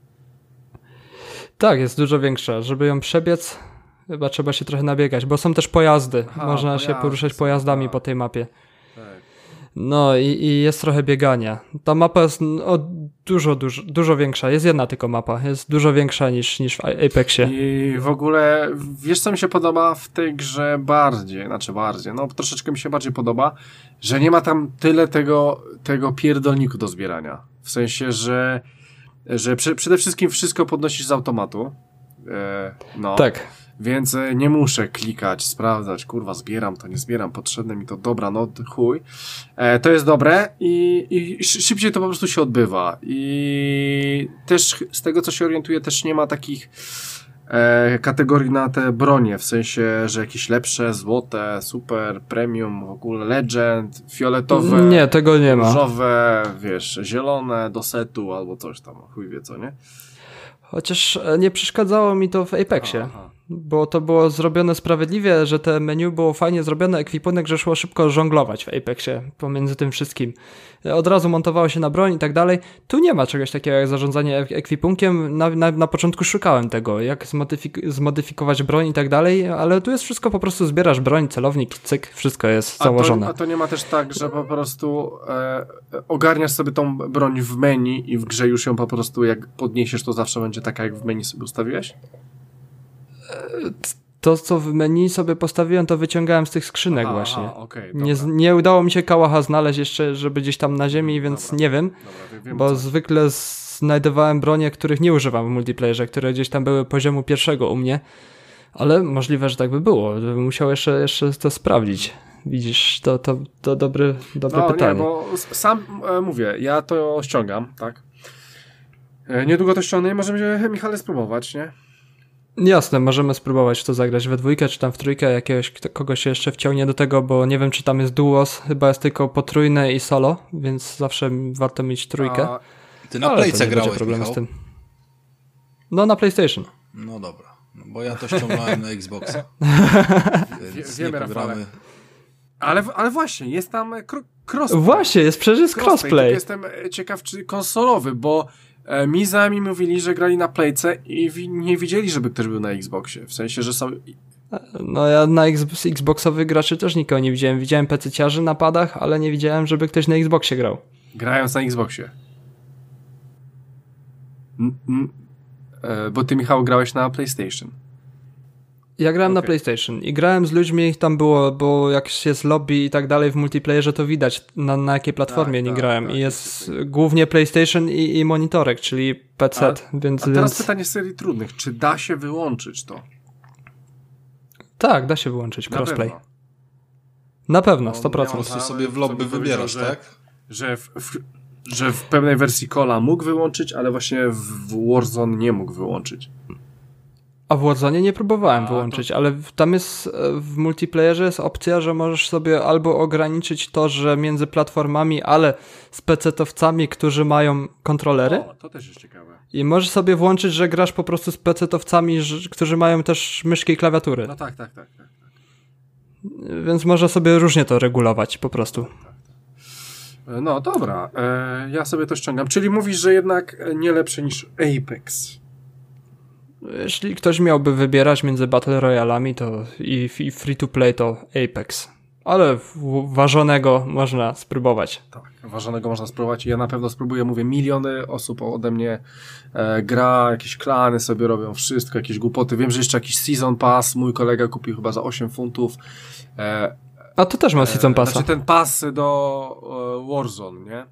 Tak, jest dużo większa. Żeby ją przebiec, chyba trzeba się trochę nabiegać, bo są też pojazdy. Aha, Można pojazdy się poruszać są, pojazdami tak. po tej mapie. Tak. No i, i jest trochę biegania. Ta mapa jest o, dużo, dużo, dużo większa. Jest jedna tylko mapa. Jest dużo większa niż, niż w Apexie. I w ogóle, wiesz co mi się podoba w tej grze bardziej, znaczy bardziej, no troszeczkę mi się bardziej podoba, że nie ma tam tyle tego, tego pierdolniku do zbierania. W sensie, że, że przy, przede wszystkim wszystko podnosisz z automatu. E, no. Tak. Więc nie muszę klikać, sprawdzać, kurwa, zbieram to, nie zbieram, potrzebne mi to, dobra, no chuj. E, to jest dobre i, i szybciej to po prostu się odbywa. I też z tego, co się orientuję, też nie ma takich e, kategorii na te bronie, w sensie, że jakieś lepsze, złote, super, premium, w ogóle legend, fioletowe, Nie, tego nie ma. różowe, wiesz, zielone do setu albo coś tam, chuj wie co, nie? Chociaż nie przeszkadzało mi to w Apexie. Aha. Bo to było zrobione sprawiedliwie, że te menu było fajnie zrobione, ekwipunek, że szło szybko żonglować w Apexie pomiędzy tym wszystkim. Od razu montowało się na broń i tak dalej. Tu nie ma czegoś takiego jak zarządzanie ekwipunkiem. Na, na, na początku szukałem tego, jak zmodyfik- zmodyfikować broń i tak dalej, ale tu jest wszystko, po prostu zbierasz broń, celownik, cyk, wszystko jest a założone. To, a to nie ma też tak, że po prostu e, ogarniasz sobie tą broń w menu i w grze już ją po prostu jak podniesiesz, to zawsze będzie taka, jak w menu sobie ustawiłeś? To, co w menu sobie postawiłem, to wyciągałem z tych skrzynek aha, właśnie. Aha, okay, nie, nie udało mi się kałacha znaleźć jeszcze, żeby gdzieś tam na ziemi, więc dobra, nie wiem, dobra, wiem, bo co. zwykle znajdowałem bronie, których nie używam w multiplayerze, które gdzieś tam były poziomu pierwszego u mnie, ale możliwe, że tak by było. Bym musiał jeszcze, jeszcze to sprawdzić. Widzisz, to, to, to dobre, dobre no, pytanie. Nie, bo sam e, mówię, ja to ściągam, tak? E, niedługo to ściągnę i możemy, Michale, spróbować, nie? Jasne, możemy spróbować to zagrać we dwójkę, czy tam w trójkę, jakiegoś kogoś się jeszcze wciągnie do tego, bo nie wiem, czy tam jest duos, chyba jest tylko potrójne i solo, więc zawsze warto mieć trójkę. A... Ty na Playce grałeś, problemu Michał? z tym. No na PlayStation. No dobra, no, bo ja to ściągnąłem na Xboxa. Więc Wiemy, nie pogramy. Rafale. Ale, ale właśnie, jest tam kr- crossplay. Właśnie, jest przecież jest crossplay. crossplay. Jestem ciekaw, czy konsolowy, bo e, mi znajomi mówili, że grali na Playce i wi- nie widzieli, żeby ktoś był na Xboxie. W sensie, że są... No ja na X- Xboxowych graczy też nikogo nie widziałem. Widziałem pececiarzy na padach, ale nie widziałem, żeby ktoś na Xboxie grał. Grając na Xboxie. N- n- e, bo ty, Michał, grałeś na PlayStation. Ja grałem Okay. na PlayStation i grałem z ludźmi, tam było, bo jak jest lobby i tak dalej w multiplayerze, to widać na, na jakiej platformie Tak, nie tak, grałem. tak, I jest jest głównie PlayStation i, i monitorek, czyli P C, A- więc... A teraz więc... pytanie z serii trudnych. Czy da się wyłączyć to? Tak, da się wyłączyć Na crossplay. pewno. Na pewno, No, sto procent. Po prostu sobie w lobby wybierasz, że, tak? Że w, w, że w pewnej wersji Cola mógł wyłączyć, ale właśnie w Warzone nie mógł wyłączyć. A w Warzone nie próbowałem A, wyłączyć, to- ale w- tam jest e, w multiplayerze jest opcja, że możesz sobie albo ograniczyć to, że między platformami, ale z pecetowcami, którzy mają kontrolery, O, to też jest ciekawe. i możesz sobie włączyć, że grasz po prostu z pecetowcami, że- którzy mają też myszki i klawiatury. No tak, tak, tak. tak. Więc można sobie różnie to regulować po prostu. No dobra, e, ja sobie to ściągam. Czyli mówisz, że jednak nie lepsze niż Apex. Jeśli ktoś miałby wybierać między Battle Royalami to i, i free to play, to Apex. Ale w- ważonego można spróbować. Tak, ważonego można spróbować. Ja na pewno spróbuję, mówię, miliony osób ode mnie e, gra, jakieś klany sobie robią, wszystko, jakieś głupoty. Wiem, że jeszcze jakiś Season Pass mój kolega kupił chyba za osiem funtów. E, A to też ma Season Passa. Znaczy ten pas do e, Warzone, nie?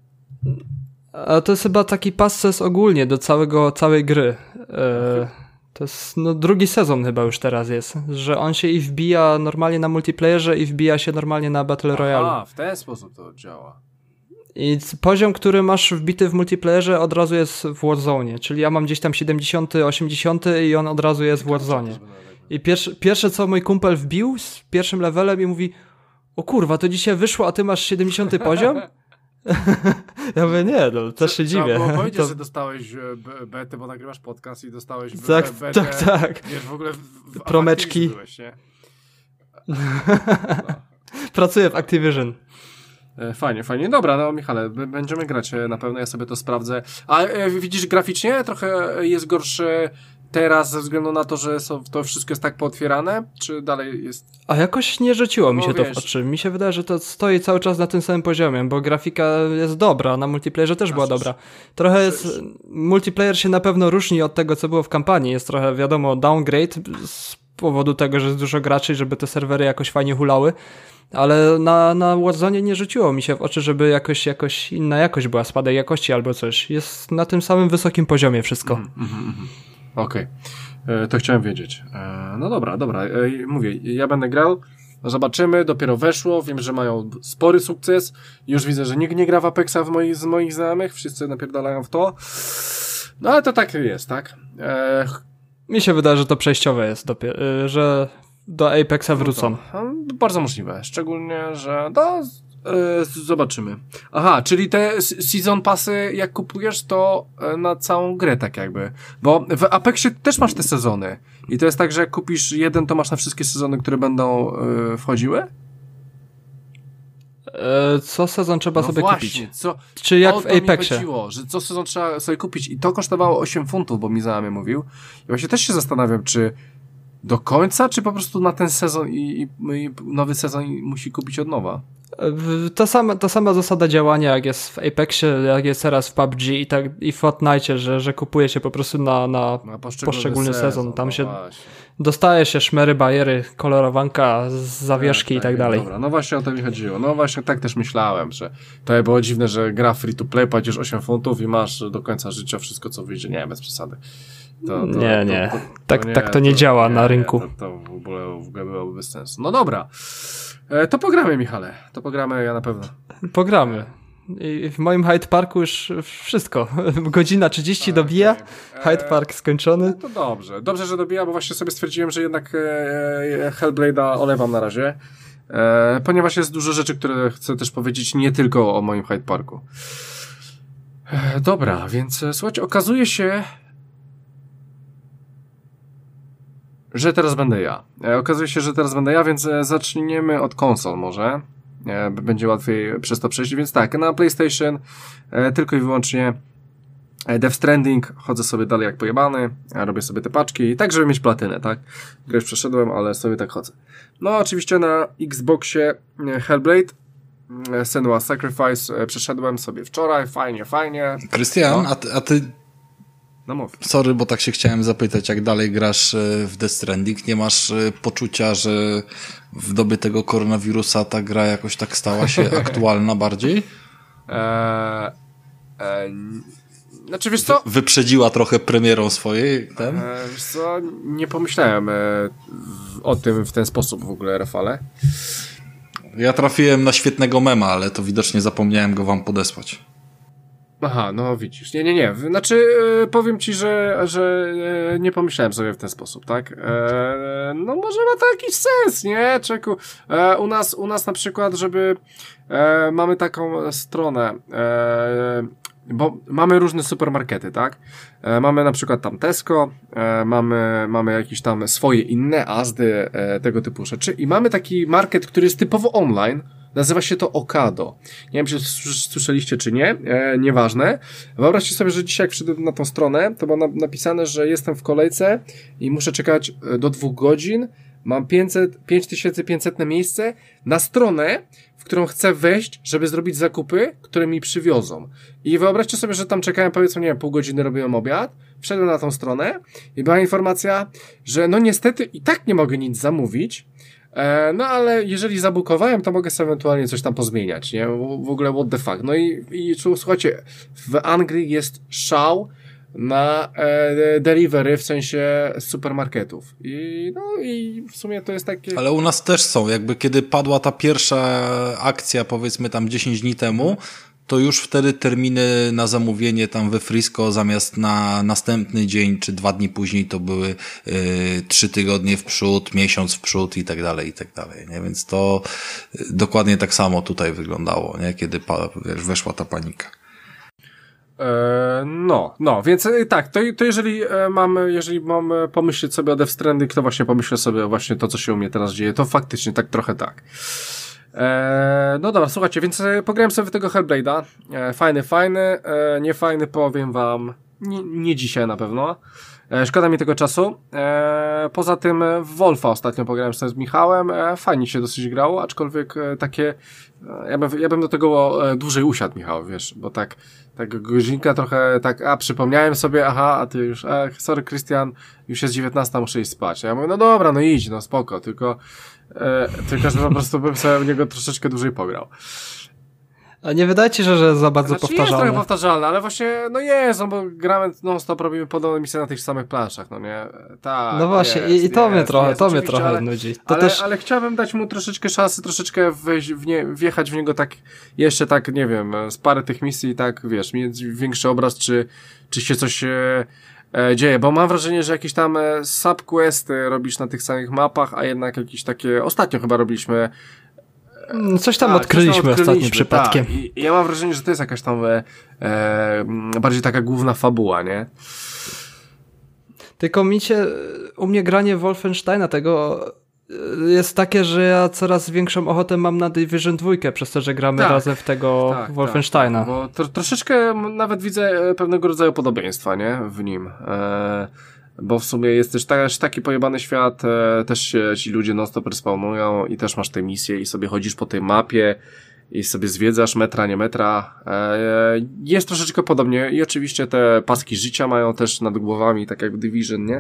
A to jest chyba taki pas, co jest ogólnie do całego, całej gry. E, to jest no, drugi sezon chyba już teraz jest, że on się i wbija normalnie na multiplayerze i wbija się normalnie na Battle Royale. A, w ten sposób to działa. I c- poziom, który masz wbity w multiplayerze od razu jest w Warzone, czyli ja mam gdzieś tam siedemdziesiąty, osiemdziesiąty i on od razu jest w Warzone. I pierwsze, pierwsze co mój kumpel wbił z pierwszym levelem i mówi: o kurwa, to dzisiaj wyszło, a ty masz siedemdziesiąty poziom? Ja mówię, nie, no też się Trzeba dziwię. było powiedzieć, To- że dostałeś e, b- betę, bo nagrywasz podcast i dostałeś b- Tak, b- betę. tak, tak. Wiesz, w ogóle w, w Promeczki. Activision byłeś, nie? Pracuję w Activision. E, Fajnie, fajnie. Dobra, no Michale, b- będziemy grać e, na pewno, ja sobie to sprawdzę. A e, widzisz, graficznie trochę jest gorsze teraz ze względu na to, że są, to wszystko jest tak pootwierane, czy dalej jest... A jakoś nie rzuciło mi No się to wiesz. w oczy. Mi się wydaje, że to stoi cały czas na tym samym poziomie, bo grafika jest dobra, na multiplayerze też była Znaczy, dobra. Trochę jest... przecież- Multiplayer się na pewno różni od tego, co było w kampanii. Jest trochę, wiadomo, downgrade z powodu tego, że jest dużo graczy, żeby te serwery jakoś fajnie hulały. Ale na, na Warzone nie rzuciło mi się w oczy, żeby jakoś, jakoś inna jakość była, spadek jakości albo coś. Jest na tym samym wysokim poziomie wszystko. Mhm, mhm, mhm. Okej, E, to chciałem wiedzieć. E, No dobra, dobra, E, mówię, ja będę grał, zobaczymy, dopiero weszło, wiem, że mają spory sukces, już widzę, że nikt nie gra w Apexa w moich, z moich znajomych, wszyscy napierdalają w to, no ale to tak jest, tak? E, Mi się wydaje, że to przejściowe jest dopiero, y, że do Apexa wrócą. No to, no, bardzo możliwe, szczególnie, że no, e, zobaczymy. Aha, czyli te s- season passy jak kupujesz, to e, na całą grę tak jakby, bo w Apexie też masz te sezony i to jest tak, że jak kupisz jeden, to masz na wszystkie sezony, które będą e, wchodziły? E, Co sezon trzeba No sobie właśnie, kupić? co, Czy jak o w to mi Apexie? chodziło, że co sezon trzeba sobie kupić i to kosztowało osiem funtów, bo mi znajomy mówił i właśnie też się zastanawiam, czy do końca, czy po prostu na ten sezon i, i, i nowy sezon musi kupić od nowa? W- Ta sama, ta sama zasada działania, jak jest w Apexie, jak jest teraz w P U B G i, tak, i w Fortnite, że, że kupuje się po prostu na, na Na poszczególny sezon. Tam no się właśnie. dostaje się szmery, bajery, kolorowanka, zawieszki i tak tak, dalej. Dobra, no właśnie o to mi chodziło. No właśnie tak też myślałem, że to było dziwne, że gra free to play, płacisz osiem funtów i masz do końca życia wszystko, co wyjdzie. Nie, bez przesady. To, to, Nie, to, nie. To, to, Tak- to nie, tak to nie działa na rynku. To, to w ogóle, w ogóle byłoby bez sensu. No dobra. E, to pogramy, Michale. To pogramy, ja na pewno. Pogramy. I w moim Hyde Parku już wszystko. Godzina trzydzieści okay. dobija, Hyde Park skończony. No to dobrze. Dobrze, że dobija, bo właśnie sobie stwierdziłem, że jednak e, Hellblade'a olewam na razie. E, ponieważ jest dużo rzeczy, które chcę też powiedzieć nie tylko o moim Hyde Parku. E, dobra, więc słuchajcie, okazuje się, że teraz będę ja. E, okazuje się, że teraz będę ja, więc zaczniemy od konsol może. E, będzie łatwiej przez to przejść, więc tak, na PlayStation e, tylko i wyłącznie e, Death Stranding, chodzę sobie dalej jak pojebany, ja robię sobie te paczki, tak żeby mieć platynę, tak? Grę już przeszedłem, ale sobie tak chodzę. No oczywiście na Xboxie e, Hellblade, e, Senua's Sacrifice e, przeszedłem sobie wczoraj, fajnie, fajnie. Krystian, no. a, ty, a ty... No mów. Sorry, bo tak się chciałem zapytać, jak dalej grasz w Death Stranding? Nie masz poczucia, że w dobie tego koronawirusa ta gra jakoś tak stała się aktualna bardziej? Eee, e, znaczy wiesz co? Wyprzedziła trochę premierą swojej ten? E, wiesz co? Nie pomyślałem e, w, o tym w ten sposób w ogóle, Rafale. Ja trafiłem na świetnego mema, ale to widocznie zapomniałem go wam podesłać. Aha, no widzisz. Nie, nie, nie. Znaczy, e, powiem ci, że, że e, nie pomyślałem sobie w ten sposób, tak? E, no może ma to jakiś sens, nie? Czeku. E, u nas, u nas na przykład, żeby e, mamy taką stronę, e, bo mamy różne supermarkety, tak? E, mamy na przykład tam Tesco, e, mamy, mamy jakieś tam swoje inne Asdy, e, tego typu rzeczy i mamy taki market, który jest typowo online. Nazywa się to Ocado. Nie wiem, czy słyszeliście, czy nie. E, nieważne. Wyobraźcie sobie, że dzisiaj jak wszedłem na tą stronę, to było na, napisane, że jestem w kolejce i muszę czekać do dwóch godzin. Mam pięć tysięcy pięćset miejsce na stronę, w którą chcę wejść, żeby zrobić zakupy, które mi przywiozą. I wyobraźcie sobie, że tam czekałem, powiedzmy, nie wiem, pół godziny robiłem obiad, wszedłem na tą stronę i była informacja, że no niestety i tak nie mogę nic zamówić, no ale jeżeli zabukowałem, to mogę sobie ewentualnie coś tam pozmieniać, nie? W ogóle what the fuck. No i, i słuchajcie, w Anglii jest szał na e, delivery, w sensie supermarketów. I no i w sumie to jest takie... Ale u nas też są, jakby kiedy padła ta pierwsza akcja, powiedzmy tam dziesięć dni temu, to już wtedy terminy na zamówienie tam we Frisco zamiast na następny dzień czy dwa dni później to były y, trzy tygodnie w przód, miesiąc w przód i tak dalej, i tak dalej, nie? Więc to y, dokładnie tak samo tutaj wyglądało, nie? Kiedy pa, wiesz, weszła ta panika. E, no, no, więc e, tak, to, to jeżeli e, mam, jeżeli mam pomyśleć sobie o Death Stranding, to właśnie pomyślę sobie właśnie to, co się u mnie teraz dzieje, to faktycznie tak trochę tak. Eee, no dobra, słuchajcie, więc pograłem sobie w tego Hellblade'a. Eee, fajny, fajny, eee, nie fajny, powiem wam, nie, nie dzisiaj na pewno. Eee, szkoda mi tego czasu. Eee, poza tym w Wolfa ostatnio pograłem sobie z Michałem. Eee, fajnie się dosyć grało, aczkolwiek e, takie, e, ja, bym, ja bym do tego e, dłużej usiadł, Michał, wiesz, bo tak, tak godzinka trochę, tak, a przypomniałem sobie, aha, a ty już, e, sorry Krystian, już jest dziewiętnasta, muszę iść spać. A ja mówię, no dobra, no idź, no spoko, tylko E, tylko, że po prostu bym sobie w niego troszeczkę dłużej pograł. A nie wydaje ci się, że za bardzo znaczy, powtarzalne? Jest trochę powtarzalne, ale właśnie, no jest, no bo gramy non-stop, robimy podobne misje na tych samych planszach, no nie? Tak. No właśnie, jest, i, i to jest, mnie trochę, jest, to mnie trochę ale, nudzi. To ale, też... ale chciałbym dać mu troszeczkę szansy, troszeczkę wejść w nie, wjechać w niego tak, jeszcze tak, nie wiem, z parę tych misji, tak, wiesz, mieć większy obraz, czy, czy się coś e, e, dzieje, bo mam wrażenie, że jakieś tam e, subquesty robisz na tych samych mapach, a jednak jakieś takie, ostatnio chyba robiliśmy Coś tam tak, odkryliśmy, coś tam odkryliśmy ostatnim przypadkiem. Tak. I, I ja mam wrażenie, że to jest jakaś tam e, e, bardziej taka główna fabuła, nie? Tylko mi się, u mnie granie Wolfensteina tego jest takie, że ja coraz większą ochotę mam na Division dwa, przez to, że gramy tak, razem w tego tak, Wolfensteina. Tak, bo tro, troszeczkę nawet widzę pewnego rodzaju podobieństwa, nie? W nim. E, bo w sumie jest też też taki pojebany świat, e, też się ci ludzie non-stop respawnują i też masz te misje i sobie chodzisz po tej mapie i sobie zwiedzasz metra, nie metra. E, jest troszeczkę podobnie i oczywiście te paski życia mają też nad głowami, tak jak w Division, nie?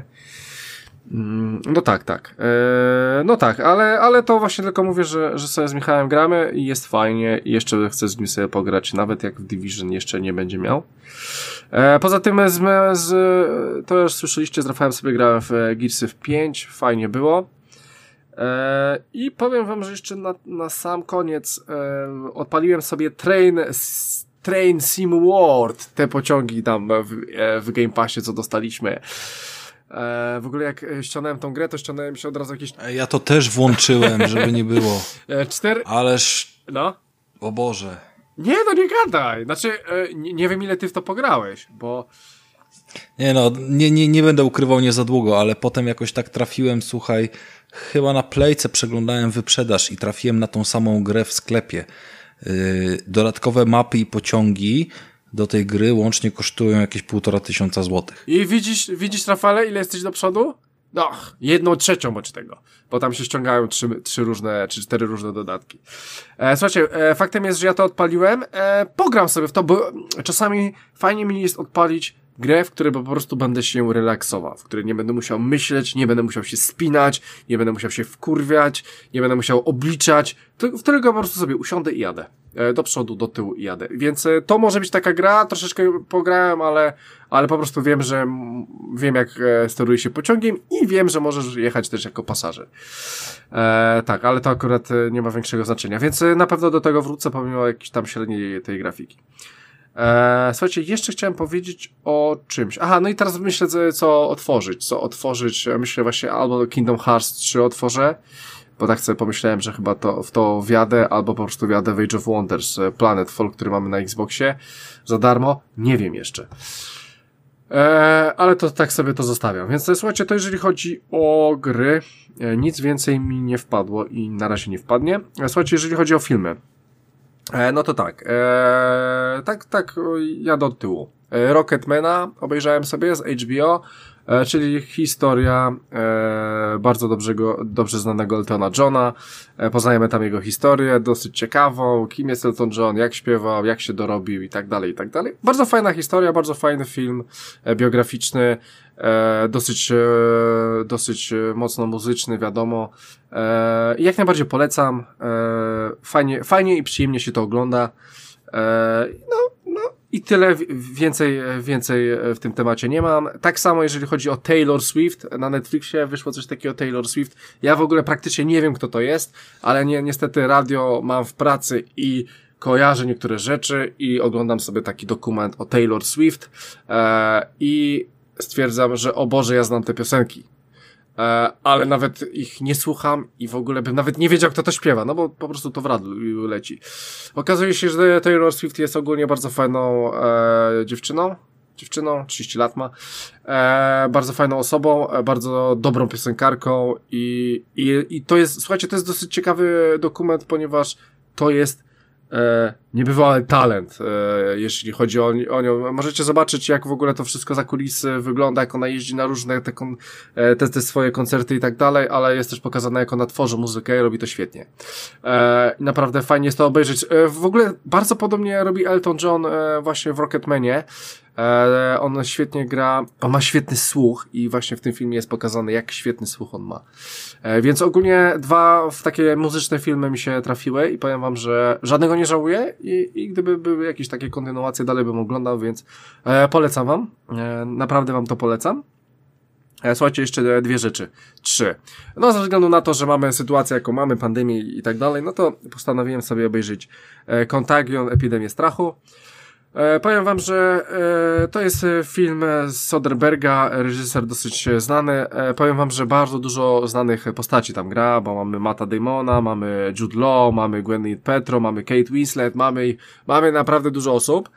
No tak, tak. Eee, no tak, ale, ale to właśnie tylko mówię, że, że sobie z Michałem gramy i jest fajnie i jeszcze chcę z nim sobie pograć, nawet jak w Division jeszcze nie będzie miał. Eee, poza tym z, z, to już słyszeliście, z Rafałem sobie grałem w Gearsy pięć, fajnie było. E, I powiem wam, że jeszcze na, na sam koniec e, odpaliłem sobie Train, Train Sim World, te pociągi tam w, w Game Passie, co dostaliśmy. E, w ogóle jak ściągnąłem tą grę, to ściągnąłem się od razu jakieś... Ja to też włączyłem, żeby nie było. E, cztery... Ależ... No? O Boże. Nie, no nie gadaj. Znaczy, e, nie, nie wiem ile ty w to pograłeś, bo... Nie no, nie, nie, nie będę ukrywał nie za długo, ale potem jakoś tak trafiłem, słuchaj, chyba na Playce przeglądałem wyprzedaż i trafiłem na tą samą grę w sklepie. Yy, dodatkowe mapy i pociągi do tej gry łącznie kosztują jakieś półtora tysiąca złotych. I widzisz, widzisz Rafale, ile jesteś do przodu? No, jedną trzecią bądź tego, bo tam się ściągają trzy, trzy różne, czy cztery różne dodatki. E, słuchajcie, e, faktem jest, że ja to odpaliłem, e, pogram sobie w to, bo czasami fajnie mi jest odpalić grę, w której po prostu będę się relaksował, w której nie będę musiał myśleć, nie będę musiał się spinać, nie będę musiał się wkurwiać, nie będę musiał obliczać, to, w którego po prostu sobie usiądę i jadę. E, do przodu, do tyłu i jadę. Więc e, to może być taka gra, troszeczkę pograłem, ale, ale po prostu wiem, że m, wiem jak e, steruje się pociągiem i wiem, że możesz jechać też jako pasażer. E, tak, ale to akurat e, nie ma większego znaczenia, więc e, na pewno do tego wrócę, pomimo jakiejś tam średniej tej grafiki. Eee, słuchajcie, jeszcze chciałem powiedzieć o czymś. Aha, no i teraz myślę, co otworzyć. Co otworzyć, myślę właśnie albo Kingdom Hearts trzy otworzę, bo tak sobie pomyślałem, że chyba to, w to wjadę, albo po prostu wjadę w Age of Wonders, Planetfall, który mamy na Xboxie za darmo. Nie wiem jeszcze. Eee, ale to tak sobie to zostawiam. Więc słuchajcie, to jeżeli chodzi o gry, e, nic więcej mi nie wpadło i na razie nie wpadnie. E, słuchajcie, jeżeli chodzi o filmy, E, no to tak, e, tak, tak, jadę od tyłu. E, Rocketmana obejrzałem sobie z H B O, e, czyli historia e, bardzo dobrego, dobrze znanego Eltona Johna. E, poznajemy tam jego historię, dosyć ciekawą, kim jest Elton John, jak śpiewał, jak się dorobił i tak dalej, i tak dalej. Bardzo fajna historia, bardzo fajny film e, biograficzny, e, dosyć, e, dosyć mocno muzyczny, wiadomo. E, jak najbardziej polecam. E, fajnie, fajnie i przyjemnie się to ogląda. E, no, no i tyle. Więcej, więcej w tym temacie nie mam. Tak samo jeżeli chodzi o Taylor Swift. Na Netflixie wyszło coś takiego Taylor Swift. Ja w ogóle praktycznie nie wiem, kto to jest, ale nie, niestety radio mam w pracy i kojarzę niektóre rzeczy i oglądam sobie taki dokument o Taylor Swift e, i stwierdzam, że o Boże, ja znam te piosenki. E, ale nawet ich nie słucham i w ogóle bym nawet nie wiedział, kto to śpiewa, no bo po prostu to w radiu leci. Okazuje się, że Taylor Swift jest ogólnie bardzo fajną e, dziewczyną, dziewczyną, trzydzieści lat ma, e, bardzo fajną osobą, e, bardzo dobrą piosenkarką i, i, i to jest, słuchajcie, to jest dosyć ciekawy dokument, ponieważ to jest E, niebywały talent, e, jeśli chodzi o, o nią. Możecie zobaczyć, jak w ogóle to wszystko za kulisy wygląda, jak ona jeździ na różne te, kon, e, te, te swoje koncerty i tak dalej, ale jest też pokazane, jak ona tworzy muzykę i robi to świetnie. E, naprawdę fajnie jest to obejrzeć. E, w ogóle bardzo podobnie robi Elton John e, właśnie w Rocketmanie. E, on świetnie gra, on ma świetny słuch i właśnie w tym filmie jest pokazane, jak świetny słuch on ma. E, więc ogólnie dwa w takie muzyczne filmy mi się trafiły i powiem wam, że żadnego nie żałuję i, i gdyby były jakieś takie kontynuacje, dalej bym oglądał, więc e, polecam wam. E, naprawdę wam to polecam. E, słuchajcie, jeszcze dwie rzeczy. Trzy. No, ze względu na to, że mamy sytuację, jaką mamy, pandemię i tak dalej, no to postanowiłem sobie obejrzeć e, Contagion, Epidemię Strachu. E, powiem wam, że e, to jest film z Soderberga, reżyser dosyć znany. E, powiem wam, że bardzo dużo znanych postaci tam gra, bo mamy Matta Damona, mamy Jude Law, mamy Gwyneth Paltrow, mamy Kate Winslet, mamy, mamy naprawdę dużo osób.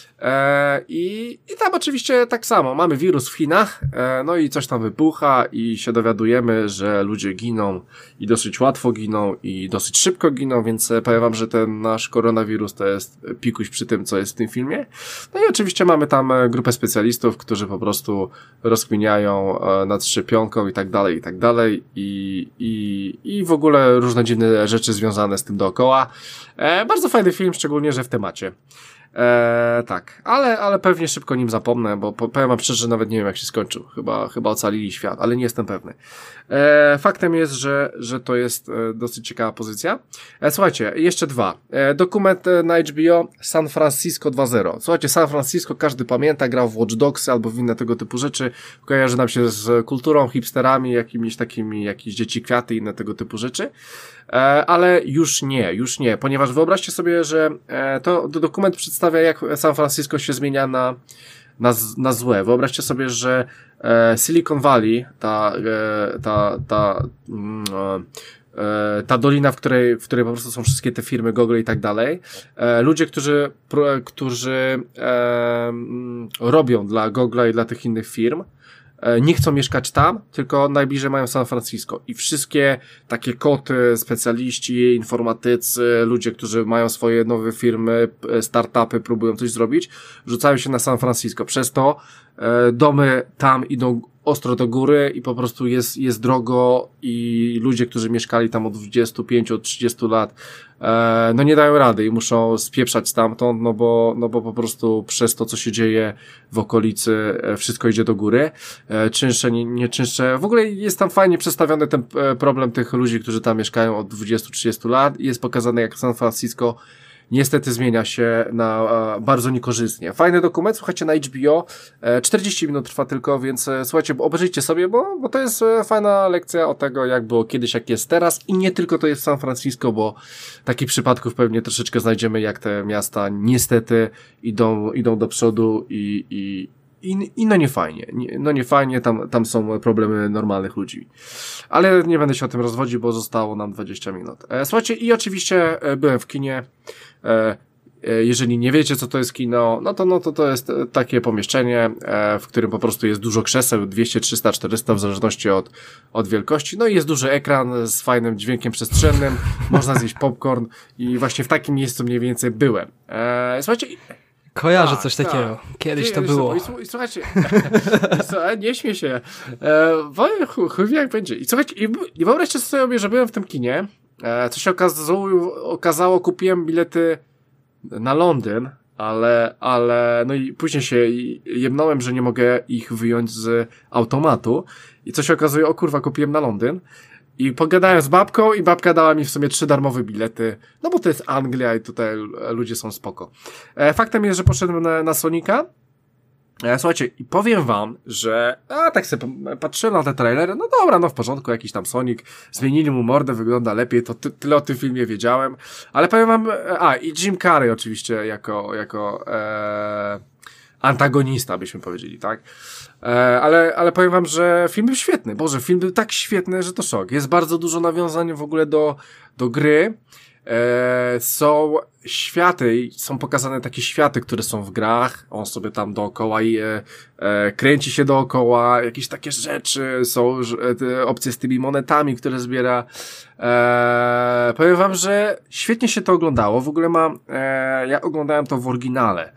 E, i, I tam oczywiście tak samo, mamy wirus w Chinach, e, no i coś tam wybucha i się dowiadujemy, że ludzie giną i dosyć łatwo giną i dosyć szybko giną, więc powiem wam, że ten nasz koronawirus to jest pikuś przy tym, co jest w tym filmie. No i oczywiście mamy tam grupę specjalistów, którzy po prostu rozkminiają e, nad szczepionką i tak dalej, i tak dalej i, i, i w ogóle różne dziwne rzeczy związane z tym dookoła. E, bardzo fajny film, szczególnie, że w temacie. E, tak, ale, ale pewnie szybko nim zapomnę, bo powiem wam szczerze, nawet nie wiem jak się skończył. Chyba, chyba ocalili świat, ale nie jestem pewny. E, faktem jest, że, że to jest e, dosyć ciekawa pozycja. E, słuchajcie, jeszcze dwa. E, dokument e, na H B O San Francisco dwa zero. Słuchajcie, San Francisco każdy pamięta, grał w Watch Dogsy albo w inne tego typu rzeczy. Kojarzy nam się z kulturą, hipsterami, jakimiś takimi, jakieś dzieci kwiaty i inne tego typu rzeczy. E, ale już nie, już nie, ponieważ wyobraźcie sobie, że e, to, to dokument przedstawia, jak San Francisco się zmienia na, na, na złe. Wyobraźcie sobie, że e, Silicon Valley, ta, e, ta, ta, mm, e, ta dolina, w której, w której po prostu są wszystkie te firmy, Google i tak dalej, e, ludzie, którzy, pro, którzy e, m, robią dla Google'a i dla tych innych firm, nie chcą mieszkać tam, tylko najbliżej mają San Francisco i wszystkie takie koty, specjaliści, informatycy, ludzie, którzy mają swoje nowe firmy, startupy, próbują coś zrobić, rzucają się na San Francisco. Przez to e, domy tam idą ostro do góry i po prostu jest, jest drogo i ludzie, którzy mieszkali tam od dwudziestu pięciu, od trzydziestu lat, e, no nie dają rady i muszą spieprzać stamtąd, no bo, no bo po prostu przez to, co się dzieje w okolicy, e, wszystko idzie do góry. E, czynsze, nie, nie czynsze. W ogóle jest tam fajnie przedstawiony ten e, problem tych ludzi, którzy tam mieszkają od dwudziestu trzydziestu lat i jest pokazane, jak San Francisco niestety zmienia się na e, bardzo niekorzystnie. Fajny dokument, słuchajcie, na H B O, e, czterdzieści minut trwa tylko, więc e, słuchajcie, obejrzyjcie sobie, bo, bo to jest e, fajna lekcja o tego, jak było kiedyś, jak jest teraz i nie tylko to jest San Francisco, bo takich przypadków pewnie troszeczkę znajdziemy, jak te miasta niestety idą, idą do przodu i, i I, I no nie fajnie, nie, no nie fajnie, tam, tam są problemy normalnych ludzi. Ale nie będę się o tym rozwodził, bo zostało nam dwadzieścia minut. E, słuchajcie, i oczywiście e, byłem w kinie. E, e, jeżeli nie wiecie, co to jest kino, no to, no to to jest takie pomieszczenie, e, w którym po prostu jest dużo krzeseł, dwieście, trzysta, czterysta, w zależności od, od wielkości. No i jest duży ekran z fajnym dźwiękiem przestrzennym, można zjeść popcorn i właśnie w takim miejscu mniej więcej byłem. E, słuchajcie, Kojarzę tak, coś takiego. Tak. Kiedyś to było. I, i, słuchajcie, nie śmiej się. E, chuj wie jak będzie. I słuchajcie, i, i wyobraźcie sobie, że byłem w tym kinie. E, co się okazało, okazało, kupiłem bilety na Londyn, ale, ale, no i później się jebnąłem, że nie mogę ich wyjąć z automatu. I co się okazuje, o kurwa, kupiłem na Londyn. I pogadałem z babką i babka dała mi w sumie trzy darmowe bilety, no bo to jest Anglia i tutaj ludzie są spoko. E, faktem jest, że poszedłem na, na Sonika. E, słuchajcie, i powiem wam, że a tak sobie patrzyłem na te trailery, no dobra, no w porządku, jakiś tam Sonic, zmienili mu mordę, wygląda lepiej, to ty, tyle o tym filmie wiedziałem, ale powiem wam, a i Jim Carrey oczywiście jako, jako e, antagonista, byśmy powiedzieli, tak? E, ale, ale powiem wam, że film był świetny. Boże, film był tak świetny, że to szok. Jest bardzo dużo nawiązań w ogóle do, do gry. E, są światy, są pokazane takie światy, które są w grach. On sobie tam dookoła i e, e, kręci się dookoła. Jakieś takie rzeczy. Są e, opcje z tymi monetami, które zbiera. E, powiem wam, że świetnie się to oglądało. W ogóle mam, e, ja oglądałem to w oryginale.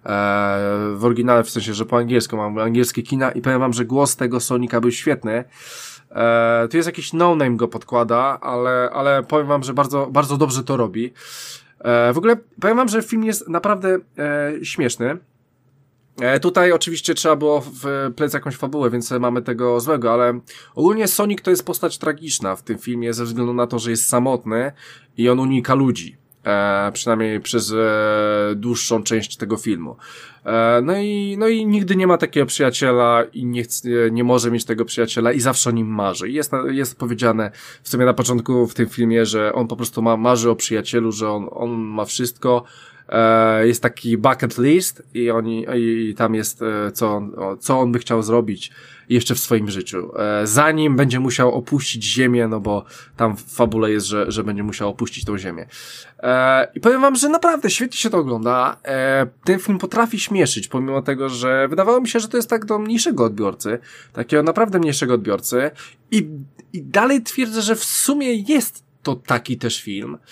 w oryginale, w sensie, że po angielsku mam angielskie kina i powiem wam, że głos tego Sonika był świetny. E, tu jest jakiś no-name go podkłada, ale, ale powiem wam, że bardzo, bardzo dobrze to robi. E, w ogóle powiem wam, że film jest naprawdę e, śmieszny. E, tutaj oczywiście trzeba było wplec jakąś fabułę, więc mamy tego złego, ale ogólnie Sonic to jest postać tragiczna w tym filmie ze względu na to, że jest samotny i on unika ludzi. E, przynajmniej przez e, dłuższą część tego filmu. E, no i, no i nigdy nie ma takiego przyjaciela i nie, chce, nie może mieć tego przyjaciela i zawsze o nim marzy. I jest, jest powiedziane w sumie na początku w tym filmie, że on po prostu ma, marzy o przyjacielu, że on, on ma wszystko. E, jest taki bucket list i oni, i tam jest e, co on, o, co on by chciał zrobić jeszcze w swoim życiu. E, zanim będzie musiał opuścić ziemię, no bo tam w fabule jest, że, że będzie musiał opuścić tą ziemię. E, I powiem wam, że naprawdę świetnie się to ogląda. E, ten film potrafi śmieszyć, pomimo tego, że wydawało mi się, że to jest tak do mniejszego odbiorcy, takiego naprawdę mniejszego odbiorcy i, i dalej twierdzę, że w sumie jest to taki też film,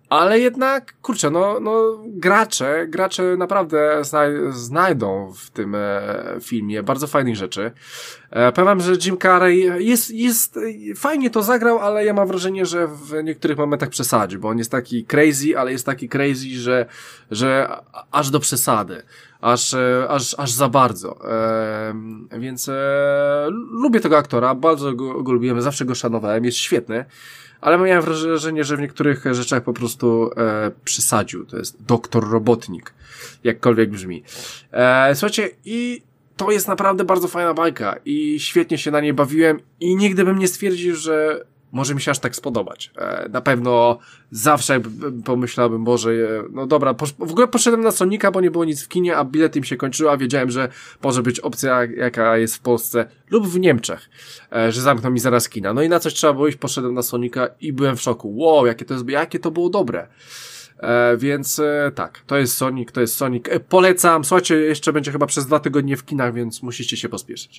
Ale jednak, kurczę, no, no gracze, gracze naprawdę znaj znajdą w tym e, filmie bardzo fajnych rzeczy. E, powiem wam, że Jim Carrey jest, jest, fajnie to zagrał, ale ja mam wrażenie, że w niektórych momentach przesadził, bo on jest taki crazy, ale jest taki crazy, że, że aż do przesady. Aż, aż, aż za bardzo. E, więc e, lubię tego aktora, bardzo go, go lubiłem, zawsze go szanowałem, jest świetny. Ale miałem wrażenie, że w niektórych rzeczach po prostu e, przesadził. To jest doktor robotnik. Jakkolwiek brzmi. E, słuchajcie, i to jest naprawdę bardzo fajna bajka. I świetnie się na niej bawiłem. I nigdy bym nie stwierdził, że może mi się aż tak spodobać. E, na pewno zawsze pomyślałbym, Boże, no dobra, posz- w ogóle poszedłem na Sonika, bo nie było nic w kinie, a bilet im się kończył, a wiedziałem, że może być opcja, jaka jest w Polsce lub w Niemczech, e, że zamkną mi zaraz kina. No i na coś trzeba było iść, poszedłem na Sonika i byłem w szoku. Wow, jakie to jest, jakie to było dobre. E, więc e, tak, to jest Sonic, to jest Sonic. E, polecam, słuchajcie, jeszcze będzie chyba przez dwa tygodnie w kinach, więc musicie się pospieszyć.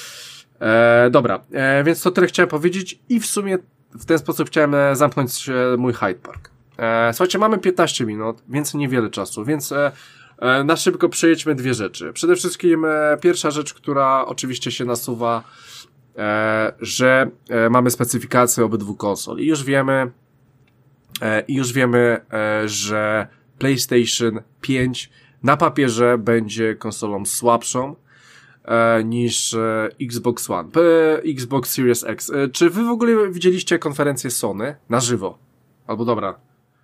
E, dobra, e, więc to tyle chciałem powiedzieć i w sumie w ten sposób chciałem e, zamknąć e, mój Hyde Park. E, słuchajcie, mamy piętnaście minut, więc niewiele czasu, więc e, e, na szybko przejedźmy dwie rzeczy. Przede wszystkim e, pierwsza rzecz, która oczywiście się nasuwa, e, że e, mamy specyfikację obydwu konsol i już wiemy, e, i już wiemy, e, że PlayStation pięć na papierze będzie konsolą słabszą E, niż e, Xbox One, e, Xbox Series X. E, czy wy w ogóle widzieliście konferencję Sony na żywo? Albo dobra.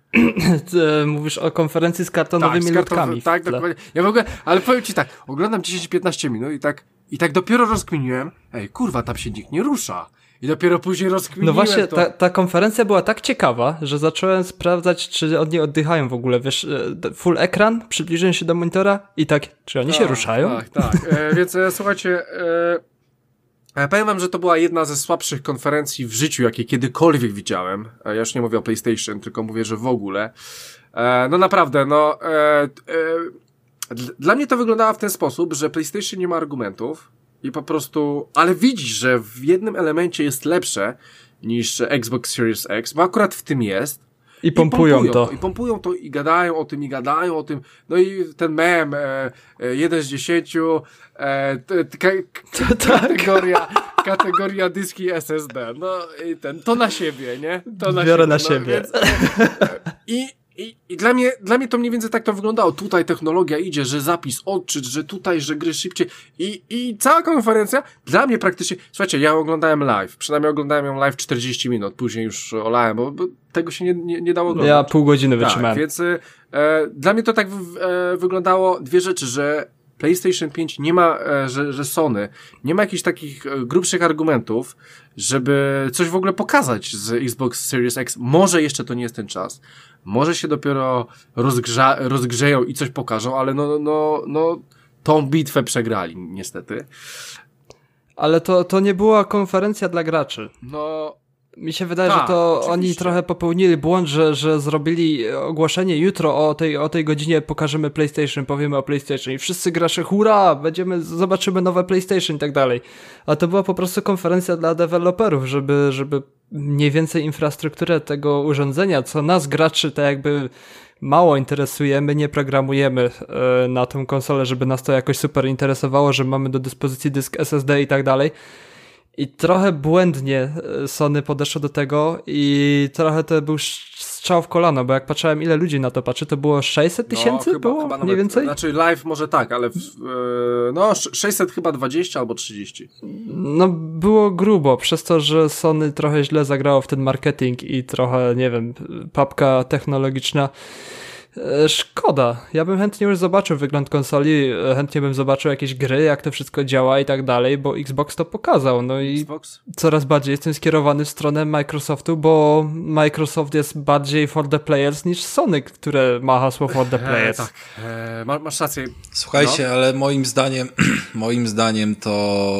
Mówisz o konferencji z kartonowymi tak, z karton... ludkami. Tak, dokładnie. Ja w ogóle, ale powiem ci tak, oglądam dziesięć piętnaście minut i tak, i tak dopiero rozkminiłem, ej, kurwa, tam się nikt nie rusza. I dopiero później rozkminiłem No właśnie, to. ta, ta konferencja była tak ciekawa, że zacząłem sprawdzać, czy oni oddychają w ogóle, wiesz, full ekran, przybliżyłem się do monitora i tak, czy oni tak, się ruszają? Tak, tak. E, więc e, słuchajcie, e, powiem wam, że to była jedna ze słabszych konferencji w życiu, jakie kiedykolwiek widziałem. E, ja już nie mówię o PlayStation, tylko mówię, że w ogóle. E, no naprawdę, no... E, e, dla mnie to wyglądało w ten sposób, że PlayStation nie ma argumentów, i po prostu, ale widzisz, że w jednym elemencie jest lepsze niż Xbox Series X, bo akurat w tym jest. I pompują, I pompują to. to. I pompują to i gadają o tym, i gadają o tym. No i ten mem, e, e, jeden z dziesięciu, e, t, t, ka, k, kategoria, kategoria dyski S S D. No i ten, to na siebie, nie? To na Biorę siebie. na No, siebie. Więc, I I, i dla mnie, dla mnie to mniej więcej tak to wyglądało. Tutaj technologia idzie, że zapis, odczyt, że tutaj, że gry szybciej. I, i cała konferencja dla mnie praktycznie... Słuchajcie, ja oglądałem live. Przynajmniej oglądałem ją live czterdzieści minut. Później już olałem, bo, bo tego się nie, nie, nie dało oglądać. Ja pół godziny wytrzymałem. Tak, więc e, dla mnie to tak w, e, wyglądało dwie rzeczy, że PlayStation pięć nie ma, e, że, że Sony nie ma jakichś takich e, grubszych argumentów, żeby coś w ogóle pokazać z Xbox Series X. Może jeszcze to nie jest ten czas. Może się dopiero rozgrza, rozgrzeją i coś pokażą, ale no, no, no, tą bitwę przegrali, niestety. Ale to, to nie była konferencja dla graczy. No... Mi się wydaje, Ta, że to oczywiście. oni trochę popełnili błąd, że, że zrobili ogłoszenie jutro o tej, o tej godzinie pokażemy PlayStation, powiemy o PlayStation i wszyscy gracze hurra, będziemy, zobaczymy nowe PlayStation i tak dalej. A to była po prostu konferencja dla deweloperów, żeby, żeby mniej więcej infrastrukturę tego urządzenia, co nas graczy tak jakby mało interesuje, my nie programujemy e, na tą konsolę, żeby nas to jakoś super interesowało, że mamy do dyspozycji dysk S S D i tak dalej. I trochę błędnie Sony podeszło do tego i trochę to był strzał w kolano, bo jak patrzyłem, ile ludzi na to patrzy, to było sześćset tysięcy? No, chyba, było? chyba Mniej nawet, więcej? Znaczy live może tak, ale w, e, no sześćset chyba dwadzieścia albo trzydzieści. No było grubo, przez to, że Sony trochę źle zagrało w ten marketing i trochę, nie wiem, papka technologiczna. Szkoda. Ja bym chętnie już zobaczył wygląd konsoli, chętnie bym zobaczył jakieś gry, jak to wszystko działa i tak dalej, bo Xbox to pokazał. No i Xbox? coraz bardziej jestem skierowany w stronę Microsoftu, bo Microsoft jest bardziej for the players niż Sony, które ma hasło for the players. E, tak, e, masz, masz rację. Słuchajcie, no. ale moim zdaniem, moim zdaniem to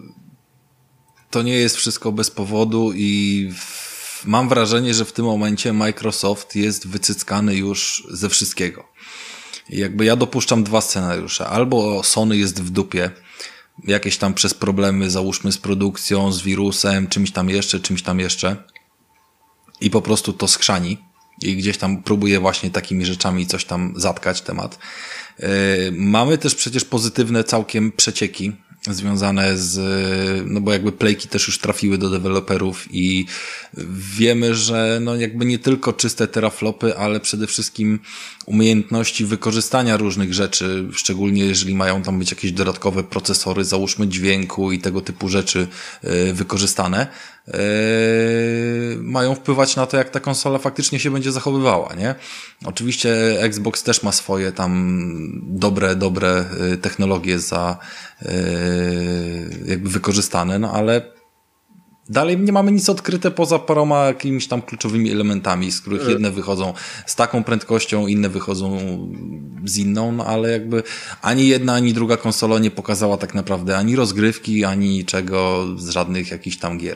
to nie jest wszystko bez powodu i w mam wrażenie, że w tym momencie Microsoft jest wycyckany już ze wszystkiego. I jakby ja dopuszczam dwa scenariusze. Albo Sony jest w dupie, jakieś tam przez problemy, załóżmy z produkcją, z wirusem, czymś tam jeszcze, czymś tam jeszcze i po prostu to skrzani i gdzieś tam próbuje właśnie takimi rzeczami coś tam zatkać temat. Yy, mamy też przecież pozytywne całkiem przecieki związane z, no bo jakby playki też już trafiły do deweloperów i wiemy, że no jakby nie tylko czyste teraflopy, ale przede wszystkim umiejętności wykorzystania różnych rzeczy, szczególnie jeżeli mają tam być jakieś dodatkowe procesory, załóżmy dźwięku i tego typu rzeczy yy, wykorzystane, yy, mają wpływać na to, jak ta konsola faktycznie się będzie zachowywała, nie? Oczywiście Xbox też ma swoje tam dobre, dobre yy, technologie za yy, jakby wykorzystane, no ale dalej nie mamy nic odkryte poza paroma jakimiś tam kluczowymi elementami, z których jedne wychodzą z taką prędkością, inne wychodzą z inną, no ale jakby ani jedna, ani druga konsola nie pokazała tak naprawdę ani rozgrywki, ani niczego z żadnych jakichś tam gier.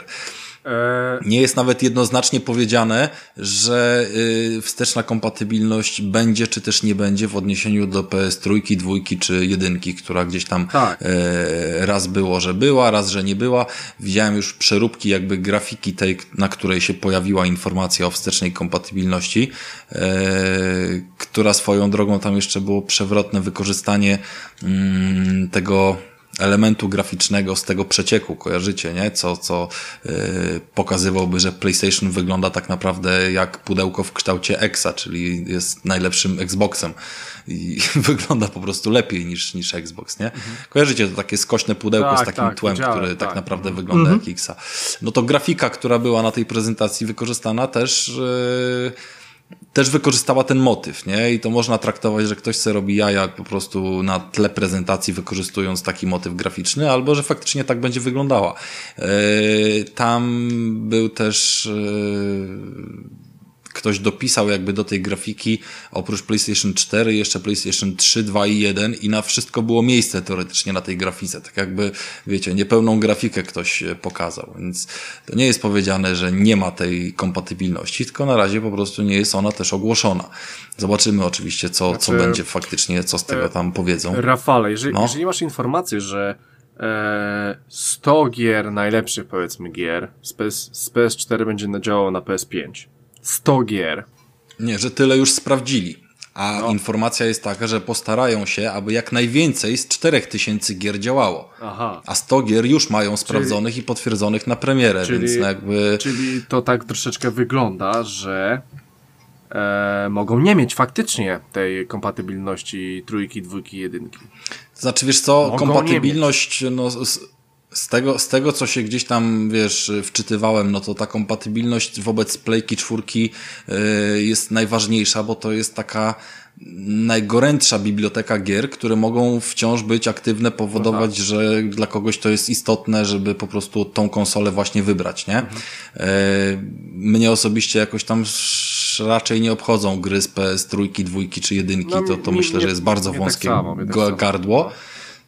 Nie jest nawet jednoznacznie powiedziane, że yy, wsteczna kompatybilność będzie, czy też nie będzie w odniesieniu do P S trzy, dwójki czy jedynki, która gdzieś tam tak. yy, raz było, że była, raz, że nie była. Widziałem już przeróbki jakby grafiki tej, na której się pojawiła informacja o wstecznej kompatybilności, yy, która swoją drogą tam jeszcze było przewrotne wykorzystanie yy, tego elementu graficznego z tego przecieku, kojarzycie, nie? Co, co yy, pokazywałby, że PlayStation wygląda tak naprawdę jak pudełko w kształcie Exa, czyli jest najlepszym Xboxem i wygląda po prostu lepiej niż, niż Xbox, nie? Mhm. Kojarzycie to takie skośne pudełko tak, z takim tak, tłem, który tak, tak naprawdę mhm. wygląda jak Xa. No to grafika, która była na tej prezentacji wykorzystana też yy, też wykorzystała ten motyw, nie? I to można traktować, że ktoś sobie robi jaja po prostu na tle prezentacji, wykorzystując taki motyw graficzny, albo że faktycznie tak będzie wyglądała. Yy, tam był też yy, ktoś dopisał jakby do tej grafiki oprócz PlayStation cztery jeszcze PlayStation trzy, dwa i jeden i na wszystko było miejsce teoretycznie na tej grafice. Tak jakby, wiecie, niepełną grafikę ktoś pokazał, więc to nie jest powiedziane, że nie ma tej kompatybilności, tylko na razie po prostu nie jest ona też ogłoszona. Zobaczymy oczywiście, co, znaczy, co będzie faktycznie, co z tego tam powiedzą. Rafale, jeżeli, no. jeżeli masz informację, że e, sto gier, najlepszych powiedzmy gier z, P S, z P S cztery będzie działało na P S pięć, sto gier. Nie, że tyle już sprawdzili. A no. informacja jest taka, że postarają się, aby jak najwięcej z czterech tysięcy gier działało. Aha. A sto gier już mają sprawdzonych czyli, i potwierdzonych na premierę, czyli, więc jakby... Czyli to tak troszeczkę wygląda, że e, mogą nie mieć faktycznie tej kompatybilności trójki, dwójki, jedynki. Znaczy, wiesz co, mogą kompatybilność, no... Z tego, z tego, co się gdzieś tam, wiesz, wczytywałem, no to ta kompatybilność wobec Playki czwórki yy, jest najważniejsza, bo to jest taka najgorętsza biblioteka gier, które mogą wciąż być aktywne, powodować, Aha. że dla kogoś to jest istotne, żeby po prostu tą konsolę właśnie wybrać, nie? Mhm. Yy, mnie osobiście jakoś tam raczej nie obchodzą gry z P S trzy, dwójki czy jedynki, no, to, to mi, myślę, nie, że jest bardzo wąskie tak samo, tak gardło. Samo.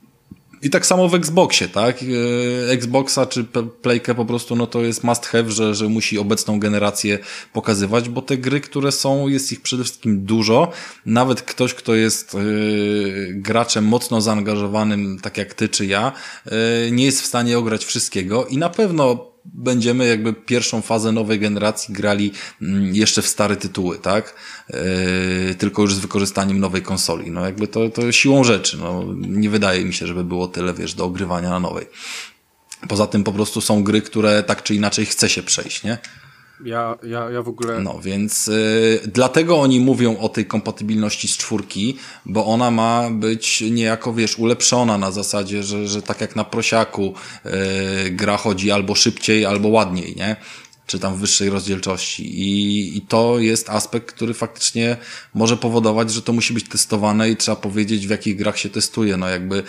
I tak samo w Xboxie, tak? Xboxa czy Playkę po prostu, no to jest must have, że, że musi obecną generację pokazywać, bo te gry, które są, jest ich przede wszystkim dużo. Nawet ktoś, kto jest yy, graczem mocno zaangażowanym, tak jak ty czy ja, yy, nie jest w stanie ograć wszystkiego i na pewno będziemy jakby pierwszą fazę nowej generacji grali jeszcze w stare tytuły, tak? Yy, tylko już z wykorzystaniem nowej konsoli. No jakby to, to siłą rzeczy. No, nie wydaje mi się, żeby było tyle, wiesz, do ogrywania na nowej. Poza tym po prostu są gry, które tak czy inaczej chce się przejść, nie? Ja, ja, ja w ogóle... No, więc y, dlatego oni mówią o tej kompatybilności z czwórki, bo ona ma być niejako, wiesz, ulepszona na zasadzie, że, że tak jak na prosiaku y, gra chodzi albo szybciej, albo ładniej, nie? Czy tam w wyższej rozdzielczości. I, I to jest aspekt, który faktycznie może powodować, że to musi być testowane i trzeba powiedzieć, w jakich grach się testuje. No jakby...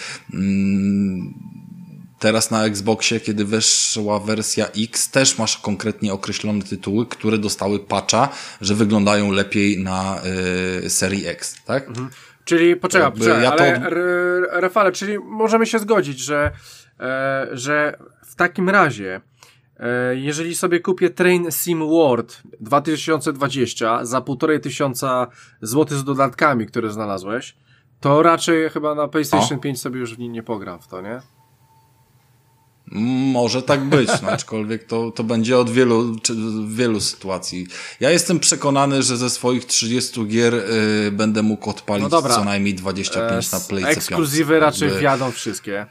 Mm, teraz na Xboxie, kiedy weszła wersja X, też masz konkretnie określone tytuły, które dostały patcha, że wyglądają lepiej na y, serii X, tak? Mhm. Czyli, poczekaj, poczekaj ja ale to... Rafale, czyli możemy się zgodzić, że, e, że w takim razie, e, jeżeli sobie kupię Train Sim World dwa tysiące dwadzieścia za półtorej tysiąca złotych z dodatkami, które znalazłeś, to raczej chyba na PlayStation o. pięć sobie już w nim nie pogram w to, nie? Może tak być, no, aczkolwiek to, to będzie od wielu, czy, wielu sytuacji. Ja jestem przekonany, że ze swoich trzydziestu gier y, będę mógł odpalić no co najmniej dwadzieścia pięć e, na Playce ekskluzywy piątce. Raczej jakby... wjadą wszystkie.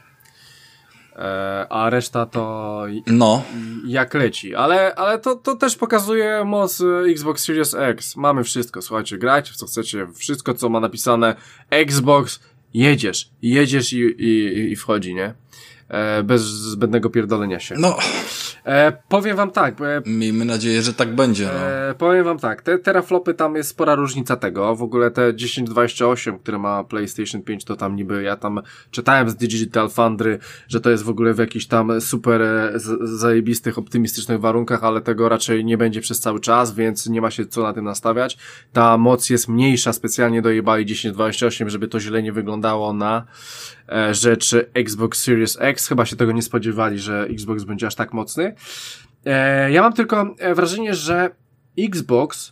E, a reszta to no. jak leci. Ale, ale to, to też pokazuje moc Xbox Series X. Mamy wszystko, słuchajcie, grajcie w co chcecie, wszystko co ma napisane Xbox, jedziesz, jedziesz i, i, i wchodzi, nie? E, bez zbędnego pierdolenia się. No. E, powiem wam tak. E, Miejmy nadzieję, że tak będzie. No. E, powiem wam tak. Te teraflopy, tam jest spora różnica tego. W ogóle te dziesięć dwadzieścia osiem, które ma PlayStation pięć, to tam niby, ja tam czytałem z Digital Foundry, że to jest w ogóle w jakichś tam super e, z, zajebistych, optymistycznych warunkach, ale tego raczej nie będzie przez cały czas, więc nie ma się co na tym nastawiać. Ta moc jest mniejsza, specjalnie dojebali dziesięć dwadzieścia osiem, żeby to źle nie wyglądało na e, rzeczy Xbox Series X. Chyba się tego nie spodziewali, że Xbox będzie aż tak mocny. E, ja mam tylko wrażenie, że Xbox,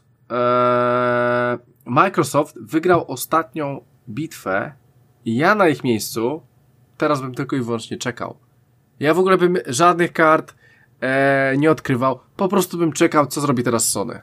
e, Microsoft wygrał ostatnią bitwę i ja na ich miejscu teraz bym tylko i wyłącznie czekał. Ja w ogóle bym żadnych kart e, nie odkrywał, po prostu bym czekał, co zrobi teraz Sony.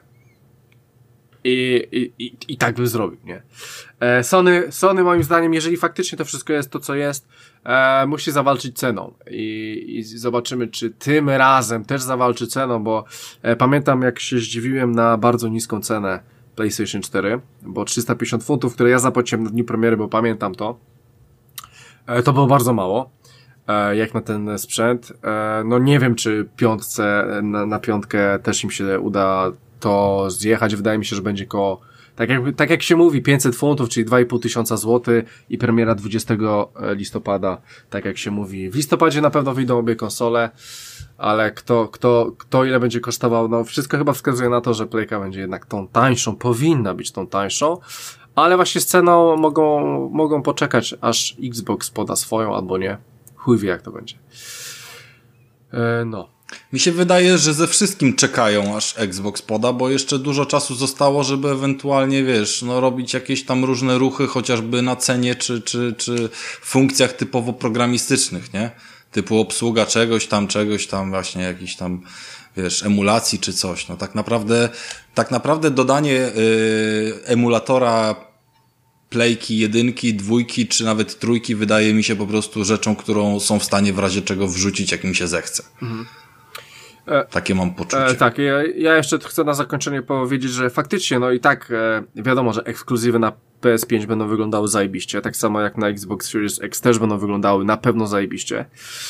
I, i, i, i tak bym zrobił, nie? E, Sony, Sony moim zdaniem, jeżeli faktycznie to wszystko jest to, co jest, e, musi zawalczyć ceną. I, I zobaczymy, czy tym razem też zawalczy ceną, bo e, pamiętam, jak się zdziwiłem na bardzo niską cenę PlayStation cztery, bo trzysta pięćdziesiąt funtów, które ja zapłaciłem na dniu premiery, bo pamiętam to, e, to było bardzo mało. E, jak na ten sprzęt. E, no nie wiem, czy piątce, na, na piątkę też im się uda to zjechać. Wydaje mi się, że będzie koło, tak jak, tak jak się mówi, pięćset funtów, czyli dwa i pół tysiąca złotych i premiera dwudziestego listopada, tak jak się mówi. W listopadzie na pewno wyjdą obie konsole, ale kto, kto, kto ile będzie kosztował, no wszystko chyba wskazuje na to, że Playka będzie jednak tą tańszą, powinna być tą tańszą, ale właśnie z ceną mogą, mogą poczekać, aż Xbox poda swoją, albo nie. Chuj wie, jak to będzie. E, no. Mi się wydaje, że ze wszystkim czekają, aż Xbox poda, bo jeszcze dużo czasu zostało, żeby ewentualnie, wiesz, no robić jakieś tam różne ruchy, chociażby na cenie, czy, czy, czy funkcjach typowo programistycznych, nie? Typu obsługa czegoś tam, czegoś tam, właśnie jakiś tam, wiesz, emulacji czy coś. No tak naprawdę, tak naprawdę dodanie yy, emulatora Playki, jedynki, dwójki, czy nawet trójki wydaje mi się po prostu rzeczą, którą są w stanie w razie czego wrzucić, jak im się zechce. Mhm. E, Takie mam poczucie. E, tak, ja, ja jeszcze chcę na zakończenie powiedzieć, że faktycznie, no i tak e, wiadomo, że ekskluzywy na P S pięć będą wyglądały zajebiście, tak samo jak na Xbox Series X też będą wyglądały na pewno zajebiście.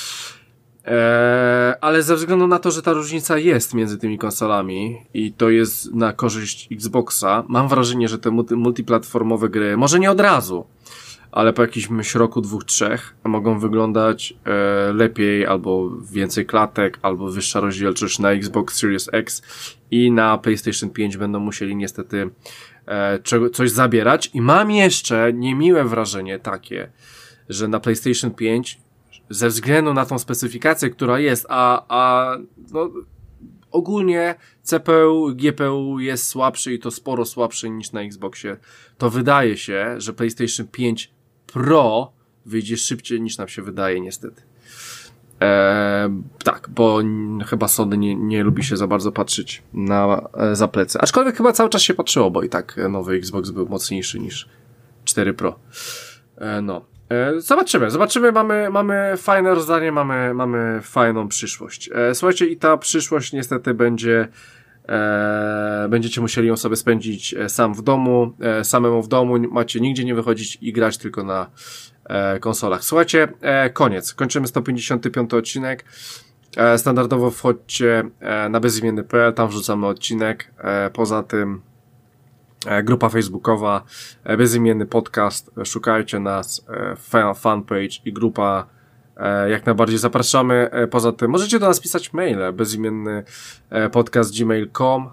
E, ale ze względu na to, że ta różnica jest między tymi konsolami i to jest na korzyść Xboxa, mam wrażenie, że te multi- multiplatformowe gry, może nie od razu, ale po jakimś roku, dwóch, trzech mogą wyglądać e, lepiej, albo więcej klatek, albo wyższa rozdzielczość na Xbox Series X i na PlayStation pięć będą musieli niestety e, czego, coś zabierać. I mam jeszcze niemiłe wrażenie takie, że na PlayStation pięć ze względu na tą specyfikację, która jest, a, a no, ogólnie C P U, G P U jest słabszy i to sporo słabszy niż na Xboxie, to wydaje się, że PlayStation pięć Pro wyjdzie szybciej niż nam się wydaje, niestety. Eee, tak, bo chyba Sony nie, nie lubi się za bardzo patrzeć na e, za plecy. Aczkolwiek chyba cały czas się patrzyło, bo i tak nowy Xbox był mocniejszy niż cztery Pro. E, no. E, zobaczymy, zobaczymy, mamy, mamy fajne rozdanie, mamy, mamy fajną przyszłość. E, słuchajcie, i ta przyszłość niestety będzie e, będziecie musieli ją sobie spędzić e, sam w domu, e, samemu w domu, macie nigdzie nie wychodzić i grać tylko na e, konsolach. Słuchajcie, e, koniec, kończymy sto pięćdziesiąty piąty odcinek. E, standardowo wchodźcie e, na bezimienny kropka p l, tam wrzucamy odcinek, e, poza tym grupa facebookowa, bezimienny podcast, szukajcie nas, fanpage i grupa, jak najbardziej zapraszamy. Poza tym możecie do nas pisać maile, bezimienny podcast gmail kropka com,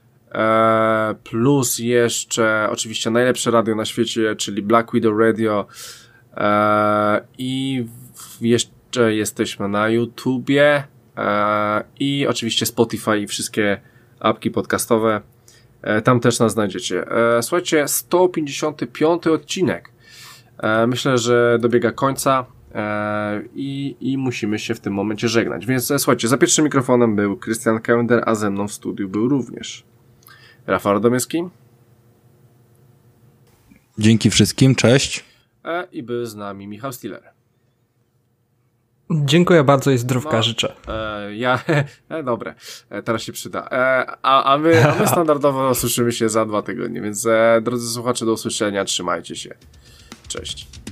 plus jeszcze oczywiście najlepsze radio na świecie, czyli Black Widow Radio, i jeszcze jesteśmy na YouTubie i oczywiście Spotify i wszystkie apki podcastowe. Tam też nas znajdziecie. Słuchajcie, sto pięćdziesiąty piąty odcinek. Myślę, że dobiega końca. e, i, i musimy się w tym momencie żegnać. Więc e, słuchajcie, za pierwszym mikrofonem był Krystian Kender, a ze mną w studiu był również Rafał Radomyski. Dzięki wszystkim, cześć. E, I był z nami Michał Stiller. Dziękuję bardzo i zdrówka no, życzę. E, ja, e, dobre, e, teraz się przyda. E, a, a, my, a my standardowo słyszymy się za dwa tygodnie, więc e, drodzy słuchacze, do usłyszenia, trzymajcie się. Cześć.